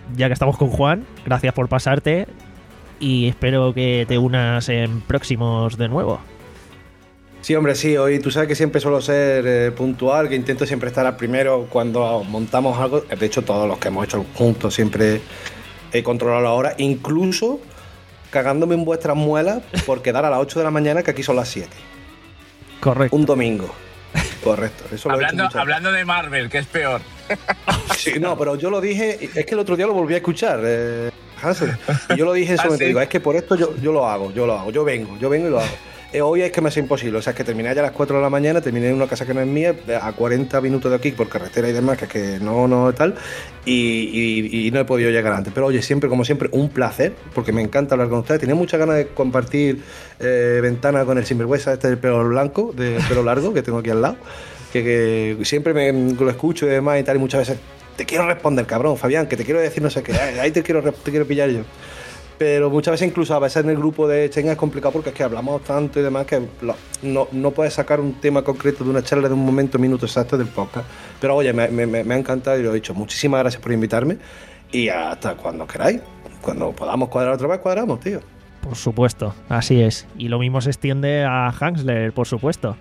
ya que estamos con Juan, gracias por pasarte y espero que te unas en próximos de nuevo. Sí, hombre, sí. Hoy tú sabes que siempre suelo ser eh, puntual, que intento siempre estar al primero cuando montamos algo. De hecho, todos los que hemos hecho juntos siempre he controlado la hora, incluso cagándome en vuestras muelas por quedar a las ocho de la mañana, que aquí son las siete. Correcto. Un domingo. Correcto. Eso lo he hecho Hablando, muchas hablando de Marvel, que es peor. Sí, no, pero yo lo dije, es que el otro día lo volví a escuchar, eh, Hansel, y yo lo dije en su ¿Ah, momento, sí? digo, es que por esto yo, yo lo hago, yo lo hago, yo vengo, yo vengo y lo hago. Eh, hoy es que me hace imposible, o sea, es que terminé ya a las cuatro de la mañana, terminé en una casa que no es mía, a cuarenta minutos de aquí por carretera y demás, que es que no, no tal, y, y, y no he podido llegar antes. Pero oye, siempre, como siempre, un placer, porque me encanta hablar con ustedes. Tenía muchas ganas de compartir eh, ventana con el sinvergüenza este del pelo blanco, de pelo largo, que tengo aquí al lado, que, que siempre me lo escucho y demás y tal, y muchas veces, te quiero responder, cabrón, Fabián, que te quiero decir no sé qué, ahí te quiero, te quiero pillar yo. Pero muchas veces, incluso a veces en el grupo de Chenga es complicado porque es que hablamos tanto y demás que lo, no, no puedes sacar un tema concreto de una charla de un momento, minuto exacto del podcast. Pero oye, me, me, me ha encantado y lo he dicho. Muchísimas gracias por invitarme y hasta cuando queráis. Cuando podamos cuadrar otra vez, cuadramos, tío. Por supuesto, así es. Y lo mismo se extiende a Hansler, por supuesto.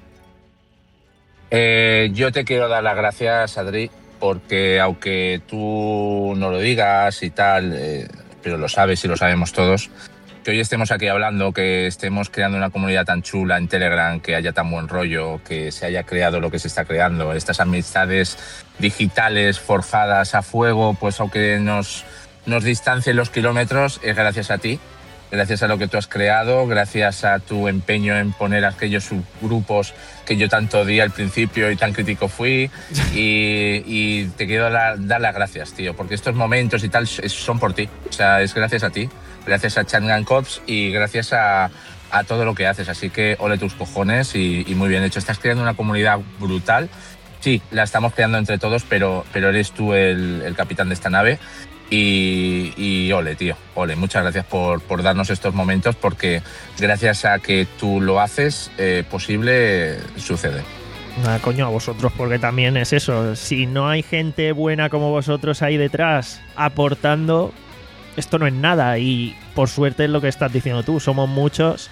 Eh, yo te quiero dar las gracias, Adri, porque aunque tú no lo digas y tal, eh, pero lo sabes y lo sabemos todos, que hoy estemos aquí hablando, que estemos creando una comunidad tan chula en Telegram, que haya tan buen rollo, que se haya creado lo que se está creando, estas amistades digitales forjadas a fuego, pues aunque nos, nos distancien los kilómetros, es gracias a ti. Gracias a lo que tú has creado, gracias a tu empeño en poner aquellos subgrupos que yo tanto odié al principio y tan crítico fui. Y, y te quiero dar, dar las gracias, tío, porque estos momentos y tal son por ti. O sea, es gracias a ti, gracias a Changan Cops y gracias a, a todo lo que haces. Así que ole tus cojones y, y muy bien hecho. Estás creando una comunidad brutal. Sí, la estamos creando entre todos, pero, pero eres tú el, el capitán de esta nave. Y, y ole, tío, ole, muchas gracias por, por darnos estos momentos, porque gracias a que tú lo haces, eh, posible sucede. Nada, coño, a vosotros, porque también es eso. Si no hay gente buena como vosotros ahí detrás aportando, esto no es nada. Y por suerte es lo que estás diciendo tú, somos muchos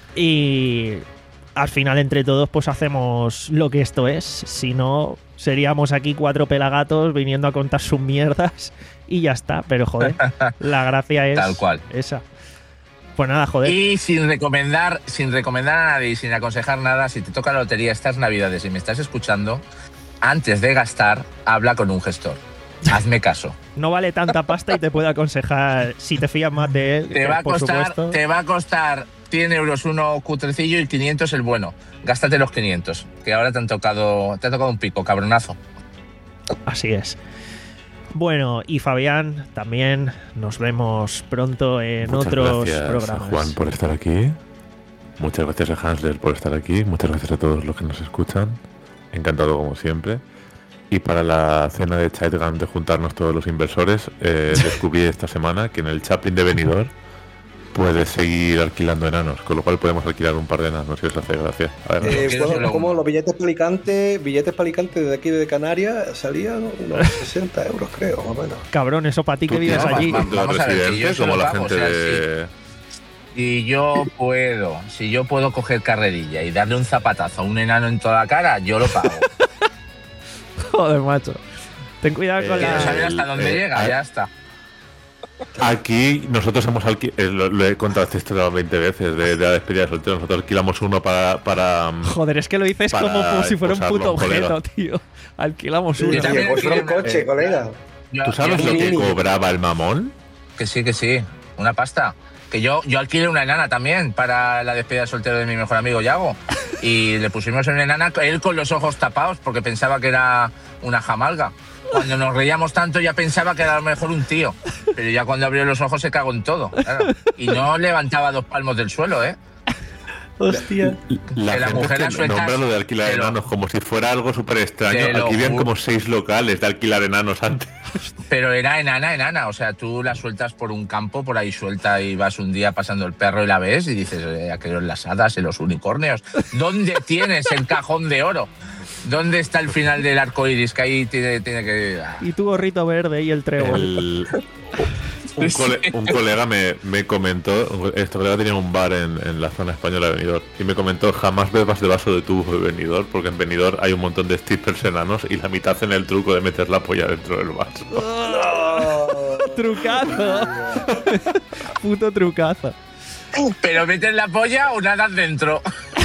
y al final entre todos pues hacemos lo que esto es. Si no, seríamos aquí cuatro pelagatos viniendo a contar sus mierdas y ya está. Pero joder, la gracia es tal cual esa. Pues nada, joder. Y sin recomendar, sin recomendar a nadie y sin aconsejar nada, si te toca la lotería estas navidades y me estás escuchando, antes de gastar, habla con un gestor. Hazme caso. No vale tanta pasta y te puede aconsejar si te fías más de él. Te va a por costar, supuesto. te va a costar cien euros uno cutrecillo y quinientos el bueno. Gástate los quinientos, que ahora te han tocado, te ha tocado un pico, cabronazo. Así es. Bueno, y Fabián, también nos vemos pronto en Muchas otros gracias programas. a Juan por estar aquí. Muchas gracias a Hansler por estar aquí. Muchas gracias a todos los que nos escuchan. Encantado como siempre. Y para la cena de Chaitgam de juntarnos todos los inversores, eh, descubrí esta semana que en el Chaplin de Benidorm puedes seguir alquilando enanos, con lo cual podemos alquilar un par de enanos si os hace gracia. Eh, bueno, como los billetes para Alicante, billetes para Alicante desde aquí de Canarias salían unos sesenta euros, creo, más o menos. Cabrón, eso para ti que vives allí. Vamos a ver, si yo como la pago, gente o sea, de... Si yo puedo, si yo puedo coger carrerilla y darle un zapatazo a un enano en toda la cara, yo lo pago. Joder, macho. Ten cuidado con Quiero la... saber hasta dónde eh, llega, eh, ya está. Aquí nosotros hemos alquilado, lo, lo he contado esta historia veinte veces de, de la despedida de soltero. Nosotros alquilamos uno para. para Joder, es que lo dices para como, como si fuera un posarlo, puto colega. objeto, tío. Alquilamos uno. Yo también Pues fuera un quiero- coche, eh, colega. Yo- ¿Tú sabes yo- lo que mini. cobraba el mamón? Que sí, que sí. Una pasta. Que yo, yo alquilé una enana también para la despedida de soltero de mi mejor amigo Yago. Y le pusimos una enana, él con los ojos tapados, porque pensaba que era una jamalga. Cuando nos reíamos tanto ya pensaba que era a lo mejor un tío. Pero ya cuando abrió los ojos se cagó en todo. Claro. Y no levantaba dos palmos del suelo, ¿eh? Hostia. La, Que la gente mujer que la sueltas, nombra lo de alquilar te lo- enanos como si fuera algo súper extraño. te lo Aquí habían juro. como seis locales de alquilar enanos antes. Pero era enana, enana. O sea, tú la sueltas por un campo, por ahí suelta y vas un día pasando el perro y la ves y dices, eh, aquellos las hadas y los unicornios. ¿Dónde tienes el cajón de oro? ¿Dónde está el final del arco iris? Que ahí tiene, tiene que. Y tu gorrito verde y el trébol. El- un, cole- un colega me, me comentó, este colega tenía un bar en, en la zona española de Benidorm y me comentó, jamás bebas de vaso de tubo de Benidorm, porque en Benidorm hay un montón de strippers enanos y la mitad hacen el truco de meter la polla dentro del vaso. Trucazo. Puto trucazo. Pero metes la polla o nada dentro.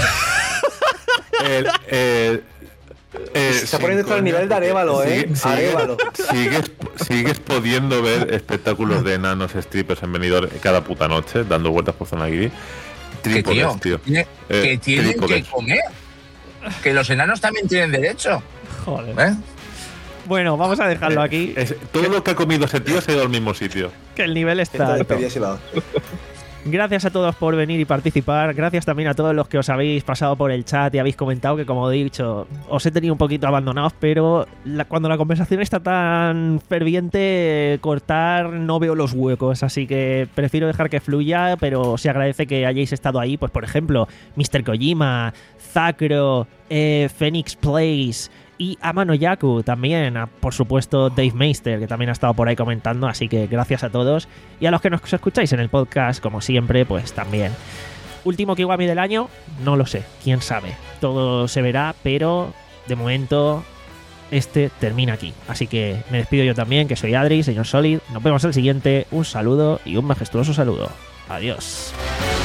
El, el- eh, Se está sin poniendo esto al coña, nivel de porque Arévalo, ¿eh? sigue- sigue- Arévalo. Sigues, sigues pudiendo ver espectáculos de enanos strippers en Benidorm cada puta noche, dando vueltas por zona guiri. Que tío, Trípodes, tío. tiene- Eh, que tienen trípodes. que comer. Que los enanos también tienen derecho. Joder. ¿Eh? Bueno, vamos a dejarlo aquí, Es- todo lo que ha comido ese tío se ha ido al mismo sitio. que el nivel está Esta alto. despedida se va. Gracias a todos por venir y participar. Gracias también a todos los que os habéis pasado por el chat y habéis comentado que, como he dicho, os he tenido un poquito abandonados, pero la- cuando la conversación está tan ferviente, cortar no veo los huecos, así que prefiero dejar que fluya, pero se agradece que hayáis estado ahí. Pues, por ejemplo, mister Kojima, Zacro, eh, Phoenix Plays y Amano Yaku también, a- por supuesto Dave Meister, que también ha estado por ahí comentando, así que gracias a todos. Y a los que nos escucháis en el podcast, como siempre, pues también. Último Kiwami del año, no lo sé, quién sabe. Todo se verá, pero de momento este termina aquí. Así que me despido yo también, que soy Adri, señor Solid. Nos vemos el siguiente. Un saludo y un majestuoso saludo. Adiós.